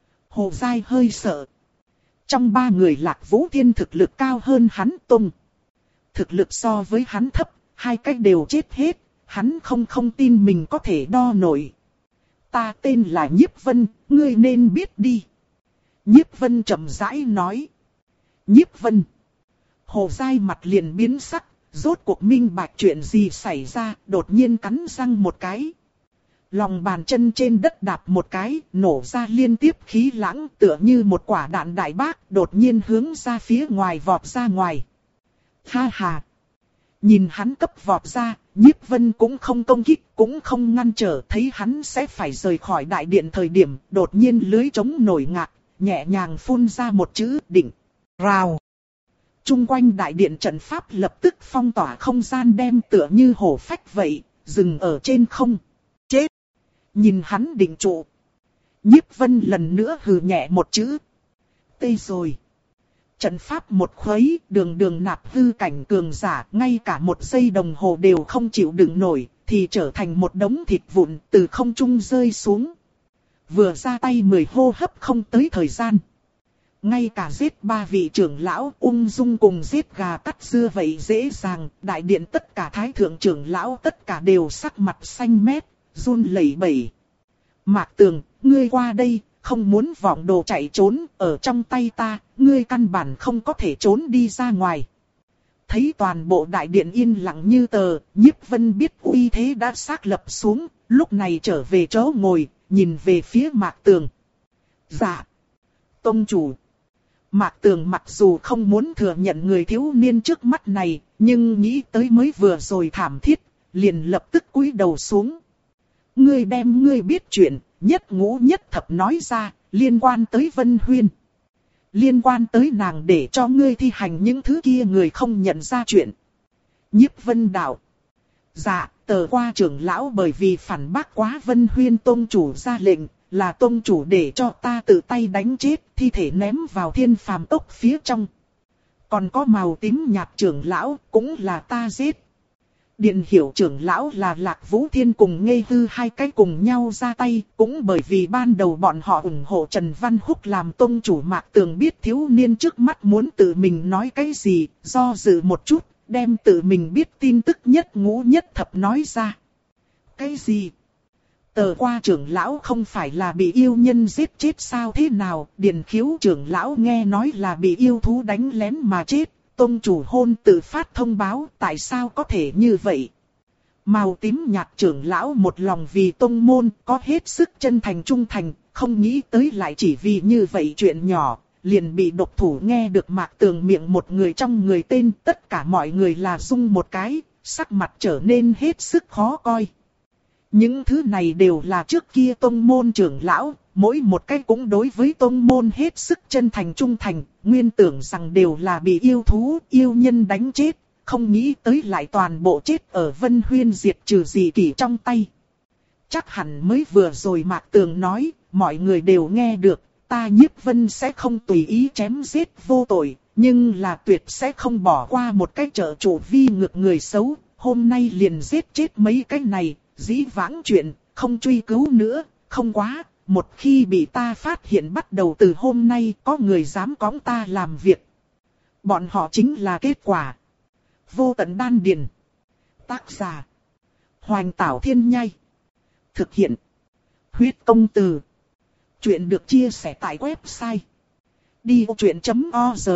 Hồ Giai hơi sợ. Trong ba người Lạc Vũ Thiên thực lực cao hơn hắn Tông. Thực lực so với hắn thấp, hai cách đều chết hết, hắn không không tin mình có thể đo nổi. Ta tên là Nhiếp Vân, ngươi nên biết đi. Nhiếp Vân chậm rãi nói. Nhiếp Vân. Hồ Giai mặt liền biến sắc, rốt cuộc minh bạch chuyện gì xảy ra, đột nhiên cắn răng một cái. Lòng bàn chân trên đất đạp một cái, nổ ra liên tiếp khí lãng, tựa như một quả đạn đại bác, đột nhiên hướng ra phía ngoài vọt ra ngoài. Ha ha! Nhìn hắn cấp vọt ra, Nhiếp Vân cũng không công kích, cũng không ngăn trở, thấy hắn sẽ phải rời khỏi đại điện thời điểm, đột nhiên lưới trống nổi ngạc, nhẹ nhàng phun ra một chữ định. Rào. Trung quanh đại điện trận pháp lập tức phong tỏa không gian, đem tựa như hổ phách vậy, dừng ở trên không. Chết. Nhìn hắn định trụ. Nhiếp Vân lần nữa hừ nhẹ một chữ. Tê rồi. Trận pháp một khuấy, đường đường nạp hư cảnh cường giả, ngay cả một giây đồng hồ đều không chịu đựng nổi, thì trở thành một đống thịt vụn từ không trung rơi xuống. Vừa ra tay mười hô hấp không tới thời gian. Ngay cả giết ba vị trưởng lão ung dung cùng giết gà cắt dưa vậy dễ dàng, đại điện tất cả thái thượng trưởng lão tất cả đều sắc mặt xanh mét, run lẩy bẩy. Mạc Tường, ngươi qua đây, không muốn vọng đồ chạy trốn, ở trong tay ta, ngươi căn bản không có thể trốn đi ra ngoài. Thấy toàn bộ đại điện yên lặng như tờ, Nhiếp Vân biết uy thế đã xác lập xuống, lúc này trở về chỗ ngồi, nhìn về phía Mạc Tường. Dạ. Tông chủ. Mạc Tường mặc dù không muốn thừa nhận người thiếu niên trước mắt này, nhưng nghĩ tới mới vừa rồi thảm thiết, liền lập tức cúi đầu xuống. Ngươi đem ngươi biết chuyện, nhất ngũ nhất thập nói ra, liên quan tới Vân Huyên. Liên quan tới nàng để cho ngươi thi hành những thứ kia người không nhận ra chuyện. Nhiếp Vân đạo. Dạ, tờ qua trưởng lão bởi vì phản bác quá Vân Huyên tông chủ ra lệnh, là tông chủ để cho ta tự tay đánh chết, thi thể ném vào thiên phàm tốc phía trong. Còn có màu tím nhạt trưởng lão, cũng là ta giết. Điện hiểu trưởng lão là Lạc Vũ Thiên cùng Nghê Hư hai cái cùng nhau ra tay, cũng bởi vì ban đầu bọn họ ủng hộ Trần Văn Húc làm tông chủ. Mạc Tường biết thiếu niên trước mắt muốn tự mình nói cái gì, do dự một chút, đem tự mình biết tin tức nhất ngũ nhất thập nói ra. Cái gì? Tờ qua trưởng lão không phải là bị yêu nhân giết chết sao thế nào? Điền khiếu trưởng lão nghe nói là bị yêu thú đánh lén mà chết. Tông chủ hôn tự phát thông báo, tại sao có thể như vậy? Màu tím nhạt trưởng lão một lòng vì tông môn, có hết sức chân thành trung thành, không nghĩ tới lại chỉ vì như vậy chuyện nhỏ, liền bị độc thủ. Nghe được Mạc Tường miệng một người trong người tên, tất cả mọi người là rung một cái, sắc mặt trở nên hết sức khó coi. Những thứ này đều là trước kia tông môn trưởng lão, mỗi một cái cũng đối với tông môn hết sức chân thành trung thành, nguyên tưởng rằng đều là bị yêu thú, yêu nhân đánh chết, không nghĩ tới lại toàn bộ chết ở Vân Huyên diệt trừ dị kỷ trong tay. Chắc hẳn mới vừa rồi Mạc Tường nói, mọi người đều nghe được, ta Nhiếp Vân sẽ không tùy ý chém giết vô tội, nhưng là tuyệt sẽ không bỏ qua một cái trợ chủ vi ngược người xấu, hôm nay liền giết chết mấy cái này, dĩ vãng chuyện, không truy cứu nữa, không quá. Một khi bị ta phát hiện bắt đầu từ hôm nay có người dám cõng ta làm việc. Bọn họ chính là kết quả. Vô tận đan điền. Tác giả. Hoành Tảo Thiên Nhai. Thực hiện. Huyết Công Từ. Chuyện được chia sẻ tại website. đi vô chuyện chấm org.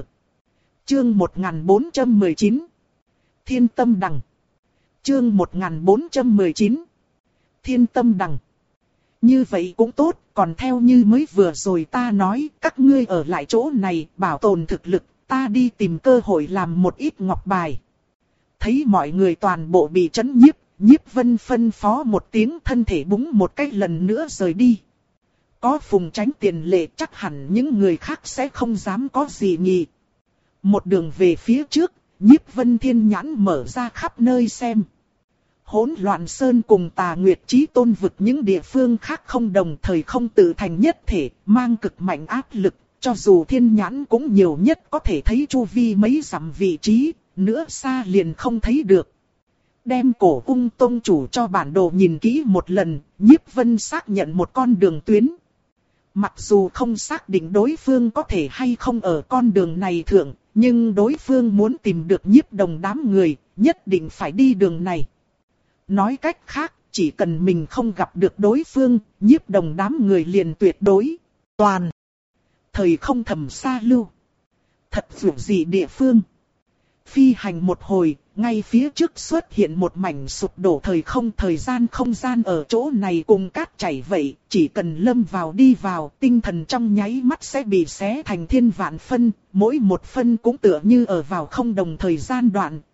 Chương một nghìn bốn trăm mười chín. Thiên Tâm Đằng. Chương một nghìn bốn trăm mười chín. Thiên Tâm Đằng. Như vậy cũng tốt, còn theo như mới vừa rồi ta nói, các ngươi ở lại chỗ này, bảo tồn thực lực, ta đi tìm cơ hội làm một ít ngọc bài. Thấy mọi người toàn bộ bị chấn nhiếp, Nhiếp Vân phân phó một tiếng, thân thể búng một cái lần nữa rời đi. Có Phùng Chánh tiền lệ, chắc hẳn những người khác sẽ không dám có gì nhỉ. Một đường về phía trước, Nhiếp Vân thiên nhãn mở ra khắp nơi xem. Hỗn Loạn Sơn cùng Tà Nguyệt Chí Tôn vực những địa phương khác không đồng thời không tự thành nhất thể, mang cực mạnh áp lực, cho dù thiên nhãn cũng nhiều nhất có thể thấy chu vi mấy dặm vị trí, nữa xa liền không thấy được. Đem Cổ Ung tông chủ cho bản đồ nhìn kỹ một lần, Nhiếp Vân xác nhận một con đường tuyến. Mặc dù không xác định đối phương có thể hay không ở con đường này thượng, nhưng đối phương muốn tìm được Nhiếp Đồng đám người, nhất định phải đi đường này. Nói cách khác, chỉ cần mình không gặp được đối phương, Nhiếp Đồng đám người liền tuyệt đối, toàn. Thời không thầm xa lưu. Thật dụ gì địa phương. Phi hành một hồi, ngay phía trước xuất hiện một mảnh sụp đổ thời không, thời gian không gian ở chỗ này cùng cát chảy vậy, chỉ cần lâm vào đi vào, tinh thần trong nháy mắt sẽ bị xé thành thiên vạn phân, mỗi một phân cũng tựa như ở vào không đồng thời gian đoạn,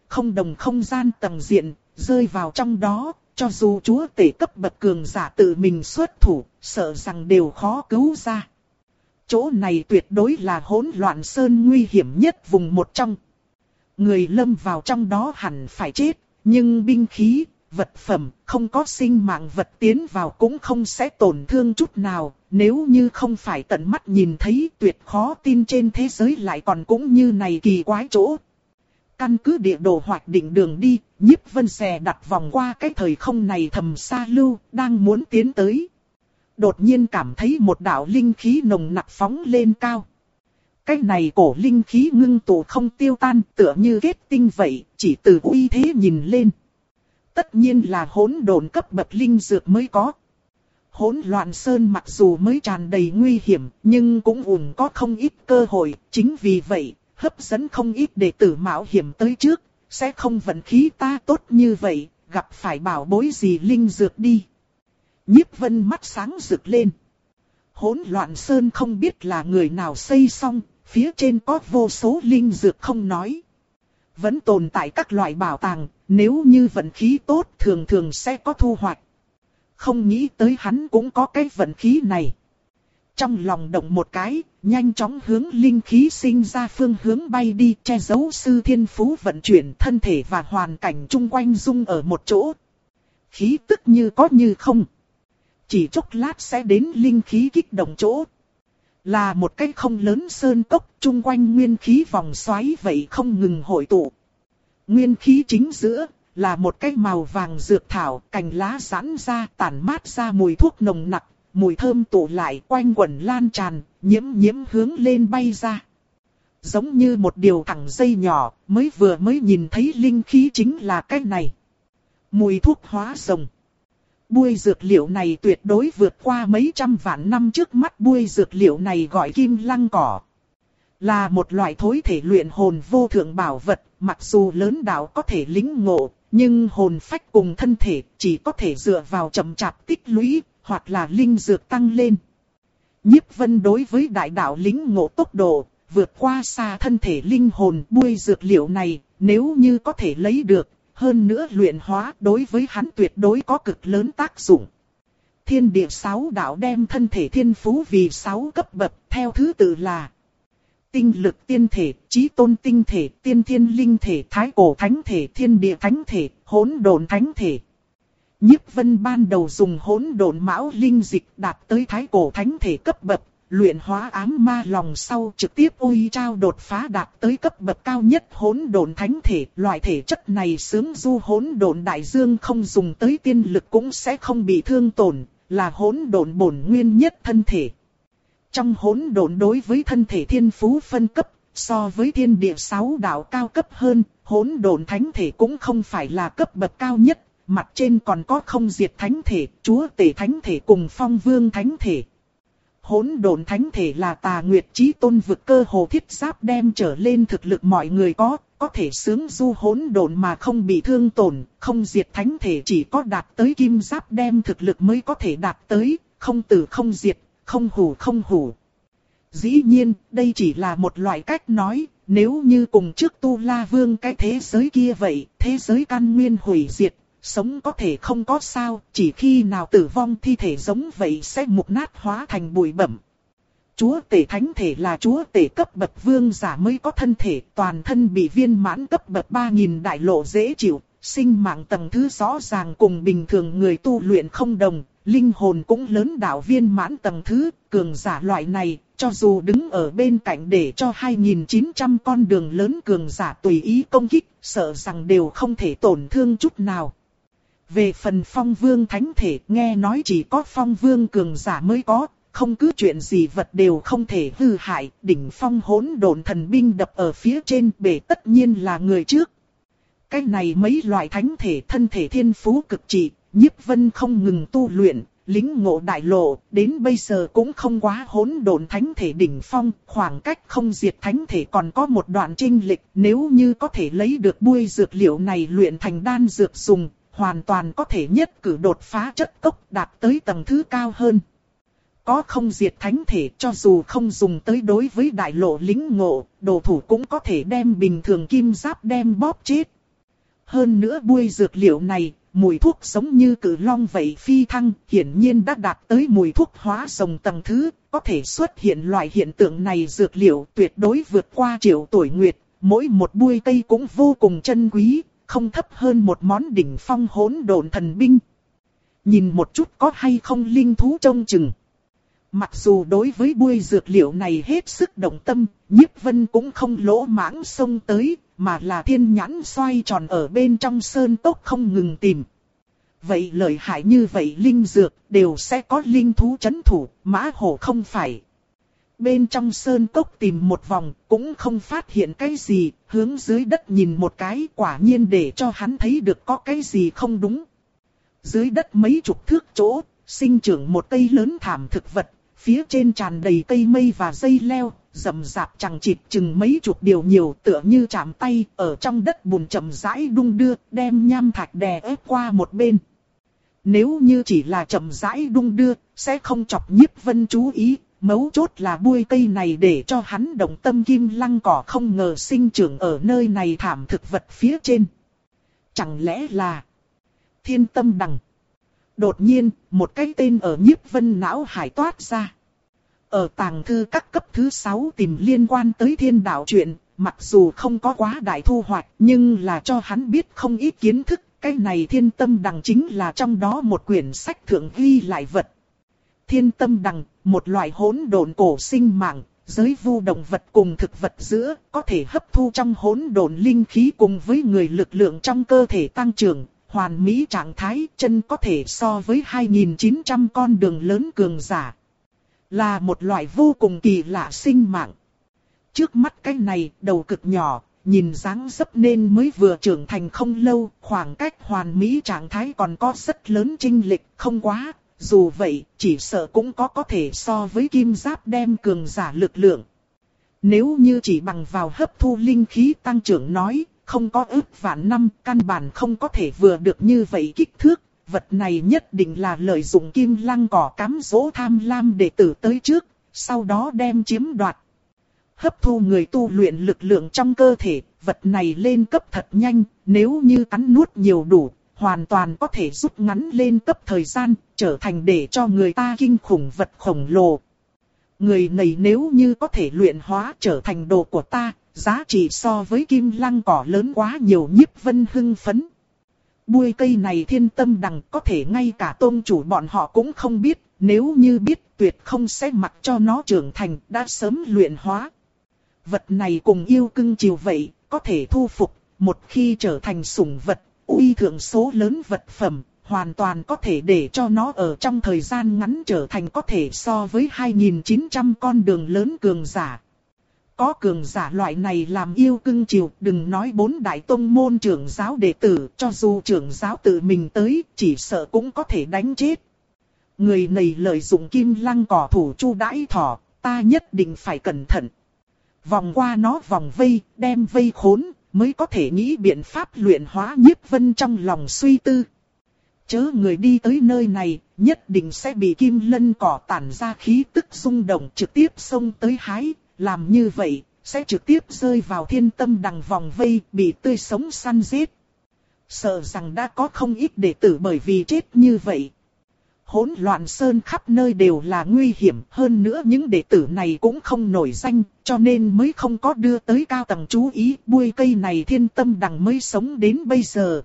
không đồng không gian tầng diện, rơi vào trong đó, cho dù chúa tể cấp bậc cường giả tự mình xuất thủ, sợ rằng đều khó cứu ra. Chỗ này tuyệt đối là hỗn loạn sơn nguy hiểm nhất vùng một trong. Người lâm vào trong đó hẳn phải chết, nhưng binh khí, vật phẩm, không có sinh mạng vật tiến vào cũng không sẽ tổn thương chút nào. Nếu như không phải tận mắt nhìn thấy, tuyệt khó tin trên thế giới lại còn cũng như này kỳ quái chỗ. Căn cứ địa đồ hoạch định đường đi, Nhiếp Vân xè đặt vòng qua cái thời không này thầm xa lưu, đang muốn tiến tới. Đột nhiên cảm thấy một đạo linh khí nồng nặc phóng lên cao. Cái này cổ linh khí ngưng tụ không tiêu tan, tựa như kết tinh vậy, chỉ từ uy thế nhìn lên. Tất nhiên là hỗn độn cấp bậc linh dược mới có. Hỗn loạn sơn mặc dù mới tràn đầy nguy hiểm, nhưng cũng ủng có không ít cơ hội, chính vì vậy, hấp dẫn không ít đệ tử mạo hiểm tới trước, sẽ không vận khí ta tốt như vậy, gặp phải bảo bối gì linh dược đi. Nhiếp Vân mắt sáng rực lên. Hỗn loạn sơn không biết là người nào xây xong, phía trên có vô số linh dược không nói. Vẫn tồn tại các loại bảo tàng, nếu như vận khí tốt thường thường sẽ có thu hoạch. Không nghĩ tới hắn cũng có cái vận khí này. Trong lòng động một cái, nhanh chóng hướng linh khí sinh ra phương hướng bay đi, che giấu sư thiên phú vận chuyển thân thể và hoàn cảnh chung quanh dung ở một chỗ. Khí tức như có như không. Chỉ chốc lát sẽ đến linh khí kích động chỗ. Là một cái không lớn sơn cốc, chung quanh nguyên khí vòng xoáy vậy không ngừng hội tụ. Nguyên khí chính giữa là một cái màu vàng dược thảo, cành lá giãn ra tản mát ra mùi thuốc nồng nặc, mùi thơm tụ lại quanh quẩn lan tràn, nhiễm nhiễm hướng lên bay ra. Giống như một điều thẳng dây nhỏ, mới vừa mới nhìn thấy linh khí chính là cái này. Mùi thuốc hóa rồng. Buôi dược liệu này tuyệt đối vượt qua mấy trăm vạn năm trước mắt, buôi dược liệu này gọi kim lăng cỏ. Là một loại thối thể luyện hồn vô thượng bảo vật, mặc dù lớn đạo có thể lĩnh ngộ, nhưng hồn phách cùng thân thể chỉ có thể dựa vào chậm chạp tích lũy, hoặc là linh dược tăng lên. Nhiếp Vân đối với đại đạo lĩnh ngộ tốc độ, vượt qua xa thân thể linh hồn, buôi dược liệu này, nếu như có thể lấy được, hơn nữa luyện hóa đối với hắn tuyệt đối có cực lớn tác dụng. Thiên địa sáu đạo đem thân thể thiên phú vì sáu cấp bậc, theo thứ tự là tinh lực tiên thể, chí tôn tinh thể, tiên thiên linh thể, thái cổ thánh thể, thiên địa thánh thể, hỗn độn thánh thể. Nhiếp Vân ban đầu dùng hỗn độn mão linh dịch đạt tới thái cổ thánh thể cấp bậc, luyện hóa ám ma lòng sau trực tiếp uy trao đột phá đạt tới cấp bậc cao nhất hỗn độn thánh thể. Loại thể chất này sướng du hỗn độn đại dương, không dùng tới tiên lực cũng sẽ không bị thương tổn, là hỗn độn bổn nguyên nhất thân thể. Trong hỗn độn đối với thân thể thiên phú phân cấp, so với thiên địa sáu đạo cao cấp hơn, hỗn độn thánh thể cũng không phải là cấp bậc cao nhất, mặt trên còn có không diệt thánh thể, chúa tể thánh thể cùng phong vương thánh thể. Hỗn độn thánh thể là Tà Nguyệt Chí Tôn vực cơ hồ thiết giáp đem trở lên thực lực mọi người có, có thể sướng du hỗn độn mà không bị thương tổn, không diệt thánh thể chỉ có đạt tới kim giáp đem thực lực mới có thể đạt tới, không tử không diệt, không hủ không hủ. Dĩ nhiên, đây chỉ là một loại cách nói, nếu như cùng trước Tu La Vương cái thế giới kia vậy, thế giới căn nguyên hủy diệt, sống có thể không có sao, chỉ khi nào tử vong thi thể giống vậy sẽ mục nát hóa thành bụi bẩm. Chúa tể thánh thể là chúa tể cấp bậc vương giả mới có thân thể, toàn thân bị viên mãn cấp bậc ba nghìn đại lộ dễ chịu, sinh mạng tầng thứ rõ ràng cùng bình thường người tu luyện không đồng, linh hồn cũng lớn đạo viên mãn tầng thứ, cường giả loại này, cho dù đứng ở bên cạnh để cho hai nghìn chín trăm con đường lớn cường giả tùy ý công kích, sợ rằng đều không thể tổn thương chút nào. Về phần phong vương thánh thể, nghe nói chỉ có phong vương cường giả mới có, không cứ chuyện gì vật đều không thể hư hại, đỉnh phong hỗn độn thần binh đập ở phía trên bể tất nhiên là người trước. Cái này mấy loại thánh thể thân thể thiên phú cực trị, Nhiếp Vân không ngừng tu luyện, lĩnh ngộ đại lộ, đến bây giờ cũng không quá hỗn độn thánh thể đỉnh phong, khoảng cách không diệt thánh thể còn có một đoạn chênh lệch, nếu như có thể lấy được buôi dược liệu này luyện thành đan dược dùng, hoàn toàn có thể nhất cử đột phá chất cốc đạt tới tầng thứ cao hơn. Có không diệt thánh thể cho dù không dùng tới đối với đại lộ lĩnh ngộ, đồ thủ cũng có thể đem bình thường kim giáp đem bóp chết. hơn nữa bui dược liệu này, mùi thuốc giống như cự long vậy phi thăng, hiển nhiên đã đạt tới mùi thuốc hóa rồng tầng thứ, có thể xuất hiện loại hiện tượng này dược liệu tuyệt đối vượt qua triệu tuổi nguyệt, mỗi một bui cây cũng vô cùng chân quý, không thấp hơn một món đỉnh phong hỗn độn thần binh. Nhìn một chút có hay không linh thú trông chừng. Mặc dù đối với bui dược liệu này hết sức động tâm, Nhiếp Vân cũng không lỗ mãng xông tới, mà là thiên nhãn xoay tròn ở bên trong sơn tốc không ngừng tìm. Vậy lợi hại như vậy linh dược đều sẽ có linh thú trấn thủ, mã hổ không phải. Bên trong sơn tốc tìm một vòng cũng không phát hiện cái gì, hướng dưới đất nhìn một cái quả nhiên để cho hắn thấy được có cái gì không đúng. Dưới đất mấy chục thước chỗ, sinh trưởng một cây lớn thảm thực vật, phía trên tràn đầy cây mây và dây leo, rậm rạp chằng chịt chừng mấy chục điều nhiều tựa như chạm tay, ở trong đất bùn chậm rãi đung đưa, đem nham thạch đè ép qua một bên. Nếu như chỉ là chậm rãi đung đưa, sẽ không chọc Nhiếp Vân chú ý, mấu chốt là bui cây này để cho hắn động tâm kim lăng cỏ không ngờ sinh trưởng ở nơi này thảm thực vật phía trên. Chẳng lẽ là Thiên Tâm Đằng? Đột nhiên, một cái tên ở Nhiếp Vân não hải toát ra. Ở tàng thư các cấp thứ sáu tìm liên quan tới thiên đạo chuyện, mặc dù không có quá đại thu hoạch, nhưng là cho hắn biết không ít kiến thức. Cái này Thiên Tâm Đằng chính là trong đó một quyển sách thượng ghi lại vật. Thiên Tâm Đằng, một loại hỗn độn cổ sinh mạng, giới vu động vật cùng thực vật giữa, có thể hấp thu trong hỗn độn linh khí cùng với người lực lượng trong cơ thể tăng trưởng. Hoàn mỹ trạng thái chân có thể so với hai nghìn chín trăm con đường lớn cường giả. Là một loại vô cùng kỳ lạ sinh mạng. Trước mắt cái này đầu cực nhỏ, nhìn dáng dấp nên mới vừa trưởng thành không lâu, khoảng cách hoàn mỹ trạng thái còn có rất lớn chênh lệch, không quá. Dù vậy, chỉ sợ cũng có có thể so với kim giáp đem cường giả lực lượng. Nếu như chỉ bằng vào hấp thu linh khí tăng trưởng nói, không có ước vạn năm, căn bản không có thể vừa được như vậy kích thước. Vật này nhất định là lợi dụng kim lăng cỏ cám dỗ tham lam đệ tử tới trước, sau đó đem chiếm đoạt. Hấp thu người tu luyện lực lượng trong cơ thể, vật này lên cấp thật nhanh, nếu như cắn nuốt nhiều đủ, hoàn toàn có thể rút ngắn lên cấp thời gian, trở thành để cho người ta kinh khủng vật khổng lồ. Người này nếu như có thể luyện hóa trở thành đồ của ta, giá trị so với kim lăng cỏ lớn quá nhiều. Nhiếp Vân hưng phấn. Bui cây này Thiên Tâm Đằng có thể ngay cả tôn chủ bọn họ cũng không biết, nếu như biết tuyệt không sẽ mặc cho nó trưởng thành, đã sớm luyện hóa. Vật này cùng yêu cưng chiều vậy, có thể thu phục, một khi trở thành sủng vật, uy thượng số lớn vật phẩm, hoàn toàn có thể để cho nó ở trong thời gian ngắn trở thành có thể so với hai nghìn chín trăm con đường lớn cường giả. Có cường giả loại này làm yêu cưng chiều, đừng nói bốn đại tông môn trưởng giáo đệ tử, cho dù trưởng giáo tự mình tới, chỉ sợ cũng có thể đánh chết. Người này lợi dụng kim lăng cỏ thủ chu đãi thỏ, ta nhất định phải cẩn thận. Vòng qua nó vòng vây, đem vây khốn, mới có thể nghĩ biện pháp luyện hóa. Nhiếp Vân trong lòng suy tư. Chớ người đi tới nơi này, nhất định sẽ bị kim lân cỏ tản ra khí tức rung động trực tiếp xông tới hái. Làm như vậy, sẽ trực tiếp rơi vào Thiên Tâm Đằng vòng vây, bị tươi sống săn giết. Sợ rằng đã có không ít đệ tử bởi vì chết như vậy. Hỗn loạn sơn khắp nơi đều là nguy hiểm, hơn nữa những đệ tử này cũng không nổi danh, cho nên mới không có đưa tới cao tầng chú ý. Bui cây này Thiên Tâm Đằng mới sống đến bây giờ.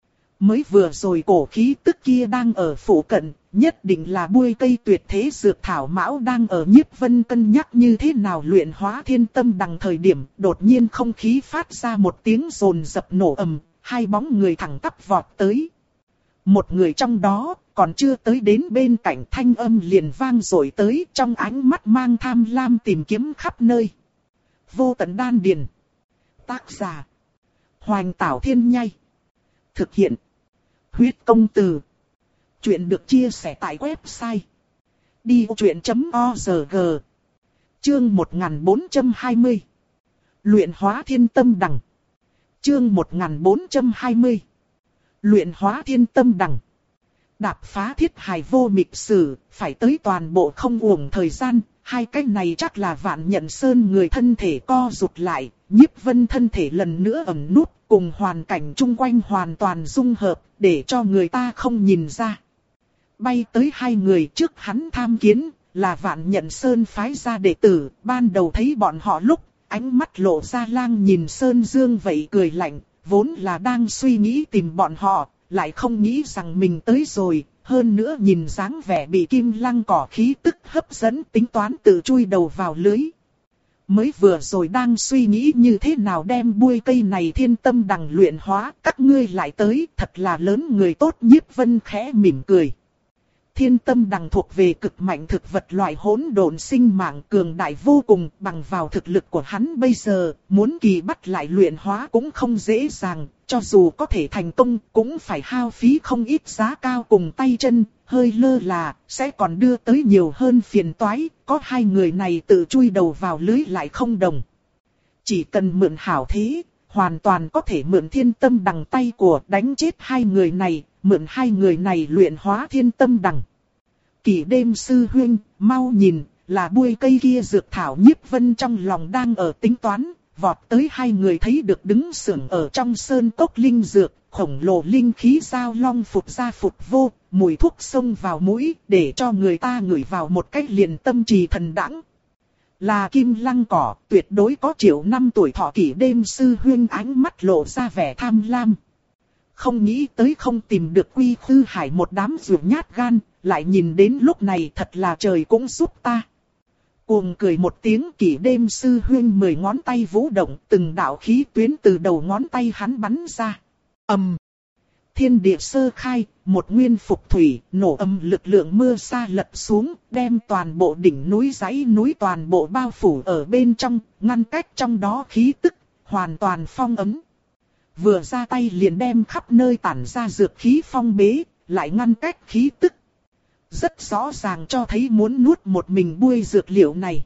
Mới vừa rồi cổ khí tức kia đang ở phủ cận, nhất định là bui cây tuyệt thế dược thảo mão đang ở. Nhiếp Vân cân nhắc như thế nào luyện hóa Thiên Tâm Đằng thời điểm, đột nhiên không khí phát ra một tiếng rồn dập nổ ầm, hai bóng người thẳng tắp vọt tới. Một người trong đó, còn chưa tới đến bên cạnh thanh âm liền vang rồi tới, trong ánh mắt mang tham lam tìm kiếm khắp nơi. Vô tận đan điền. Tác giả: Hoành Tảo Thiên Nhai. Thực hiện: Huyết Công Từ. Chuyện được chia sẻ tại website đi ô chuyện chấm org. Chương một nghìn bốn trăm hai mươi. Luyện hóa Thiên Tâm Đằng. Chương một nghìn bốn trăm hai mươi. Luyện hóa Thiên Tâm Đằng. Đạp phá thiết hài vô mịch sử, phải tới toàn bộ không uổng thời gian. Hai cái này chắc là Vạn Nhận Sơn người thân thể co rụt lại, Nhiếp Vân thân thể lần nữa ẩn nút, cùng hoàn cảnh chung quanh hoàn toàn dung hợp, để cho người ta không nhìn ra. Bay tới hai người trước hắn tham kiến, là Vạn Nhận Sơn phái ra đệ tử, ban đầu thấy bọn họ lúc, ánh mắt lộ ra lang nhìn Sơn Dương vậy cười lạnh, vốn là đang suy nghĩ tìm bọn họ, lại không nghĩ rằng mình tới rồi, hơn nữa nhìn dáng vẻ bị kim lăng cỏ khí tức hấp dẫn tính toán tự chui đầu vào lưới. Mới vừa rồi đang suy nghĩ như thế nào đem bui cây này thiên tâm đằng luyện hóa, các ngươi lại tới, thật là lớn người tốt. Nhiếp Vân khẽ mỉm cười. Thiên tâm đằng thuộc về cực mạnh thực vật loại hỗn độn sinh mạng cường đại vô cùng, bằng vào thực lực của hắn bây giờ, muốn kỳ bắt lại luyện hóa cũng không dễ dàng, cho dù có thể thành công cũng phải hao phí không ít giá cao cùng tay chân, hơi lơ là, sẽ còn đưa tới nhiều hơn phiền toái, có hai người này tự chui đầu vào lưới lại không đồng. Chỉ cần mượn hảo thế, hoàn toàn có thể mượn thiên tâm đằng tay của đánh chết hai người này, mượn hai người này luyện hóa thiên tâm đằng. Kỷ Đêm sư huynh, mau nhìn, là bui cây kia dược thảo. Nhiếp Vân trong lòng đang ở tính toán, vọt tới hai người thấy được đứng sưởng ở trong sơn cốc linh dược, khổng lồ linh khí giao long phụt ra phụt vô, mùi thuốc xông vào mũi, để cho người ta ngửi vào một cách liền tâm trì thần đãng. Là kim lăng cỏ, tuyệt đối có triệu năm tuổi thọ. Kỷ Đêm sư huynh ánh mắt lộ ra vẻ tham lam. Không nghĩ tới không tìm được Quy Khư Hải, một đám ruột nhát gan, lại nhìn đến lúc này thật là trời cũng giúp ta. Cuồng cười một tiếng, Kỷ Đêm sư huynh mười ngón tay vũ động, từng đạo khí tuyến từ đầu ngón tay hắn bắn ra. Ầm! Um, thiên địa sơ khai, một nguyên phục thủy, nổ âm lực lượng mưa sa lật xuống, đem toàn bộ đỉnh núi dãy núi toàn bộ bao phủ ở bên trong, ngăn cách trong đó khí tức, hoàn toàn phong ấm. Vừa ra tay liền đem khắp nơi tản ra dược khí phong bế, lại ngăn cách khí tức. Rất rõ ràng cho thấy muốn nuốt một mình bui dược liệu này.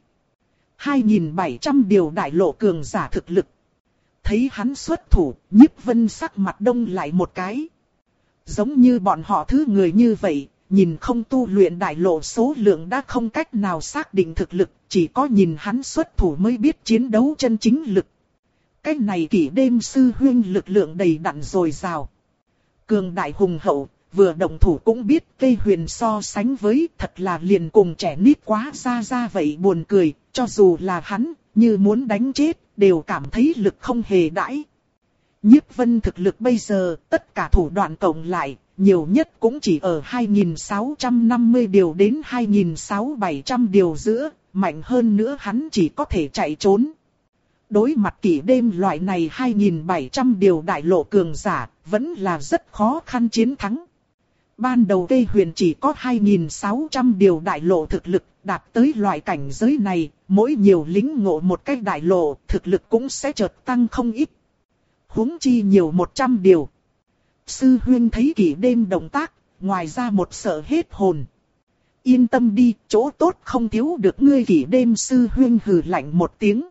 hai nghìn bảy trăm điều đại lộ cường giả thực lực. Thấy hắn xuất thủ, Nhiếp Vân sắc mặt đông lại một cái. Giống như bọn họ thứ người như vậy, nhìn không tu luyện đại lộ số lượng đã không cách nào xác định thực lực, chỉ có nhìn hắn xuất thủ mới biết chiến đấu chân chính lực. Cái này Kỷ Đêm sư huynh lực lượng đầy đặn dồi dào. Cường đại hùng hậu, vừa động thủ cũng biết cây huyền so sánh với, thật là liền cùng trẻ nít quá ra ra vậy buồn cười, cho dù là hắn, như muốn đánh chết, đều cảm thấy lực không hề đãi. Nhiếp Vân thực lực bây giờ, tất cả thủ đoạn cộng lại, nhiều nhất cũng chỉ ở hai nghìn sáu trăm năm mươi điều đến hai nghìn sáu trăm bảy trăm điều giữa, mạnh hơn nữa hắn chỉ có thể chạy trốn. Đối mặt Kỷ Đêm loại này hai nghìn bảy trăm điều đại lộ cường giả, vẫn là rất khó khăn chiến thắng. Ban đầu cây huyền chỉ có hai nghìn sáu trăm điều đại lộ thực lực, đạt tới loại cảnh giới này, mỗi nhiều lính ngộ một cách đại lộ, thực lực cũng sẽ chợt tăng không ít. Huống chi nhiều một trăm điều. Sư huynh thấy Kỷ Đêm động tác, ngoài ra một sợ hết hồn. Yên tâm đi, chỗ tốt không thiếu được ngươi. Kỷ Đêm sư huynh hừ lạnh một tiếng.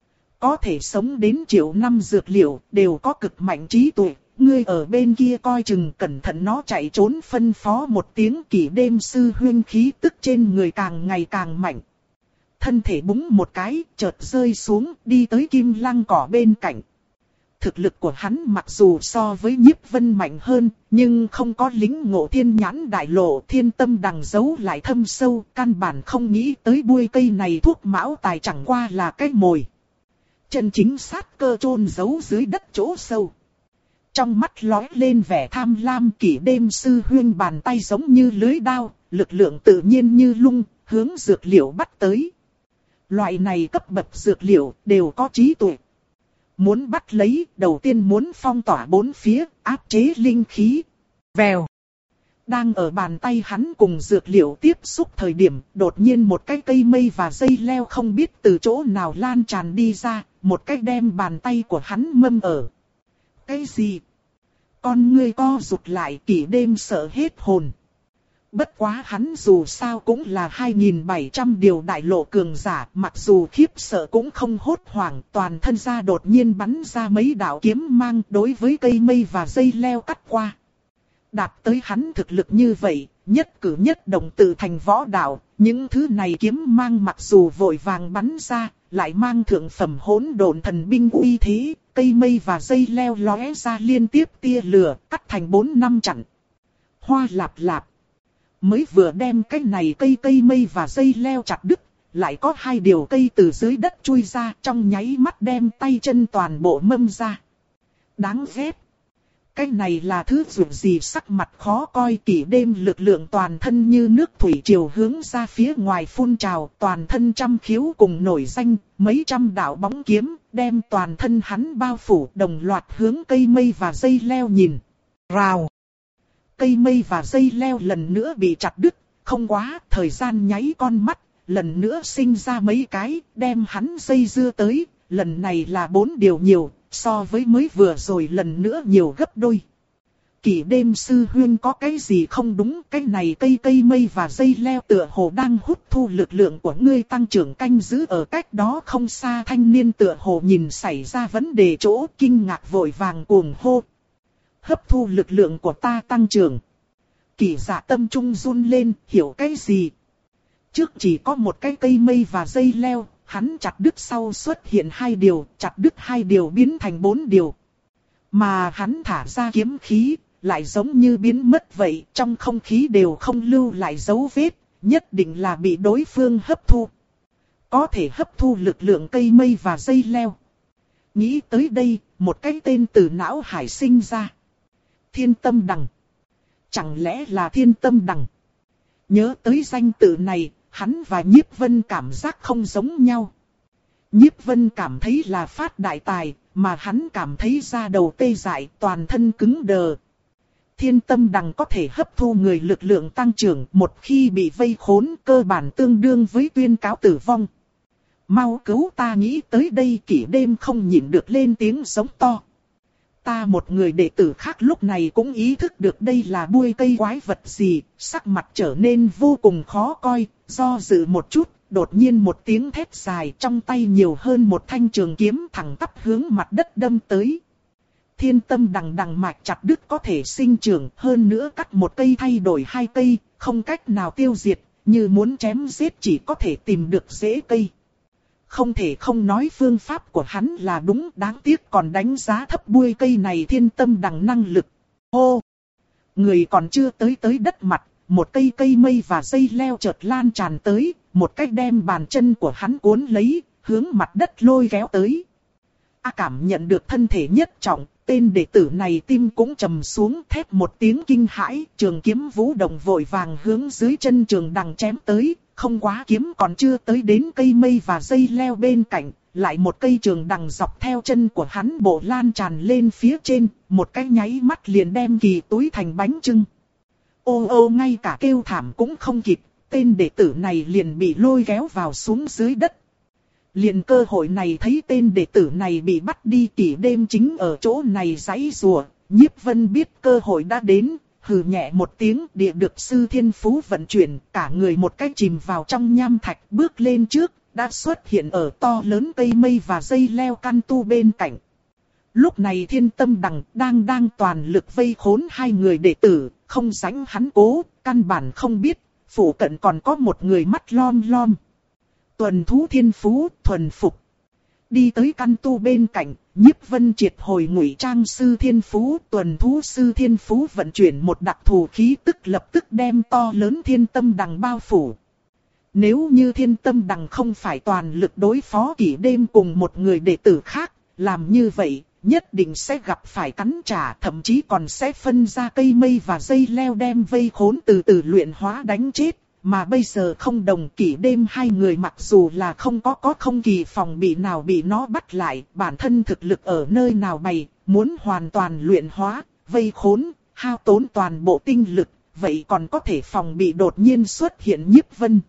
Có thể sống đến triệu năm dược liệu, đều có cực mạnh trí tuệ. Ngươi ở bên kia coi chừng cẩn thận nó chạy trốn. Phân phó một tiếng, Kỷ Đêm sư huynh khí tức trên người càng ngày càng mạnh. Thân thể búng một cái, chợt rơi xuống, đi tới kim lăng cỏ bên cạnh. Thực lực của hắn mặc dù so với Nhiếp Vân mạnh hơn, nhưng không có lính ngộ thiên nhãn đại lộ, thiên tâm đằng giấu lại thâm sâu, căn bản không nghĩ tới bui cây này thuốc mão tài chẳng qua là cái mồi. Chân chính sát cơ chôn giấu dưới đất chỗ sâu. Trong mắt lóe lên vẻ tham lam, Kỷ Đêm sư huynh bàn tay giống như lưới đao, lực lượng tự nhiên như lung, hướng dược liệu bắt tới. Loại này cấp bậc dược liệu đều có trí tuệ. Muốn bắt lấy, đầu tiên muốn phong tỏa bốn phía, áp chế linh khí. Vèo. Đang ở bàn tay hắn cùng dược liệu tiếp xúc thời điểm, đột nhiên một cái cây mây và dây leo không biết từ chỗ nào lan tràn đi ra, một cái đem bàn tay của hắn mâm ở. Cái gì? Con ngươi co rụt lại, Kỷ Đêm sợ hết hồn. Bất quá hắn dù sao cũng là hai nghìn bảy trăm điều đại lộ cường giả, mặc dù khiếp sợ cũng không hốt hoảng, toàn thân ra đột nhiên bắn ra mấy đạo kiếm mang đối với cây mây và dây leo cắt qua. Đạt tới hắn thực lực như vậy, nhất cử nhất động tự thành võ đạo, những thứ này kiếm mang mặc dù vội vàng bắn ra, lại mang thượng phẩm hỗn độn thần binh uy thế, cây mây và dây leo lóe ra liên tiếp tia lửa, cắt thành bốn năm chặn. Hoa lạp lạp. Mới vừa đem cái này cây cây mây và dây leo chặt đứt, lại có hai điều cây từ dưới đất chui ra, trong nháy mắt đem tay chân toàn bộ mâm ra. Đáng ghét. Cái này là thứ dù gì sắc mặt khó coi, kỷ đêm lực lượng toàn thân như nước thủy triều hướng ra phía ngoài phun trào, toàn thân trăm khiếu cùng nổi danh, mấy trăm đạo bóng kiếm, đem toàn thân hắn bao phủ, đồng loạt hướng cây mây và dây leo nhìn. Rào. Cây mây và dây leo lần nữa bị chặt đứt, không quá, thời gian nháy con mắt, lần nữa sinh ra mấy cái, đem hắn dây dưa tới, lần này là bốn điều nhiều. So với mới vừa rồi lần nữa nhiều gấp đôi. Kỷ đêm sư huyên có cái gì không đúng, cái này cây cây mây và dây leo tựa hồ đang hút thu lực lượng của ngươi tăng trưởng, canh giữ ở cách đó không xa thanh niên tựa hồ nhìn xảy ra vấn đề chỗ, kinh ngạc vội vàng cuồng hô. Hấp thu lực lượng của ta tăng trưởng. Kỷ Dạ tâm trung run lên, hiểu cái gì? Trước chỉ có một cái cây mây và dây leo. Hắn chặt đứt sau xuất hiện hai điều, chặt đứt hai điều biến thành bốn điều. Mà hắn thả ra kiếm khí, lại giống như biến mất vậy, trong không khí đều không lưu lại dấu vết, nhất định là bị đối phương hấp thu. Có thể hấp thu lực lượng cây mây và dây leo. Nghĩ tới đây, một cái tên từ não hải sinh ra. Thiên Tâm Đằng. Chẳng lẽ là Thiên Tâm Đằng? Nhớ tới danh tự này. Hắn và Nhiếp Vân cảm giác không giống nhau. Nhiếp Vân cảm thấy là phát đại tài, mà hắn cảm thấy da đầu tê dại, toàn thân cứng đờ. Thiên Tâm Đằng có thể hấp thu người lực lượng tăng trưởng, một khi bị vây khốn cơ bản tương đương với tuyên cáo tử vong. Mau cứu ta, nghĩ tới đây Kỷ đêm không nhịn được lên tiếng giống to. Ta một người đệ tử khác lúc này cũng ý thức được đây là bụi cây quái vật gì, sắc mặt trở nên vô cùng khó coi, do dự một chút, đột nhiên một tiếng thét dài, trong tay nhiều hơn một thanh trường kiếm thẳng tắp hướng mặt đất đâm tới. Thiên Tâm Đằng đằng mạch chặt đứt có thể sinh trưởng, hơn nữa cắt một cây thay đổi hai cây, không cách nào tiêu diệt, như muốn chém giết chỉ có thể tìm được rễ cây. Không thể không nói phương pháp của hắn là đúng, đáng tiếc còn đánh giá thấp bụi cây này Thiên Tâm Đằng năng lực. Hô! Người còn chưa tới tới đất mặt, một cây cây mây và dây leo chợt lan tràn tới, một cách đem bàn chân của hắn cuốn lấy, hướng mặt đất lôi kéo tới. A cảm nhận được thân thể nhất trọng, tên đệ tử này tim cũng trầm xuống, thét một tiếng kinh hãi, trường kiếm vũ động vội vàng hướng dưới chân trường đằng chém tới. Không quá, kiếm còn chưa tới đến cây mây và dây leo bên cạnh, lại một cây trường đằng dọc theo chân của hắn bộ lan tràn lên phía trên, một cái nháy mắt liền đem kỳ túi thành bánh chưng. Ô ô, ngay cả kêu thảm cũng không kịp, tên đệ tử này liền bị lôi kéo vào xuống dưới đất. Liền cơ hội này thấy tên đệ tử này bị bắt đi, Kỷ đêm chính ở chỗ này giãy giụa, Nhiếp Vân biết cơ hội đã đến. Hừ nhẹ một tiếng, địa được sư thiên phú vận chuyển, cả người một cách chìm vào trong nham thạch, bước lên trước, đã xuất hiện ở to lớn cây mây và dây leo căn tu bên cạnh. Lúc này Thiên Tâm Đằng đang đang toàn lực vây khốn hai người đệ tử, không sánh hắn cố, căn bản không biết, phủ cận còn có một người mắt lom lom. Tuần thú thiên phú, thuần phục. Đi tới căn tu bên cạnh, Nhiếp Vân triệt hồi ngụy trang sư thiên phú, tuần thú sư thiên phú vận chuyển một đặc thù khí tức, lập tức đem to lớn Thiên Tâm Đằng bao phủ. Nếu như Thiên Tâm Đằng không phải toàn lực đối phó Kỷ đêm cùng một người đệ tử khác, làm như vậy, nhất định sẽ gặp phải cắn trả, thậm chí còn sẽ phân ra cây mây và dây leo đem vây khốn từ từ luyện hóa đánh chết. Mà bây giờ không đồng, Kỷ đêm hai người mặc dù là không có có không kỳ phòng bị nào bị nó bắt lại, bản thân thực lực ở nơi nào bày, muốn hoàn toàn luyện hóa, vây khốn, hao tốn toàn bộ tinh lực, vậy còn có thể phòng bị đột nhiên xuất hiện Nhiếp Vân.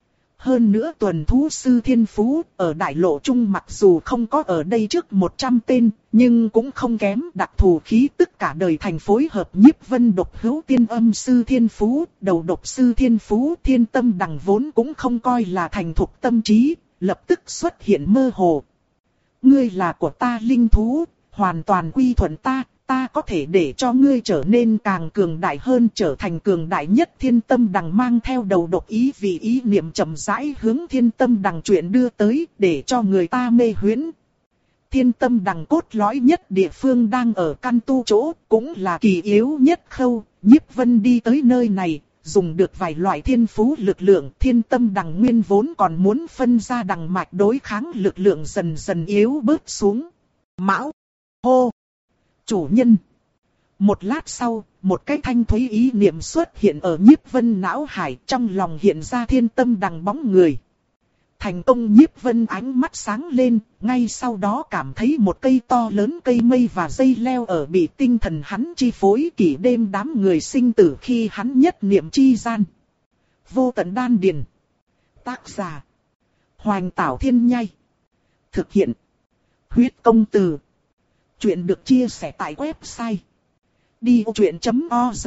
Hơn nữa tuần thú sư thiên phú, ở đại lộ trung mặc dù không có ở đây trước một trăm tên, nhưng cũng không kém, đặc thù khí tức cả đời thành phối hợp Nhiếp Vân độc hữu tiên âm sư thiên phú, đầu độc sư thiên phú, Thiên Tâm Đằng vốn cũng không coi là thành thục tâm trí, lập tức xuất hiện mơ hồ. Ngươi là của ta linh thú, hoàn toàn quy thuận ta, Ta có thể để cho ngươi trở nên càng cường đại hơn, trở thành cường đại nhất. Thiên tâm đằng mang theo đầu độc ý vì ý niệm chậm rãi hướng thiên tâm đằng chuyện đưa tới, để cho người ta mê huyễn. Thiên tâm đằng cốt lõi nhất địa phương đang ở căn tu chỗ, cũng là kỳ yếu nhất khâu. Nhiếp Vân đi tới nơi này, dùng được vài loại thiên phú lực lượng. Thiên tâm đằng nguyên vốn còn muốn phân ra đằng mạch đối kháng lực lượng dần dần yếu bớt xuống. Mão, hô, chủ nhân. Một lát sau, một cái thanh thúy ý niệm xuất hiện ở Nhiếp Vân não hải, trong lòng hiện ra thiên tâm đằng bóng người. Thành công. Nhiếp Vân ánh mắt sáng lên, ngay sau đó cảm thấy một cây to lớn cây mây và dây leo ở bị tinh thần hắn chi phối kỷ đêm đám người sinh tử khi hắn nhất niệm chi gian. Vô tận đan điền. Tác giả: Hoành Tảo Thiên Nhai. Thực hiện: Huyết Công Từ. Chuyện được chia sẻ tại website đi ô chuyện chấm org.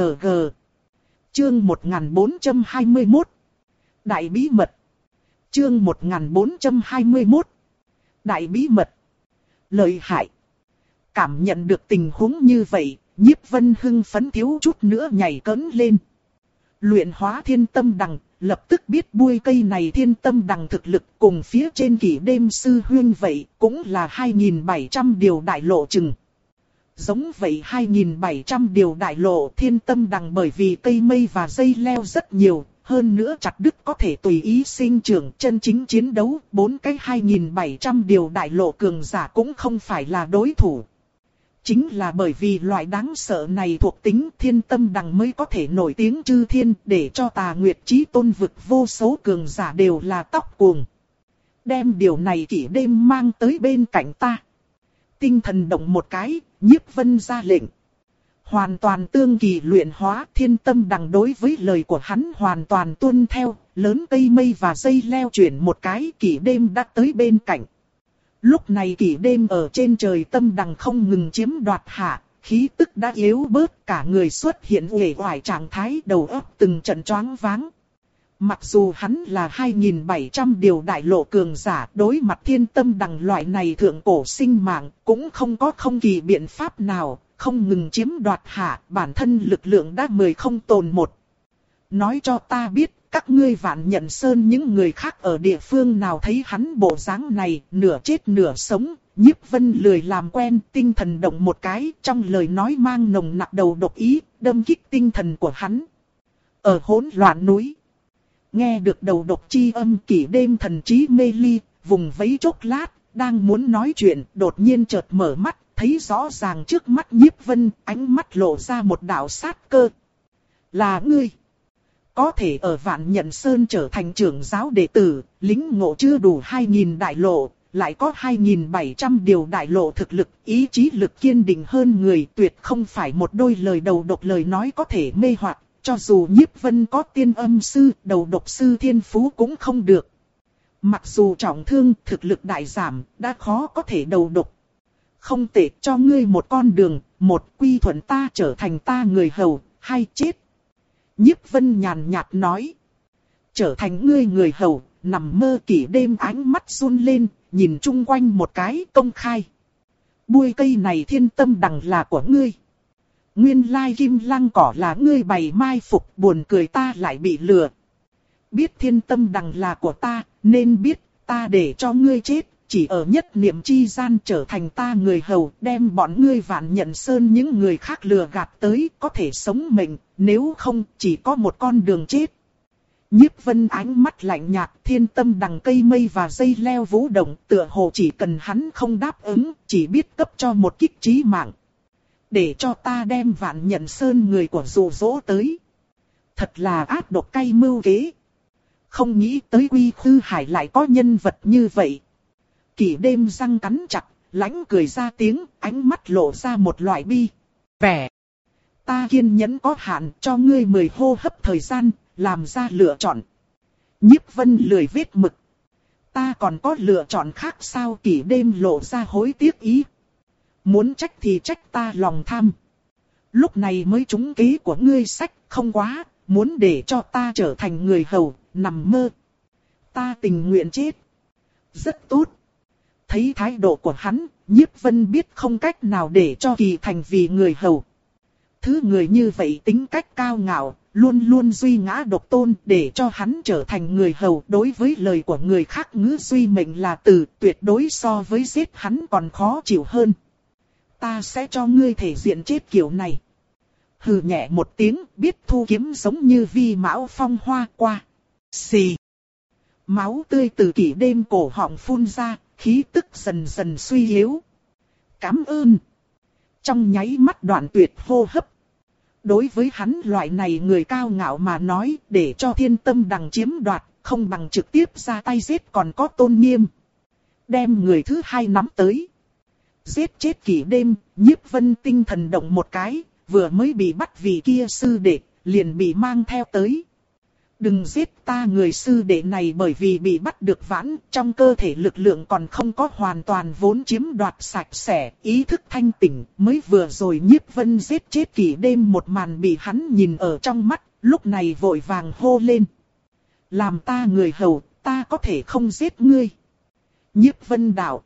Chương một nghìn bốn trăm hai mươi mốt. Đại bí mật. Chương một nghìn bốn trăm hai mươi mốt. Đại bí mật. Lợi hại. Cảm nhận được tình huống như vậy, Nhiếp Vân hưng phấn thiếu chút nữa nhảy cẫng lên. Luyện hóa thiên tâm đằng, lập tức biết buôi cây này thiên tâm đằng thực lực cùng phía trên kỷ đêm sư huyên vậy, cũng là hai nghìn bảy trăm điều đại lộ chừng. Giống vậy hai nghìn bảy trăm điều đại lộ thiên tâm đằng bởi vì cây mây và dây leo rất nhiều, hơn nữa chặt đứt có thể tùy ý sinh trưởng chân chính chiến đấu, bốn cái hai nghìn bảy trăm điều đại lộ cường giả cũng không phải là đối thủ. Chính là bởi vì loại đáng sợ này thuộc tính thiên tâm đằng mới có thể nổi tiếng chư thiên, để cho Tà Nguyệt Chí Tôn vực vô số cường giả đều là tóc cuồng. Đem điều này kỷ đêm mang tới bên cạnh ta. Tinh thần động một cái, Nhiếp Vân ra lệnh. Hoàn toàn tương kỳ luyện hóa. Thiên tâm đằng đối với lời của hắn hoàn toàn tuân theo, lớn cây mây và dây leo chuyển một cái, kỷ đêm đã tới bên cạnh. Lúc này kỷ đêm ở trên trời tâm đằng không ngừng chiếm đoạt hạ, khí tức đã yếu bớt, cả người xuất hiện uể oải trạng thái, đầu óc từng trận choáng váng. Mặc dù hắn là hai nghìn bảy trăm điều đại lộ cường giả, đối mặt thiên tâm đằng loại này thượng cổ sinh mạng, cũng không có không kỳ biện pháp nào, không ngừng chiếm đoạt hạ, bản thân lực lượng đã mười không tồn một. Nói cho ta biết, các ngươi Vạn Nhận Sơn những người khác ở địa phương nào thấy hắn bộ dáng này, nửa chết nửa sống. Nhiếp Vân lười làm quen, tinh thần động một cái, trong lời nói mang nồng nặc đầu độc ý, đâm kích tinh thần của hắn. Ở hỗn loạn núi, nghe được đầu độc chi âm, kỷ đêm thần trí mê ly, vùng vẫy chốc lát, đang muốn nói chuyện, đột nhiên chợt mở mắt, thấy rõ ràng trước mắt Nhiếp Vân, ánh mắt lộ ra một đạo sát cơ. Là ngươi. Có thể ở Vạn Nhận Sơn trở thành trưởng giáo đệ tử, lính ngộ chưa đủ hai nghìn đại lộ, lại có hai nghìn bảy trăm điều đại lộ thực lực, ý chí lực kiên định hơn người, tuyệt không phải một đôi lời đầu độc lời nói có thể mê hoặc. Cho dù Nhiếp Vân có tiên âm sư, đầu độc sư thiên phú cũng không được. Mặc dù trọng thương, thực lực đại giảm, đã khó có thể đầu độc. Không tệ, cho ngươi một con đường, một quy thuận ta trở thành ta người hầu, hai chết. Nhiếp Vân nhàn nhạt nói. Trở thành ngươi người hầu, nằm mơ. Kỷ đêm ánh mắt run lên, nhìn chung quanh một cái, công khai. Buôi cây này thiên tâm đằng là của ngươi. Nguyên lai kim lăng cỏ là ngươi bày mai phục, buồn cười ta lại bị lừa. Biết thiên tâm đằng là của ta, nên biết ta để cho ngươi chết, chỉ ở nhất niệm chi gian trở thành ta người hầu, đem bọn ngươi Vạn Nhận Sơn những người khác lừa gạt tới, có thể sống mệnh, nếu không chỉ có một con đường chết. Nhiếp Vân ánh mắt lạnh nhạt, thiên tâm đằng cây mây và dây leo vũ động, tựa hồ chỉ cần hắn không đáp ứng, chỉ biết cấp cho một kích chí mạng. Để cho ta đem Vạn Nhận Sơn người của dụ dỗ tới. Thật là ác độc cay mưu kế. Không nghĩ tới Quy Khư Hải lại có nhân vật như vậy. Kỷ đêm răng cắn chặt, lãnh cười ra tiếng, ánh mắt lộ ra một loại bi vẻ. Ta kiên nhẫn có hạn, cho ngươi mười hô hấp thời gian, làm ra lựa chọn. Nhiếp Vân lười viết mực. Ta còn có lựa chọn khác sao? Kỷ đêm lộ ra hối tiếc ý. Muốn trách thì trách ta lòng tham. Lúc này mới trúng kế của ngươi sách, không quá, muốn để cho ta trở thành người hầu, nằm mơ. Ta tình nguyện chết. Rất tốt. Thấy thái độ của hắn, Nhiếp Vân biết không cách nào để cho Kỳ Thành vì người hầu. Thứ người như vậy tính cách cao ngạo, luôn luôn duy ngã độc tôn, để cho hắn trở thành người hầu đối với lời của người khác ngữ suy mệnh là từ, tuyệt đối so với giết hắn còn khó chịu hơn. Ta sẽ cho ngươi thể diện chết kiểu này. Hừ nhẹ một tiếng, biết thu kiếm giống như vi mão phong hoa qua. Xì. Máu tươi từ kỷ đêm cổ họng phun ra, khí tức dần dần suy yếu. Cảm ơn. Trong nháy mắt đoạn tuyệt hô hấp. Đối với hắn loại này người cao ngạo mà nói, để cho Thiên Tâm Đằng chiếm đoạt, không bằng trực tiếp ra tay giết còn có tôn nghiêm. Đem người thứ hai nắm tới. Giết chết kỷ đêm, Nhiếp Vân tinh thần động một cái, vừa mới bị bắt vì kia sư đệ, liền bị mang theo tới. Đừng giết ta, người sư đệ này bởi vì bị bắt được vãn, trong cơ thể lực lượng còn không có hoàn toàn vốn chiếm đoạt sạch sẽ, ý thức thanh tỉnh, mới vừa rồi Nhiếp Vân giết chết kỷ đêm một màn bị hắn nhìn ở trong mắt, lúc này vội vàng hô lên. Làm ta người hầu, ta có thể không giết ngươi. Nhiếp Vân đạo.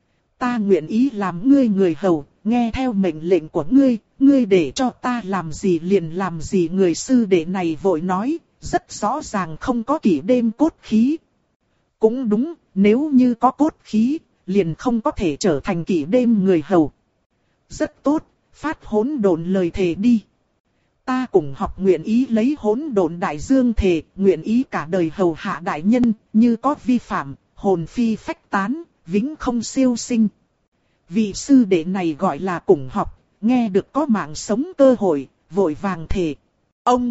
Ta nguyện ý làm ngươi người hầu, nghe theo mệnh lệnh của ngươi, ngươi để cho ta làm gì liền làm gì. Người sư đệ này vội nói, rất rõ ràng không có kỷ đêm cốt khí. Cũng đúng, nếu như có cốt khí, liền không có thể trở thành kỷ đêm người hầu. Rất tốt, phát hỗn độn lời thề đi. Ta cùng học nguyện ý lấy hỗn độn đại dương thề, nguyện ý cả đời hầu hạ đại nhân, như có vi phạm, hồn phi phách tán, vĩnh không siêu sinh. Vị sư đệ này gọi là cùng học, nghe được có mạng sống cơ hội, vội vàng thề. Ông!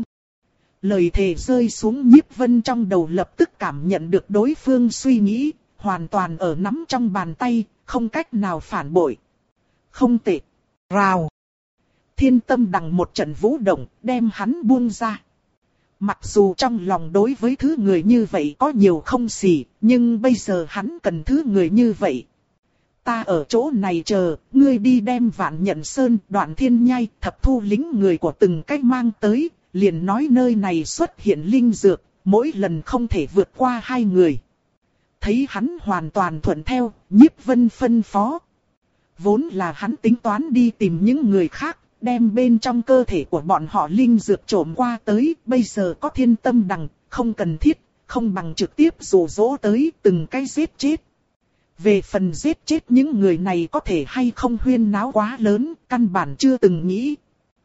Lời thề rơi xuống, Nhiếp Vân trong đầu lập tức cảm nhận được đối phương suy nghĩ, hoàn toàn ở nắm trong bàn tay, không cách nào phản bội. Không tệ. Rào. Thiên Tâm Đằng một trận vũ động, đem hắn buông ra. Mặc dù trong lòng đối với thứ người như vậy có nhiều không xỉ, nhưng bây giờ hắn cần thứ người như vậy. Ta ở chỗ này chờ, ngươi đi đem Vạn Nhận Sơn, Đoạn Thiên Nhai, Thập Thu lính người của từng cách mang tới, liền nói nơi này xuất hiện linh dược, mỗi lần không thể vượt qua hai người. Thấy hắn hoàn toàn thuận theo, Nhiếp Vân phân phó. Vốn là hắn tính toán đi tìm những người khác, đem bên trong cơ thể của bọn họ linh dược trộm qua tới, bây giờ có Thiên Tâm Đằng, không cần thiết, không bằng trực tiếp dụ dỗ tới từng cái giết chết. Về phần giết chết những người này có thể hay không huyên náo quá lớn, căn bản chưa từng nghĩ.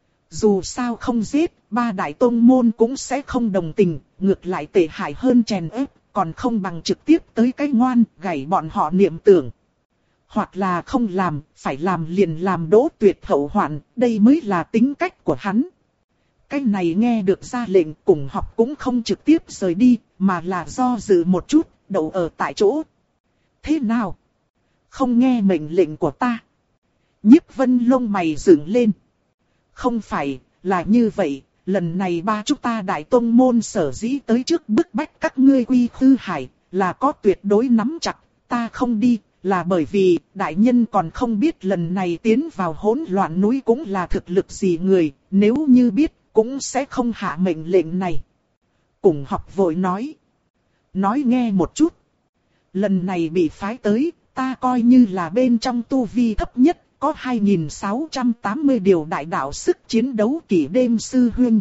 Dù sao không giết, ba đại tôn môn cũng sẽ không đồng tình, ngược lại tệ hại hơn chèn ép, còn không bằng trực tiếp tới cái ngoan, gảy bọn họ niệm tưởng. Hoặc là không làm, phải làm liền làm đỗ tuyệt hậu hoạn, đây mới là tính cách của hắn. Cái này nghe được ra lệnh, cùng học cũng không trực tiếp rời đi, mà là do dự một chút, đậu ở tại chỗ. Thế nào? Không nghe mệnh lệnh của ta. Nhiếp Vân lông mày dựng lên. Không phải, là như vậy, lần này ba chúng ta đại tông môn sở dĩ tới trước bức bách các ngươi quy khư hải, là có tuyệt đối nắm chặt, ta không đi, là bởi vì đại nhân còn không biết lần này tiến vào hỗn loạn núi cũng là thực lực gì người, nếu như biết, cũng sẽ không hạ mệnh lệnh này. Cùng học vội nói. Nói nghe một chút. Lần này bị phái tới, ta coi như là bên trong tu vi thấp nhất, có hai nghìn sáu trăm tám mươi điều đại đạo sức chiến đấu kỷ đêm sư huynh.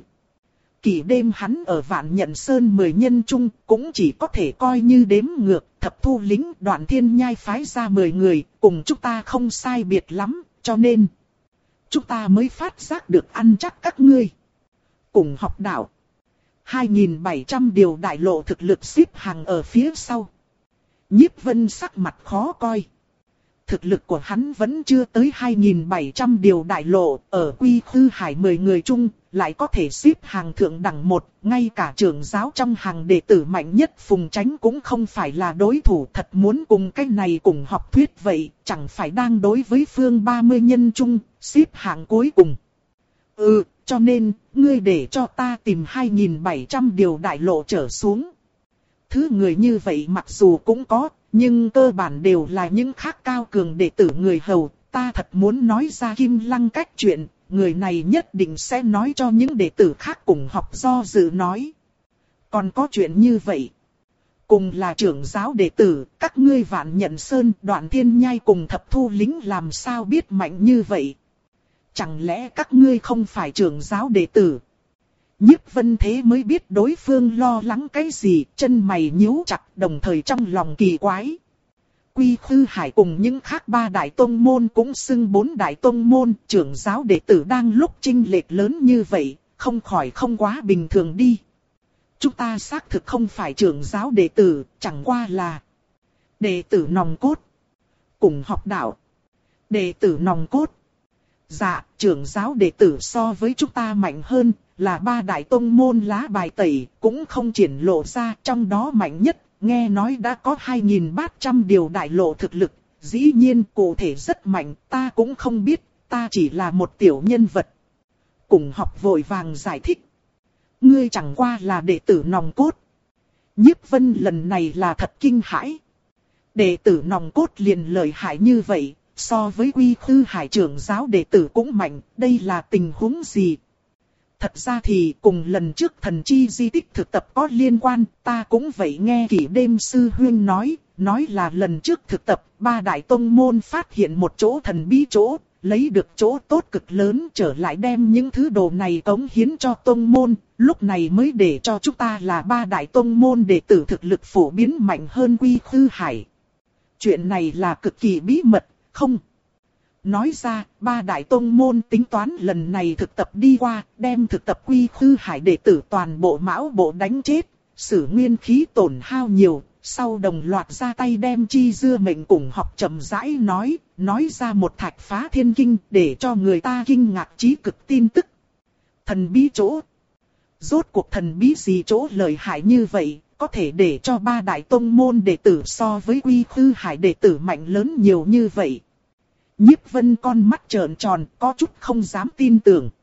Kỷ đêm hắn ở Vạn Nhận Sơn mười nhân chung, cũng chỉ có thể coi như đếm ngược, Thập Thu lính Đoạn Thiên Nhai phái ra mười người, cùng chúng ta không sai biệt lắm, cho nên chúng ta mới phát giác được ăn chắc các ngươi. Cùng học đạo, hai nghìn bảy trăm điều đại lộ thực lực xếp hàng ở phía sau. Nhiếp Vân sắc mặt khó coi. Thực lực của hắn vẫn chưa tới hai nghìn bảy trăm điều đại lộ, ở quy khư hải mười người chung, lại có thể xếp hàng thượng đẳng một, ngay cả trưởng giáo trong hàng đệ tử mạnh nhất Phùng Chánh cũng không phải là đối thủ. Thật muốn cùng cái này cùng học thuyết vậy, chẳng phải đang đối với phương ba mươi nhân chung, xếp hạng cuối cùng. Ừ, cho nên, ngươi để cho ta tìm hai nghìn bảy trăm điều đại lộ trở xuống. Thứ người như vậy mặc dù cũng có, nhưng cơ bản đều là những khác cao cường đệ tử người hầu. Ta thật muốn nói ra Kim Lăng cách chuyện, người này nhất định sẽ nói cho những đệ tử khác cùng học do dự nói. Còn có chuyện như vậy. cùng là trưởng giáo đệ tử, các ngươi Vạn Nhận Sơn, Đoạn Thiên Nhai cùng Thập Thu Lính làm sao biết mạnh như vậy? Chẳng lẽ các ngươi không phải trưởng giáo đệ tử? Nhiếp Vân thế mới biết đối phương lo lắng cái gì, chân mày nhíu chặt, đồng thời trong lòng kỳ quái. Quy Khư Hải cùng những khác ba đại tông môn cũng xưng bốn đại tông môn, trưởng giáo đệ tử đang lúc chênh lệch lớn như vậy, không khỏi không quá bình thường đi. Chúng ta xác thực không phải trưởng giáo đệ tử, chẳng qua là đệ tử nòng cốt, cùng học đạo. Đệ tử nòng cốt. Dạ, trưởng giáo đệ tử so với chúng ta mạnh hơn, là ba đại tông môn lá bài tẩy, cũng không triển lộ ra, trong đó mạnh nhất, nghe nói đã có hai nghìn ba trăm điều đại lộ thực lực, dĩ nhiên cụ thể rất mạnh, ta cũng không biết, ta chỉ là một tiểu nhân vật. Cùng học vội vàng giải thích. Ngươi chẳng qua là đệ tử nòng cốt. Nhiếp Vân lần này là thật kinh hãi. Đệ tử nòng cốt liền lợi hại như vậy, so với Quy Khư Hải trưởng giáo đệ tử cũng mạnh, đây là tình huống gì? Thật ra thì cùng lần trước thần chi di tích thực tập có liên quan, ta cũng vậy nghe Kỷ Đêm sư huyên nói, nói là lần trước thực tập, ba đại tông môn phát hiện một chỗ thần bí chỗ, lấy được chỗ tốt cực lớn trở lại đem những thứ đồ này cống hiến cho tông môn, lúc này mới để cho chúng ta là ba đại tông môn đệ tử thực lực phổ biến mạnh hơn Quy Khư Hải. Chuyện này là cực kỳ bí mật, không? Nói ra, ba đại tông môn tính toán lần này thực tập đi qua, đem thực tập Quy Khư Hải đệ tử toàn bộ mão bộ đánh chết, sử nguyên khí tổn hao nhiều, sau đồng loạt ra tay đem chi dưa mệnh cùng học chậm rãi nói, nói ra một thạch phá thiên kinh để cho người ta kinh ngạc chí cực tin tức. Thần bí chỗ. Rốt cuộc thần bí gì chỗ lợi hại như vậy, có thể để cho ba đại tông môn đệ tử so với Quy Khư Hải đệ tử mạnh lớn nhiều như vậy. Nhiếp Vân con mắt trợn tròn, có chút không dám tin tưởng.